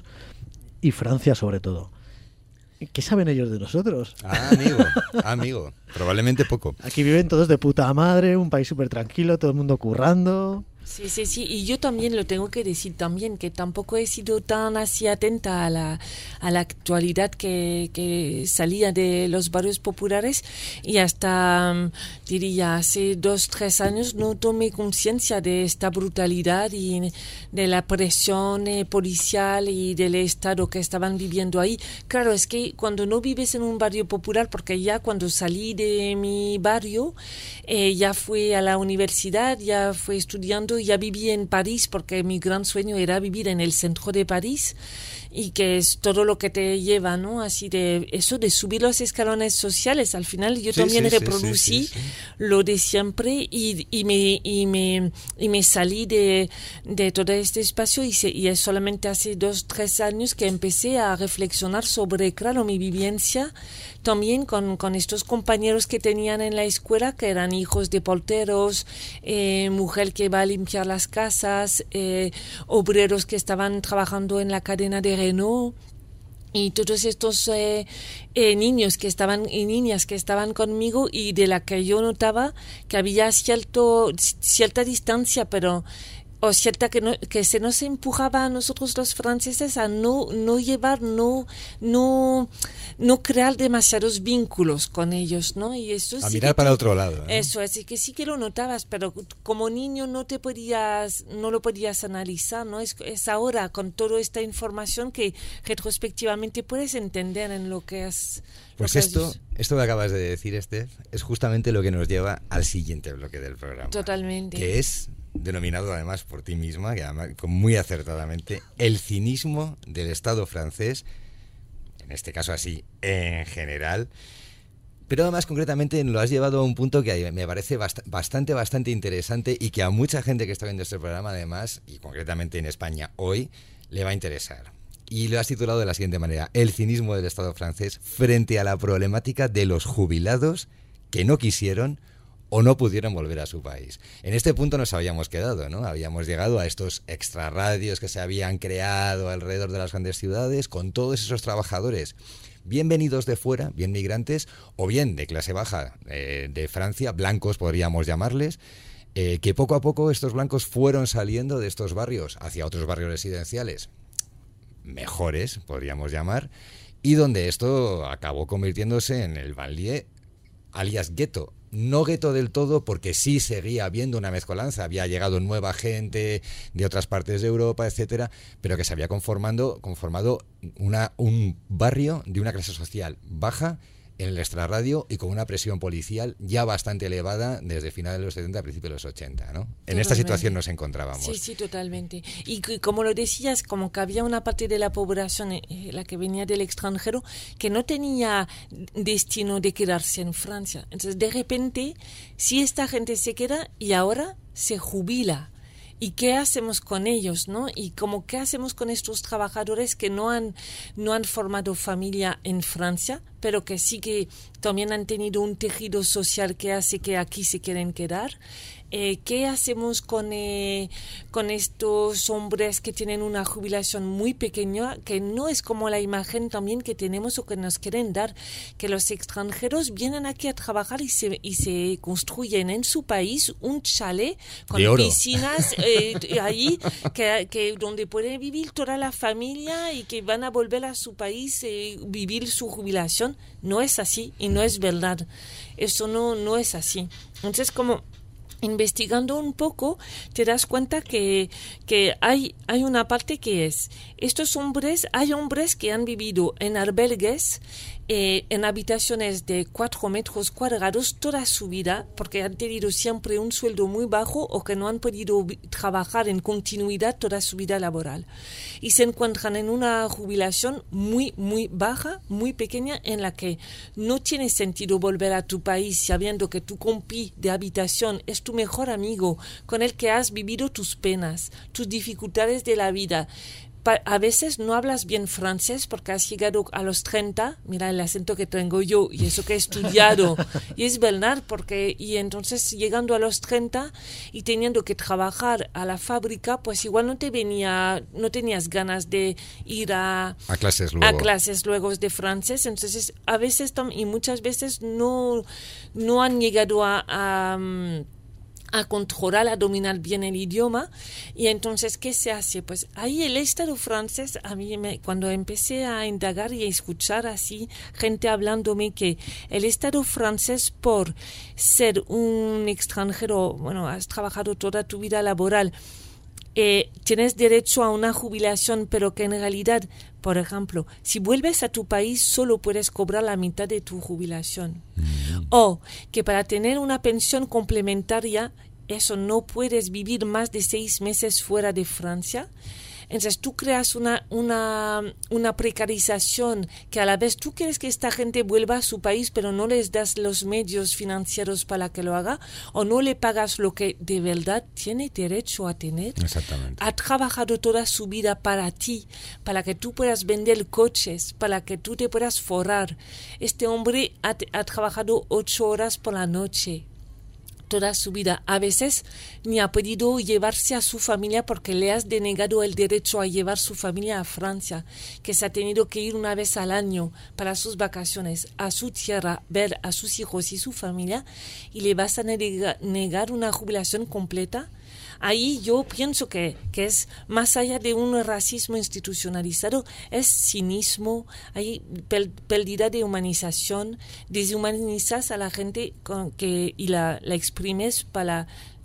y Francia sobre todo. ¿Qué saben ellos de nosotros? Ah, amigo, amigo, probablemente poco. Aquí viven todos de puta madre, un país súper tranquilo, todo el mundo currando. Sí, sí, sí, y yo también lo tengo que decir también, que tampoco he sido tan así atenta a la, a la actualidad que, que salía de los barrios populares, y hasta, diría, hace dos, tres años no tomé conciencia de esta brutalidad y de la presión eh, policial y del estado que estaban viviendo ahí. Claro, es que cuando no vives en un barrio popular, porque ya cuando salí de mi barrio, eh, ya fui a la universidad, ya fui estudiando, ya viví en París, porque mi gran sueño era vivir en el centro de París, y que es todo lo que te lleva, ¿no?, así de eso de subir los escalones sociales. Al final yo sí, también sí, reproducí sí, sí, sí. lo de siempre, y, y, me, y, me, y me salí de, de todo este espacio, y, se, y es solamente hace dos, tres años que empecé a reflexionar sobre, claro, mi vivencia también con, con estos compañeros que tenían en la escuela, que eran hijos de porteros, eh, mujer que va a limpiar las casas, eh, obreros que estaban trabajando en la cadena de Renault, y todos estos eh, eh, niños que estaban y niñas que estaban conmigo, y de la que yo notaba que había cierto, cierta distancia, pero o cierta que, no, que se nos empujaba a nosotros los franceses a no, no llevar, no, no, no crear demasiados vínculos con ellos, ¿no? Y eso a sí mirar que para te, otro lado, ¿eh? Eso, así que sí que lo notabas, pero como niño no te podías, no lo podías analizar, ¿no? Es, es ahora con toda esta información que retrospectivamente puedes entender en lo que has. Pues que esto, has... esto que acabas de decir, Steph, es justamente lo que nos lleva al siguiente bloque del programa. Totalmente. Que es denominado además por ti misma, que además, muy acertadamente, el cinismo del Estado francés, en este caso así en general, pero además concretamente lo has llevado a un punto que me parece bast- bastante, bastante interesante, y que a mucha gente que está viendo este programa además, y concretamente en España hoy, le va a interesar. Y lo has titulado de la siguiente manera: el cinismo del Estado francés frente a la problemática de los jubilados que no quisieron o no pudieron volver a su país. En este punto nos habíamos quedado, ¿no? Habíamos llegado a estos extrarradios que se habían creado alrededor de las grandes ciudades, con todos esos trabajadores, bien venidos de fuera, bien migrantes, o bien de clase baja eh, de Francia, blancos podríamos llamarles, eh, que poco a poco estos blancos fueron saliendo de estos barrios hacia otros barrios residenciales mejores, podríamos llamar, y donde esto acabó convirtiéndose en el banlieue, alias gueto. No gueto del todo, porque sí seguía habiendo una mezcolanza, había llegado nueva gente de otras partes de Europa, etcétera, pero que se había conformando, conformado una, un barrio de una clase social baja en el extrarradio, y con una presión policial ya bastante elevada desde finales de los setenta, principios de los ochenta, ¿no? Totalmente. En esta situación nos encontrábamos. Sí, sí, totalmente. Y que, como lo decías, como que había una parte de la población, eh, la que venía del extranjero, que no tenía destino de quedarse en Francia. Entonces, de repente, si esta gente se queda y ahora se jubila, ¿y qué hacemos con ellos, no? Y como qué hacemos con estos trabajadores que no han no han formado familia en Francia, pero que sí que también han tenido un tejido social que hace que aquí se quieren quedar. Eh, ¿Qué hacemos con, eh, con estos hombres que tienen una jubilación muy pequeña, que no es como la imagen también que tenemos o que nos quieren dar, que los extranjeros vienen aquí a trabajar y se, y se construyen en su país un chalet con piscinas eh, ahí que, que donde puede vivir toda la familia y que van a volver a su país eh, vivir su jubilación? No es así y no es verdad. Eso no, no es así. Entonces, como investigando un poco, te das cuenta que, que hay, hay una parte que es, estos hombres, hay hombres que han vivido en albergues, eh, en habitaciones de cuatro metros cuadrados toda su vida, porque han tenido siempre un sueldo muy bajo o que no han podido trabajar en continuidad toda su vida laboral. Y se encuentran en una jubilación muy, muy baja, muy pequeña, en la que no tiene sentido volver a tu país sabiendo que tu compi de habitación es tu mejor amigo, con el que has vivido tus penas, tus dificultades de la vida. A veces no hablas bien francés porque has llegado a los treinta, mira el acento que tengo yo y eso que he estudiado, y es verdad, porque y entonces llegando a los treinta y teniendo que trabajar a la fábrica, pues igual no te venía, no tenías ganas de ir a, a clases luego, a clases luego de francés, entonces a veces y muchas veces no, no han llegado a, a a controlar, a dominar bien el idioma. Y entonces, ¿qué se hace? Pues ahí el Estado francés, a mí me, cuando empecé a indagar y a escuchar así gente hablándome que el Estado francés, por ser un extranjero, bueno, has trabajado toda tu vida laboral, eh, tienes derecho a una jubilación, pero que en realidad, por ejemplo, si vuelves a tu país solo puedes cobrar la mitad de tu jubilación. Mm. O que para tener una pensión complementaria, eso no puedes vivir más de seis meses fuera de Francia. Entonces tú creas una, una, una precarización que a la vez tú quieres que esta gente vuelva a su país, pero no les das los medios financieros para que lo haga, o no le pagas lo que de verdad tiene derecho a tener. Exactamente. Ha trabajado toda su vida para ti, para que tú puedas vender coches, para que tú te puedas forrar. Este hombre ha, ha trabajado ocho horas por la noche toda su vida. A veces ni ha podido llevarse a su familia porque le has denegado el derecho a llevar su familia a Francia, que se ha tenido que ir una vez al año para sus vacaciones a su tierra, ver a sus hijos y su familia, y le vas a negar, negar una jubilación completa. Ahí yo pienso que, que es más allá de un racismo institucionalizado, es cinismo, hay pel, pérdida de humanización, deshumanizas a la gente con que, y la, la exprimes para,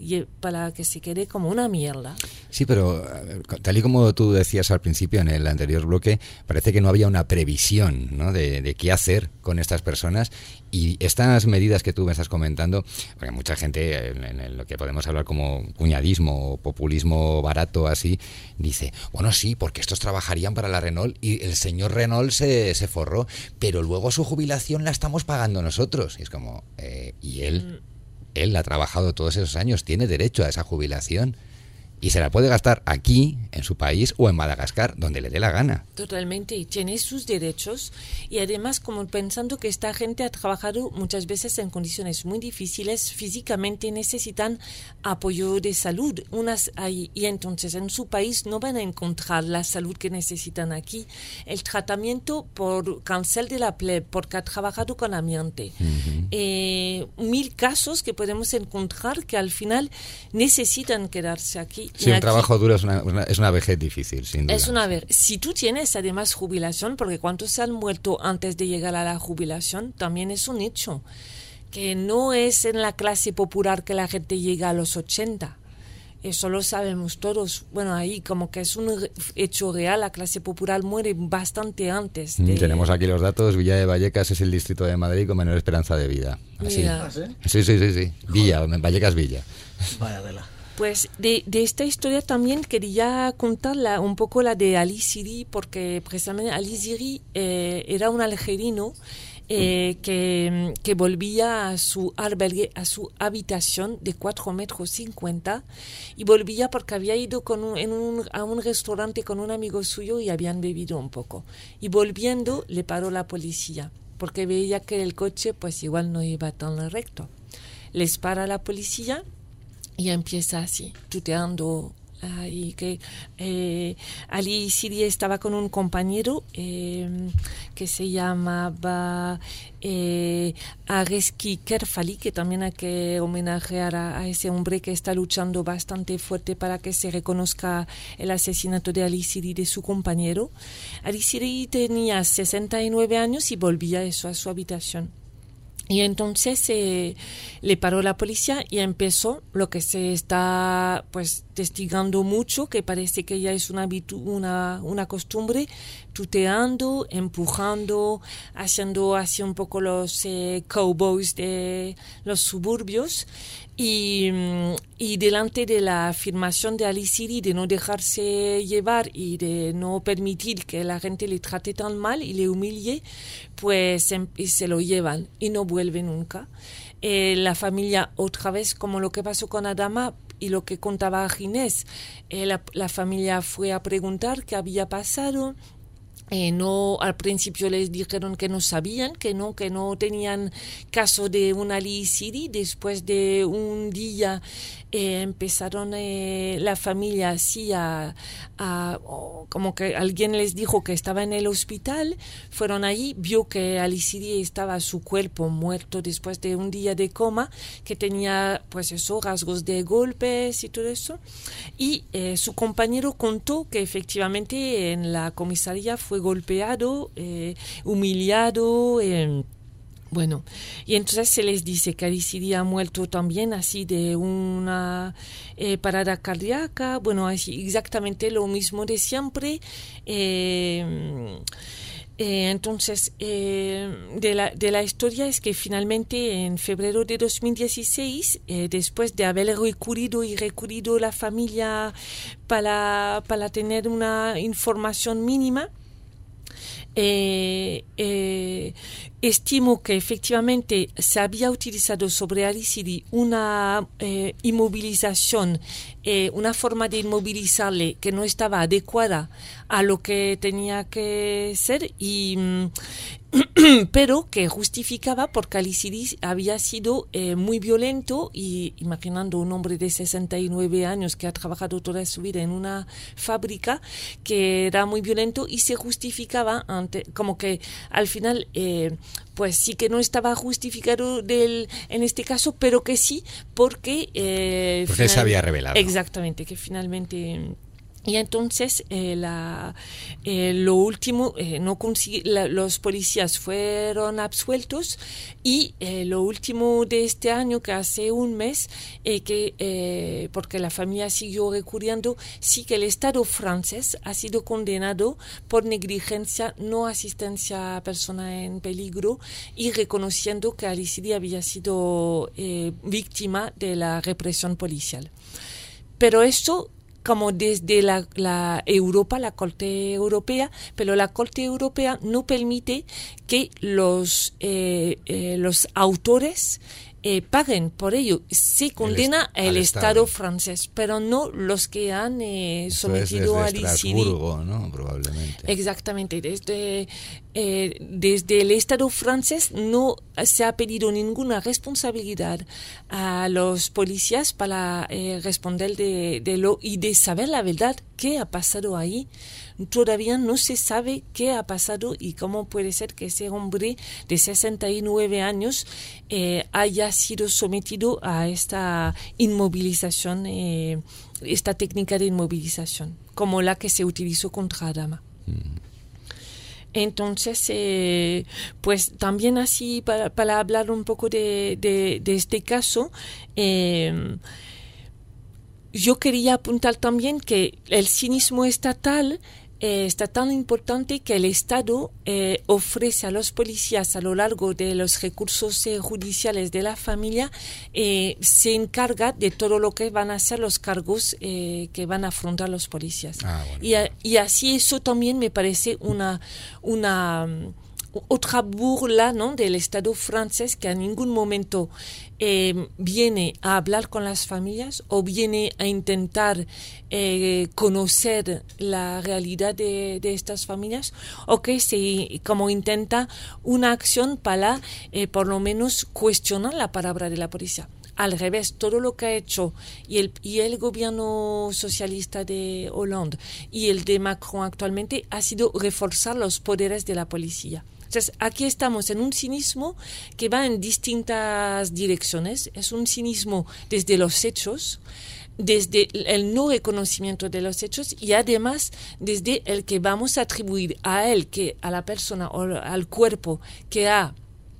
para que se quede como una mierda. Sí, pero tal y como tú decías al principio en el anterior bloque, parece que no había una previsión, ¿no?, de, de qué hacer con estas personas. Y estas medidas que tú me estás comentando, porque mucha gente, en, en lo que podemos hablar como cuñadismo o populismo barato así, dice, bueno, sí, porque estos trabajarían para la Renault y el señor Renault se, se forró, pero luego su jubilación la estamos pagando nosotros. Y es como, eh, y él, él ha trabajado todos esos años, tiene derecho a esa jubilación. Y se la puede gastar aquí, en su país, o en Madagascar, donde le dé la gana. Totalmente, y tiene sus derechos. Y además, como pensando que esta gente ha trabajado muchas veces en condiciones muy difíciles, físicamente necesitan apoyo de salud. Unas hay, y entonces en su país no van a encontrar la salud que necesitan aquí. El tratamiento por cáncer de la plebe, porque ha trabajado con amiante. Uh-huh. Eh, mil casos que podemos encontrar que al final necesitan quedarse aquí. Sí, un trabajo duro es una, una, es una vejez difícil, sin duda. Es una vejez. Si tú tienes además jubilación, porque cuántos se han muerto antes de llegar a la jubilación, también es un hecho. Que no es en la clase popular que la gente llega a los ochenta. Eso lo sabemos todos. Bueno, ahí como que es un hecho real, la clase popular muere bastante antes. De... Tenemos aquí los datos. Villa de Vallecas es el distrito de Madrid con menor esperanza de vida. Así. ¿Ah, sí? Sí, sí, sí, sí. Villa, Vallecas Villa. Vaya tela. Pues de, de esta historia también quería contar la, un poco la de Ali Siri, porque precisamente Ali Siri eh, era un algerino eh, que, que volvía a su albergue, a su habitación de cuatro metros cincuenta, y volvía porque había ido con un, en un, a un restaurante con un amigo suyo y habían bebido un poco. Y volviendo le paró la policía, porque veía que el coche pues igual no iba tan recto. Les para la policía y empieza así, tuteando. Uh, y que eh, Ali Sidi estaba con un compañero eh, que se llamaba eh, Areski Kerfali, que también hay que homenajear a, a ese hombre que está luchando bastante fuerte para que se reconozca el asesinato de Ali Sidi de su compañero. Ali Sidi tenía sesenta y nueve años y volvía eso a su habitación. Y entonces eh, le paró la policía y empezó lo que se está pues testigando mucho, que parece que ya es una, una, una costumbre, tuteando, empujando, haciendo así un poco los eh, cowboys de los suburbios. Y, y delante de la afirmación de Ali Sidi de no dejarse llevar y de no permitir que la gente le trate tan mal y le humille, pues em, y se lo llevan y no vuelve nunca. Eh, la familia, otra vez, como lo que pasó con Adama y lo que contaba Ginés, eh, la, la familia fue a preguntar qué había pasado. Eh, no, al principio les dijeron que no sabían, que no, que no tenían caso de un Ali Sidi. Después de un día eh, empezaron eh, la familia así a, a oh, como que alguien les dijo que estaba en el hospital, fueron ahí, vio que Ali Sidi estaba su cuerpo muerto después de un día de coma, que tenía pues eso, rasgos de golpes y todo eso, y eh, su compañero contó que efectivamente en la comisaría fue golpeado, eh, humillado, eh, bueno, y entonces se les dice que Ali Sidi ha muerto también así de una eh, parada cardíaca, bueno, así exactamente lo mismo de siempre. Eh, eh, entonces, eh, de, la, de la historia es que finalmente en febrero de dos mil dieciséis, eh, después de haber recurrido y recurrido la familia para, para tener una información mínima, Eh, eh, estimo que efectivamente se había utilizado sobre Ali Sidi una eh, inmovilización, eh, una forma de inmovilizarle que no estaba adecuada a lo que tenía que ser, y pero que justificaba porque Ali Sidi había sido eh, muy violento, y imaginando un hombre de sesenta y nueve años que ha trabajado toda su vida en una fábrica, que era muy violento, y se justificaba ante, como que al final eh, pues sí que no estaba justificado del, en este caso, pero que sí porque eh, porque se había revelado. Exactamente, que finalmente. Y entonces eh, la, eh, lo último, eh, no la, los policías fueron absueltos, y eh, lo último de este año, que hace un mes, eh, que eh, porque la familia siguió recurriendo, sí que el Estado francés ha sido condenado por negligencia, no asistencia a persona en peligro, y reconociendo que Ali Sidi había sido eh, víctima de la represión policial. Pero esto como desde la, la Europa, la Corte Europea, pero la Corte Europea no permite que los, eh, eh, los autores eh, paguen por ello. Se condena el, est el Estado, Estado francés, pero no los que han eh, sometido a Ali Sidi. ¿No? Probablemente. Exactamente. Desde, eh, desde el Estado francés no se ha pedido ninguna responsabilidad a los policías para eh, responder de, de lo y de saber la verdad, qué ha pasado ahí. Todavía no se sabe qué ha pasado y cómo puede ser que ese hombre de sesenta y nueve años eh, haya sido sometido a esta inmovilización, eh, esta técnica de inmovilización, como la que se utilizó contra Adama. Mm. Entonces, eh, pues también así, para, para hablar un poco de, de, de este caso, eh, yo quería apuntar también que el cinismo estatal eh, está tan importante que el Estado eh, ofrece a los policías a lo largo de los recursos eh, judiciales de la familia, eh, se encarga de todo lo que van a ser los cargos eh, que van a afrontar los policías. Ah, bueno. y, a, y así eso también me parece una... una otra burla, ¿no?, del Estado francés, que a ningún momento eh, viene a hablar con las familias o viene a intentar eh, conocer la realidad de, de estas familias, o que se como intenta una acción para eh, por lo menos cuestionar la palabra de la policía. Al revés, todo lo que ha hecho y el, y el gobierno socialista de Hollande y el de Macron actualmente ha sido reforzar los poderes de la policía. Entonces, aquí estamos en un cinismo que va en distintas direcciones. Es un cinismo desde los hechos, desde el no reconocimiento de los hechos y además desde el que vamos a atribuir a él, que a la persona o al cuerpo que ha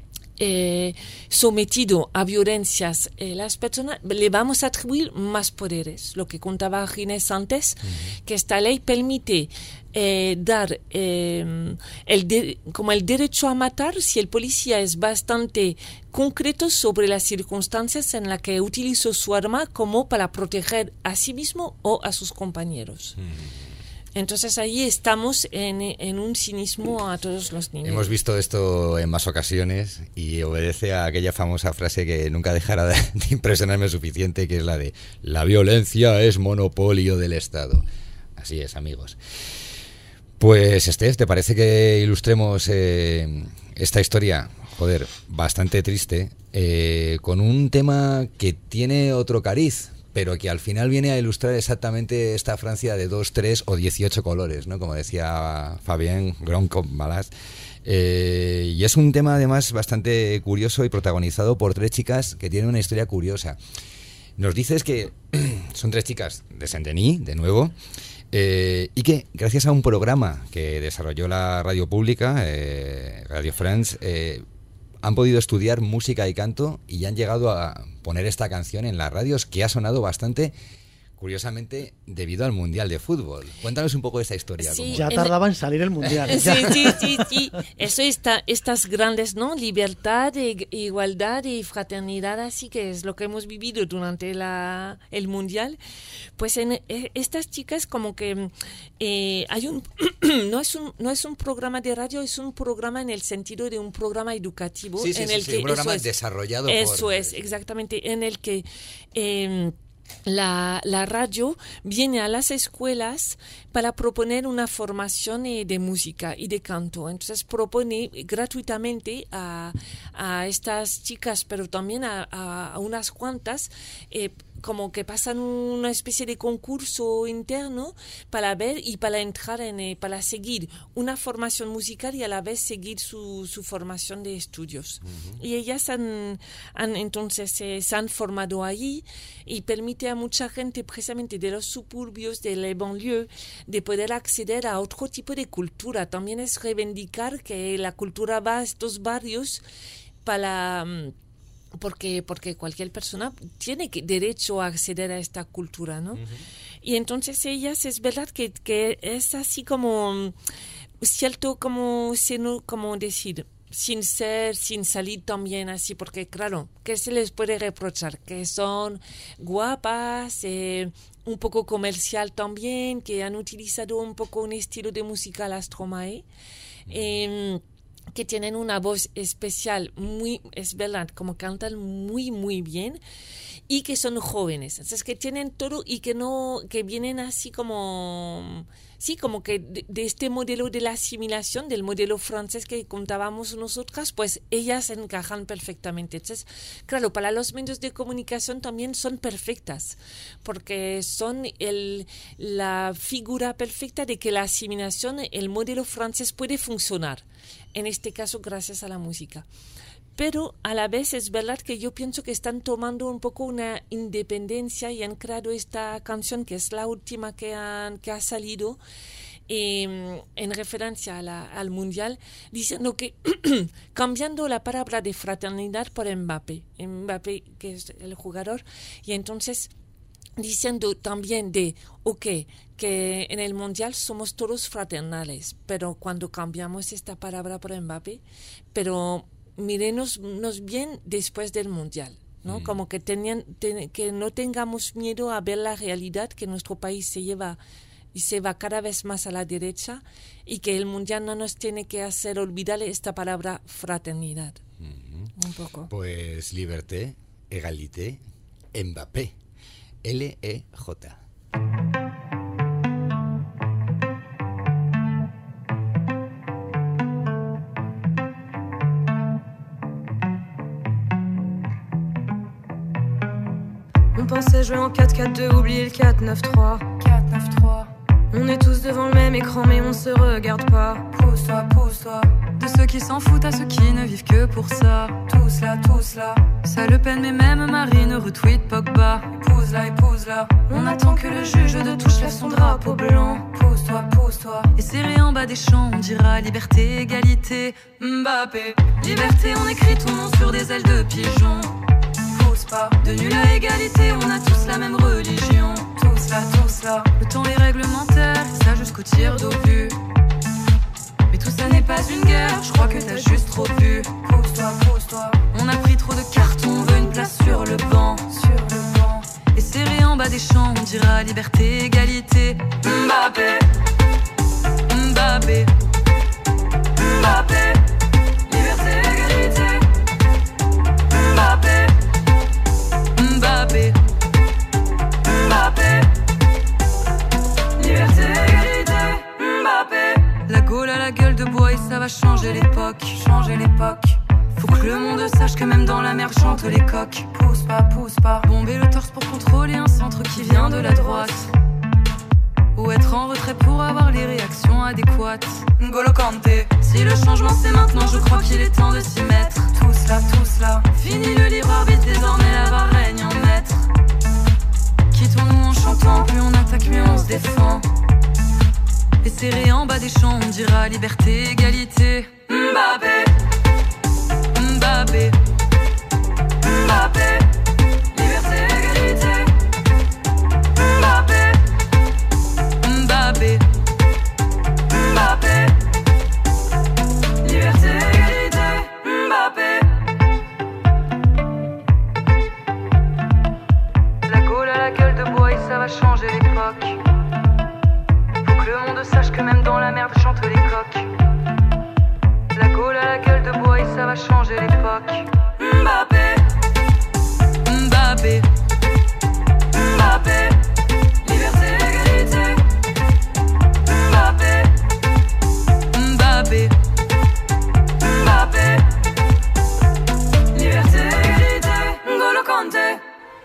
eh, sometido a violencias eh, las personas, le vamos a atribuir más poderes. Lo que contaba Ginés antes, uh-huh. que esta ley permite Eh, dar eh, el de, como el derecho a matar si el policía es bastante concreto sobre las circunstancias en las que utilizó su arma como para proteger a sí mismo o a sus compañeros. Mm. Entonces ahí estamos en, en un cinismo a todos los niveles. Hemos visto esto en más ocasiones y obedece a aquella famosa frase que nunca dejará de, de impresionarme suficiente, que es la de la violencia es monopolio del Estado. Así es, amigos. Pues, Estef, ¿te parece que ilustremos eh, esta historia, joder, bastante triste, eh, con un tema que tiene otro cariz, pero que al final viene a ilustrar exactamente esta Francia de dos, tres o dieciocho colores, ¿no? Como decía Fabien Grand-Combalas. Eh, y es un tema además bastante curioso y protagonizado por tres chicas que tienen una historia curiosa. Nos dices que son tres chicas de Saint-Denis, de nuevo, Eh, y que gracias a un programa que desarrolló la radio pública, eh, Radio France, eh, han podido estudiar música y canto y han llegado a poner esta canción en las radios, que ha sonado bastante, curiosamente, debido al Mundial de Fútbol. Cuéntanos un poco de esta historia. Sí, ya tardaba en salir el Mundial. Sí, sí, sí, sí. Eso está, estas grandes, ¿no? Libertad, e, igualdad y fraternidad, así que es lo que hemos vivido durante la, el Mundial. Pues en eh, estas chicas como que eh, hay un no es un no es un programa de radio, es un programa en el sentido de un programa educativo. Sí, sí, en sí, el sí, que un programa eso es, desarrollado eso por... es, exactamente, en el que eh, La, la radio viene a las escuelas para proponer una formación eh, de música y de canto. Entonces propone gratuitamente a, a estas chicas, pero también a, a, a unas cuantas, eh, como que pasan una especie de concurso interno para ver y para entrar en, eh, para seguir una formación musical y a la vez seguir su, su formación de estudios. Uh-huh. Y ellas han, han entonces eh, se han formado allí y permite a mucha gente precisamente de los suburbios, de la banlieue, de poder acceder a otro tipo de cultura. También es reivindicar que la cultura va a estos barrios para... Porque, porque cualquier persona tiene que, derecho a acceder a esta cultura, ¿no? Uh-huh. Y entonces ellas, es verdad que, que es así como cierto, como, como decir, sin ser, sin salir también así, porque claro, ¿qué se les puede reprochar? Que son guapas, eh, un poco comercial también, que han utilizado un poco un estilo de música a la Stromae. Uh-huh. Eh, que tienen una voz especial, muy, es verdad, como cantan muy, muy bien, y que son jóvenes, entonces que tienen todo y que no, que vienen así como, sí, como que de, de este modelo de la asimilación, del modelo francés que contábamos nosotras, pues ellas encajan perfectamente. Entonces, claro, para los medios de comunicación también son perfectas, porque son el, la figura perfecta de que la asimilación, el modelo francés puede funcionar. En este caso, gracias a la música. Pero a la vez es verdad que yo pienso que están tomando un poco una independencia y han creado esta canción, que es la última que, han, que ha salido, eh, en referencia a la, al Mundial, diciendo que cambiando la palabra de fraternidad por Mbappé, Mbappé que es el jugador, y entonces diciendo también de, ok, que en el Mundial somos todos fraternales, pero cuando cambiamos esta palabra por Mbappé, pero mirenos nos bien después del Mundial, ¿no? Mm. Como que, tenían, ten, que no tengamos miedo a ver la realidad, que nuestro país se lleva y se va cada vez más a la derecha y que el Mundial no nos tiene que hacer olvidar esta palabra fraternidad. Mm-hmm. Un poco. Pues liberté, égalité, Mbappé. L E J. sait jouer en quatre quatre deux, oubliez le quatre neuf trois. quatre neuf trois. On est tous devant le même écran mais on se regarde pas. Pousse-toi, pousse-toi. De ceux qui s'en foutent à ceux qui ne vivent que pour ça. Tous là, tous là. Ça Le Pen mais même Marine retweet Pogba. Épouse-la, épouse-la. On attend que le juge de touche lève son drapeau blanc. Pousse-toi, pousse-toi. Et serré en bas des champs on dira liberté, égalité. Mbappé. Liberté, on écrit ton nom sur des ailes de pigeon. Pousse pas. De nulle à égalité, on a tous la même religion. Tous là, tous là. Le temps est réglementaire, ça jusqu'au tir d'obus. Mais tout ça n'est pas une guerre, je crois que t'as juste trop bu. Pousse-toi, pousse-toi. On a pris trop de cartons, on veut une place sur le banc. Sur le banc. Et serré en bas des champs, on dira liberté, égalité. Mbappé. Mbappé. Mbappé. Liberté, égalité. Mbappé. Mbappé. Mbappé. Liberté, égalité. Mbappé. La Gaule à la gueule de bois et ça va changer l'époque. Changer l'époque. Faut que le monde sache que même dans la merde chantent les coqs. Pousse pas, pousse pas. Bomber le torse pour contrôler un centre qui vient de la droite. Ou être en retrait pour avoir les réactions adéquates. N'Golo Kanté. Si le changement c'est maintenant, je crois qu'il est temps de s'y mettre. Tous là, tous là. Fini le libre arbitre, désormais la barre règne en maître. Quittons-nous en chantant, plus on attaque, mieux on se défend. Et serré en bas des champs, on dira liberté, égalité. Mbappé. Mbappé. Mbappé. Liberté, égalité. Mbappé. Mbappé. Mbappé. Liberté, égalité. Mbappé. La Gaule à la gueule de bois et ça va changer l'époque. Faut que le monde sache que même dans la merde chantent les coqs. La Gaule à la gueule de bois et ça va changer l'époque. Mbappé. Mbappé. Mbappé. Liberté, égalité. Mbappé. Mbappé. Mbappé. Liberté, égalité. N'Golo Kanté.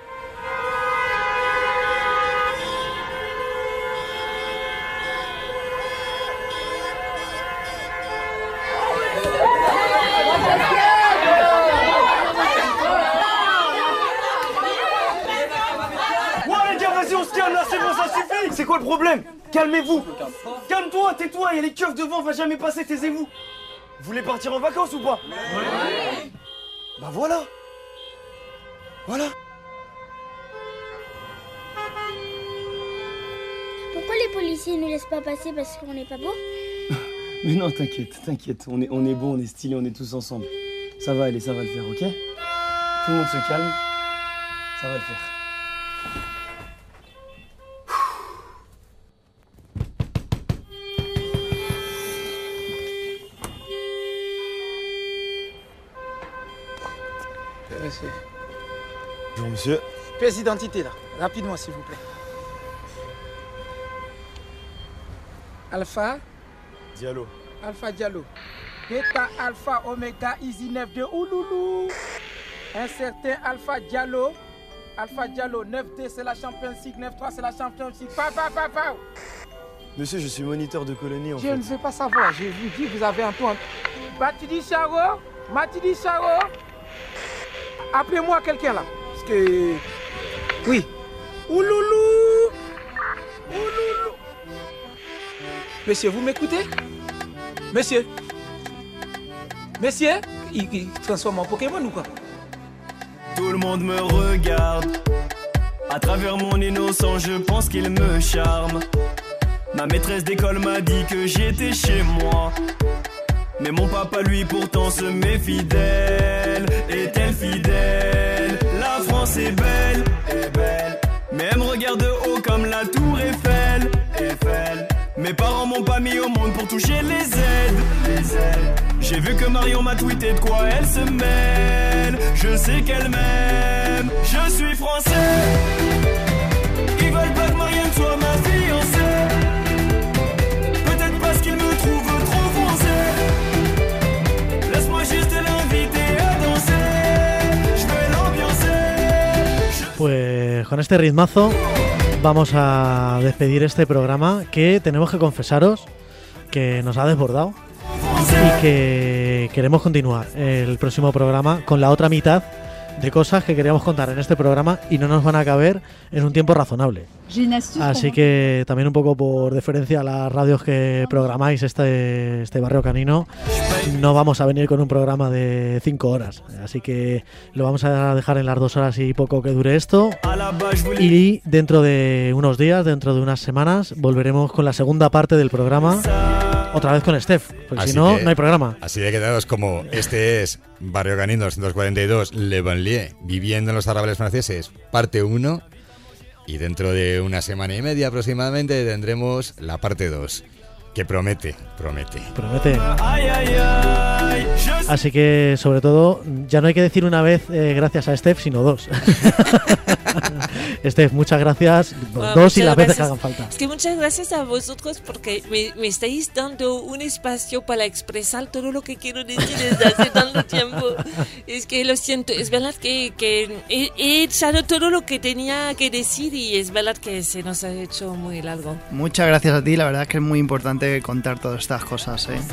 C'est quoi le problème? Calmez-vous. Calme-toi, tais-toi, il y a les keufs devant, va jamais passer, taisez-vous. Vous voulez partir en vacances ou pas? Oui. Bah voilà. Voilà. Pourquoi les policiers ne nous laissent pas passer parce qu'on n'est pas beau? Mais non, t'inquiète, t'inquiète, on est, on est beau, on est stylé, on est tous ensemble. Ça va aller, ça va le faire, ok? Tout le monde se calme, ça va le faire. Monsieur. Bonjour monsieur. Pièce d'identité là, rapidement s'il vous plaît. Alpha Diallo. Alpha Diallo. Beta Alpha Omega Easy neuf deux Ouloulou. Un certain Alpha Diallo. Alpha Diallo neuf deux c'est la Champions League, neuf trois c'est la Champions League. Pa, pa, pa, pa. Monsieur, je suis moniteur de colonie en je fait. Je ne veux pas savoir, je vous dis vous avez un ton. Matidi Charo, Matidi Charo. Appelez-moi quelqu'un là. Parce que. Oui. Ouloulou. Ouloulou. Monsieur, vous m'écoutez? Monsieur. Monsieur, il, il transforme en Pokémon ou quoi? Tout le monde me regarde. À travers mon innocence, je pense qu'il me charme. Ma maîtresse d'école m'a dit que j'étais chez moi. Mais mon papa, lui, pourtant se méfie d'elle. Est-elle fidèle? La France est belle, est belle. Mais elle me regarde de haut comme la tour Eiffel, Eiffel. Mes parents m'ont pas mis au monde pour toucher les aides, les aides. J'ai vu que Marion m'a tweeté de quoi elle se mêle. Je sais qu'elle m'aime, je suis français. Ils veulent pas que Marianne soit ma fiancée. Peut-être parce qu'ils me trouvent trop français. Laisse-moi juste l'inviter à danser. Je vais l'ambiancer. Pues con este ritmazo vamos a despedir este programa que tenemos que confesaros que nos ha desbordado y que queremos continuar el próximo programa con la otra mitad de cosas que queríamos contar en este programa y no nos van a caber en un tiempo razonable. Así que también un poco por deferencia a las radios que programáis este, este Barrio Canino, no vamos a venir con un programa de cinco horas. Así que lo vamos a dejar en las dos horas y poco que dure esto. Y dentro de unos días, dentro de unas semanas, volveremos con la segunda parte del programa. Otra vez con Steph, porque así si no, que, no hay programa. Así de quedados como este es Barrio Canino doscientos cuarenta y dos, Le Banlieue, viviendo en los arrabales franceses, parte uno. Y dentro de una semana y media aproximadamente tendremos la parte dos, que promete, promete. Promete. Así que, sobre todo, ya no hay que decir una vez eh, gracias a Steph, sino dos. Steph, muchas gracias. Bueno, dos y las veces que hagan falta. Es que muchas gracias a vosotros porque me, me estáis dando un espacio para expresar todo lo que quiero decir desde hace tanto tiempo. Es que lo siento, es verdad que, que he, he echado todo lo que tenía que decir y es verdad que se nos ha hecho muy largo. Muchas gracias a ti, la verdad es que es muy importante contar todas estas cosas, ¿eh?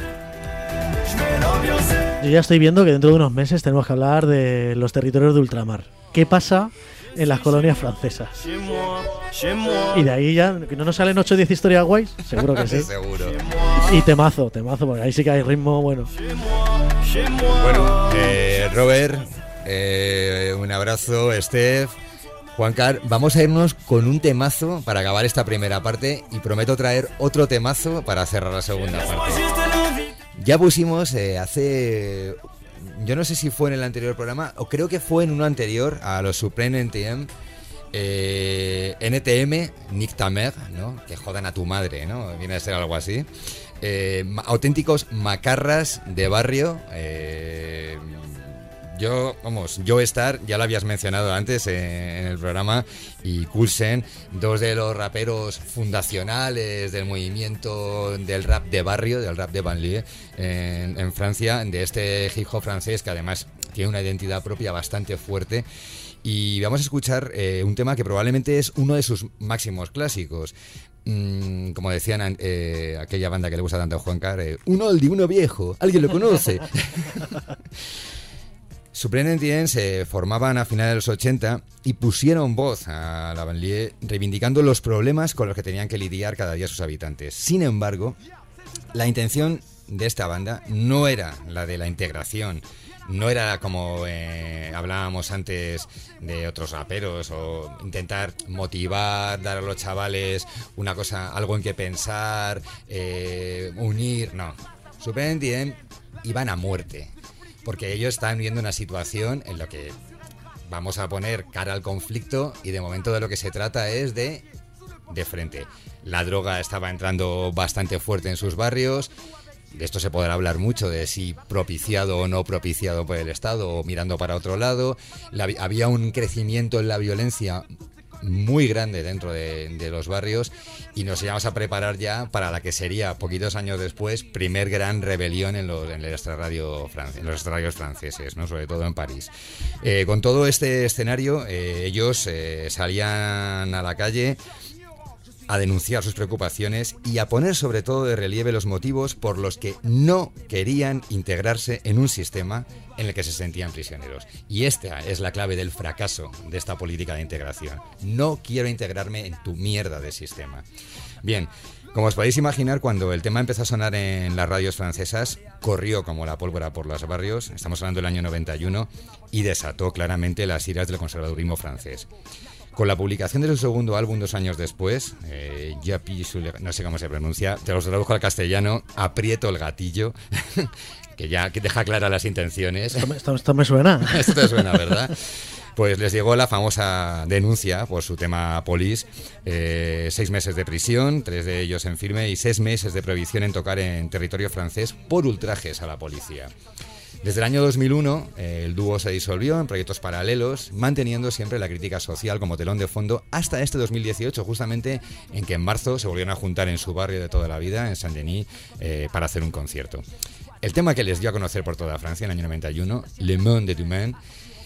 Yo ya estoy viendo que dentro de unos meses tenemos que hablar de los territorios de ultramar. ¿Qué pasa en las colonias francesas? Y de ahí ya, ¿que no nos salen ocho o diez historias guays? Seguro que sí. Seguro. Y temazo, temazo, porque ahí sí que hay ritmo bueno. Bueno, eh, Robert, eh, un abrazo, Steph, Juancar, vamos a irnos con un temazo para acabar esta primera parte y prometo traer otro temazo para cerrar la segunda parte. Ya pusimos eh, hace... Yo no sé si fue en el anterior programa o creo que fue en uno anterior a los Supreme N T M, eh, N T M, Nick Tamer, ¿no? Que jodan a tu madre, ¿no? Viene a ser algo así. Eh, auténticos macarras de barrio. Eh, yo, vamos, Joestar, ya lo habías mencionado antes eh, en el programa, y Coulson, dos de los raperos fundacionales del movimiento del rap de barrio, del rap de banlieue en, en Francia, de este hip hop francés que además tiene una identidad propia bastante fuerte. Y vamos a escuchar eh, un tema que probablemente es uno de sus máximos clásicos. Mm, como decían eh, aquella banda que le gusta tanto a Juancar, eh, un oldie, uno viejo, ¿alguien lo conoce? Supreme N T M se formaban a finales de los ochenta y pusieron voz a la banlieue reivindicando los problemas con los que tenían que lidiar cada día sus habitantes. Sin embargo, la intención de esta banda no era la de la integración, no era como eh, hablábamos antes de otros raperos, o intentar motivar, dar a los chavales una cosa, algo en que pensar, eh, unir, no. Supreme N T M iban a muerte, porque ellos están viendo una situación en la que vamos a poner cara al conflicto y de momento de lo que se trata es de de frente. La droga estaba entrando bastante fuerte en sus barrios. De esto se podrá hablar mucho, de si propiciado o no propiciado por el Estado o mirando para otro lado. La, había un crecimiento en la violencia muy grande dentro de, de los barrios y nos íbamos a preparar ya para la que sería, poquitos años después, primer gran rebelión en los, en el extrarradio france, en los extrarradios franceses, ¿no? Sobre todo en París. Eh, con todo este escenario, eh, ellos eh, salían a la calle a denunciar sus preocupaciones y a poner sobre todo de relieve los motivos por los que no querían integrarse en un sistema en el que se sentían prisioneros. Y esta es la clave del fracaso de esta política de integración. No quiero integrarme en tu mierda de sistema. Bien, como os podéis imaginar, cuando el tema empezó a sonar en las radios francesas, corrió como la pólvora por los barrios, estamos hablando del año noventa y uno, y desató claramente las iras del conservadurismo francés. Con la publicación de su segundo álbum dos años después, eh, no sé cómo se pronuncia, te lo traduzco al castellano, aprieto el gatillo, que ya que deja claras las intenciones. Esto, esto, esto me suena. Esto te suena, ¿verdad? Pues les llegó la famosa denuncia por su tema Police, eh, seis meses de prisión, tres de ellos en firme, y seis meses de prohibición en tocar en territorio francés por ultrajes a la policía. Desde el año dos mil uno, eh, el dúo se disolvió en proyectos paralelos, manteniendo siempre la crítica social como telón de fondo hasta este dos mil dieciocho, justamente en que en marzo se volvieron a juntar en su barrio de toda la vida, en Saint-Denis, eh, para hacer un concierto. El tema que les dio a conocer por toda Francia en el año noventa y uno, Le Monde de Demain,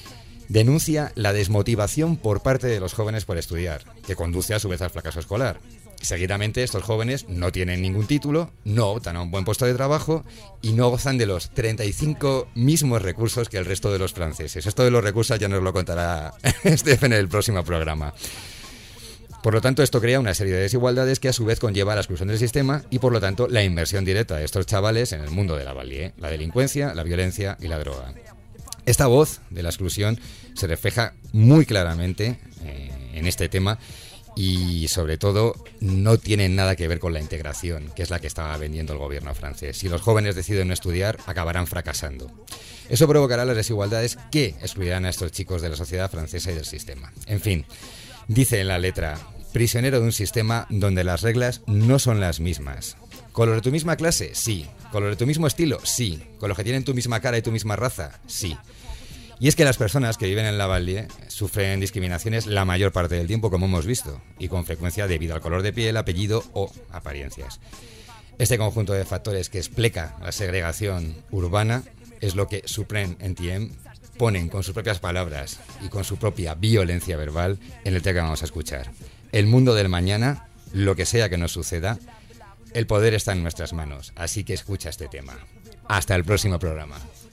denuncia la desmotivación por parte de los jóvenes por estudiar, que conduce a su vez al fracaso escolar. Seguidamente, estos jóvenes no tienen ningún título, no optan a un buen puesto de trabajo y no gozan de los treinta y cinco mismos recursos que el resto de los franceses. Esto de los recursos ya nos lo contará Stephen en el próximo programa. Por lo tanto, esto crea una serie de desigualdades que a su vez conlleva la exclusión del sistema y, por lo tanto, la inmersión directa de estos chavales en el mundo de la banlieue, la delincuencia, la violencia y la droga. Esta voz de la exclusión se refleja muy claramente eh, en este tema. Y sobre todo no tiene nada que ver con la integración, que es la que estaba vendiendo el gobierno francés. Si los jóvenes deciden no estudiar, acabarán fracasando. Eso provocará las desigualdades que excluirán a estos chicos de la sociedad francesa y del sistema. En fin, dice en la letra, prisionero de un sistema donde las reglas no son las mismas. ¿Con los de tu misma clase? Sí. ¿Con los de tu mismo estilo? Sí. ¿Con los que tienen tu misma cara y tu misma raza? Sí. Y es que las personas que viven en la banlieue sufren discriminaciones la mayor parte del tiempo, como hemos visto, y con frecuencia debido al color de piel, apellido o apariencias. Este conjunto de factores que explica la segregación urbana es lo que Supreme N T M ponen con sus propias palabras y con su propia violencia verbal en el tema que vamos a escuchar. El mundo del mañana, lo que sea que nos suceda, el poder está en nuestras manos, así que escucha este tema. Hasta el próximo programa.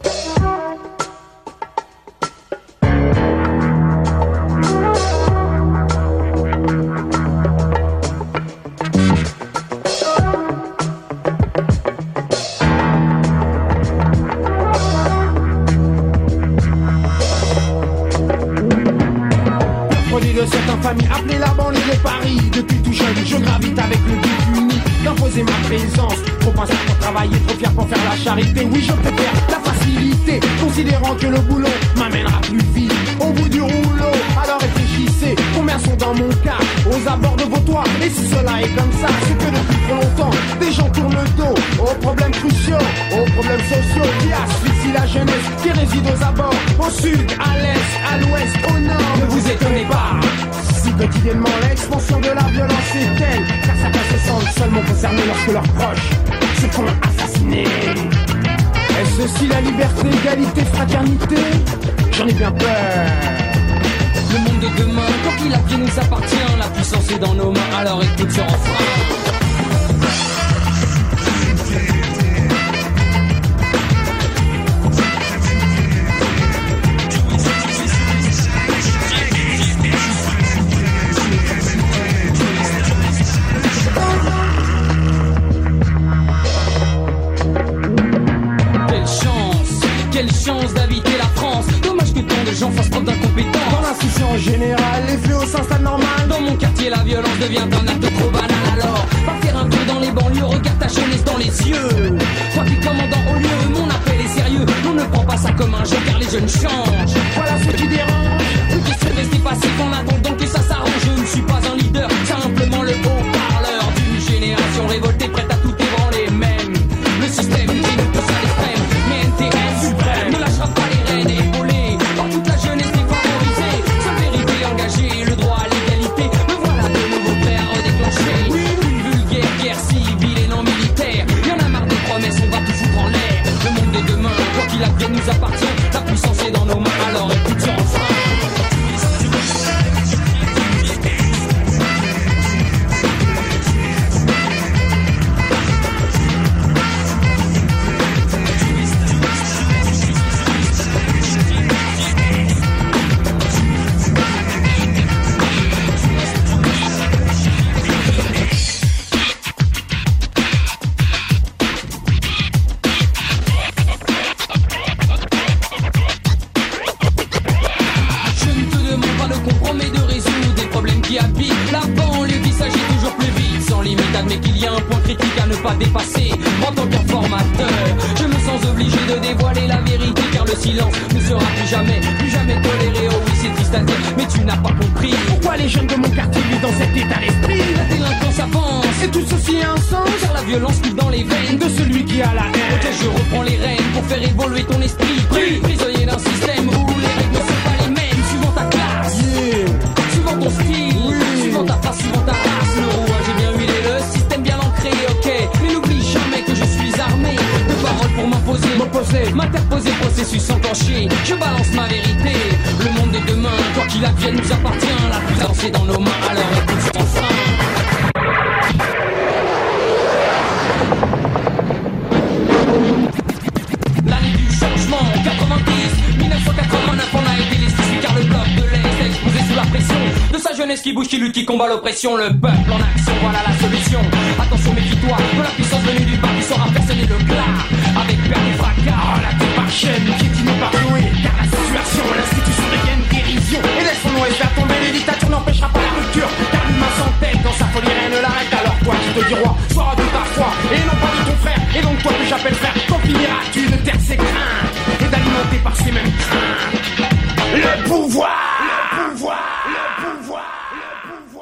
Famille appelée la banlieue de Paris. Depuis tout jeune, je gravite avec le but unique d'imposer ma présence. Trop pensé pour travailler, trop fier pour faire la charité. Oui, je préfère la facilité, considérant que le boulot m'amènera plus vite au bout du rouleau. Alors réfléchissez, combien sont dans mon cas aux abords de vos toits. Et si cela est comme ça, c'est que depuis trop longtemps des gens tournent le dos aux problèmes cruciaux, aux problèmes sociaux qui asphyxient la jeunesse qui réside aux abords, au sud, à l'est, à l'ouest, au nord. Ne vous étonnez pas si quotidiennement l'expansion de la violence est telle, car certains se sentent seulement concernés lorsque leurs proches se font assassiner. Est-ce aussi la liberté, égalité, fraternité? J'en ai bien peur. Le monde de demain, tant qu'il a bien nous appartient, la puissance est dans nos mains, alors écoute ce refrain. Quelle chance d'habiter la France. Dommage que tant de gens fassent preuve d'incompétence. Dans l'institution générale, les fléaux s'installent normal. Dans mon quartier, la violence devient un acte trop banal. Alors, va faire un tour dans les banlieues, regarde ta jeunesse dans les yeux. Toi qui commandant au lieu, mon appel est sérieux. On ne prend pas ça comme un jeu car les jeunes changent. Voilà ce qui dérange. Plus question de rester passif en attendant que ça s'arrange. Je ne suis pas un leader, simplement le haut-parleur d'une génération révoltée prête à tout ébranler. Même le système qui nous pousse à l'extrême. Mais N T M suprême ne lâchera pas les rênes épaulées par toute la jeunesse défavorisée. Seule vérité engagée, le droit à l'égalité. Me voilà de nouveau prêt à redéclencher une vulgaire guerre civile et non militaire. Y'en a marre des promesses, on va tout foutre en l'air. Le monde de demain, quoi qu'il advienne, nous appartient. La puissance est dans nos mains, alors écoute ce refrain. Dépasser en tant qu'informateur, je me sens obligé de dévoiler la vérité car le silence ne sera plus jamais, plus jamais toléré. Oh oui, c'est triste à dire, mais tu n'as pas compris pourquoi les jeunes de mon quartier vivent dans cet état d'esprit. La délinquance avance et tout ceci a un sens car la violence coule dans les veines de celui qui a la haine. Ok, je reprends les rênes pour faire évoluer ton esprit. Pris, prisonnier d'un système où les règles ne sont pas les mêmes. Suivant ta classe, yeah. Suivant ton style, oui. Suivant ta face, suivant ta race. Le rouage est bien huilé, le système bien ancré. Ok, mais n'oublie jamais que je suis armé de paroles pour m'imposer, m'opposer, m'interposer, processus enclenché. Je balance ma vérité. Le monde Si la vie nous appartient, la puissance est dans nos mains, alors écoute sans frein. L'année du changement, quatre-vingt-dix, mille neuf cent quatre-vingt-neuf, on a été les six, car le bloc de l'Est exposé sous la pression de sa jeunesse qui bouge, qui lutte, qui combat l'oppression. Le peuple en action, voilà la solution. Attention, méfie-toi de la puissance venue du bas qui saura faire sonner le glas avec perte et fracas. Oh, la tête par chaîne, piétinée par Noé, car la situation, l'institution devienne dérision. Et laissons-nous faire tomber, les dictatures n'empêchera pas la rupture, car l'humain s'entête dans sa folie, rien ne l'arrête. Alors toi qui te dis roi, sois de ta foi et non pas de ton frère. Et donc toi que j'appelle frère, quand finiras-tu de taire ses craintes et d'alimenter par ces mêmes craintes le pouvoir, le pouvoir, le pouvoir, le pouvoir.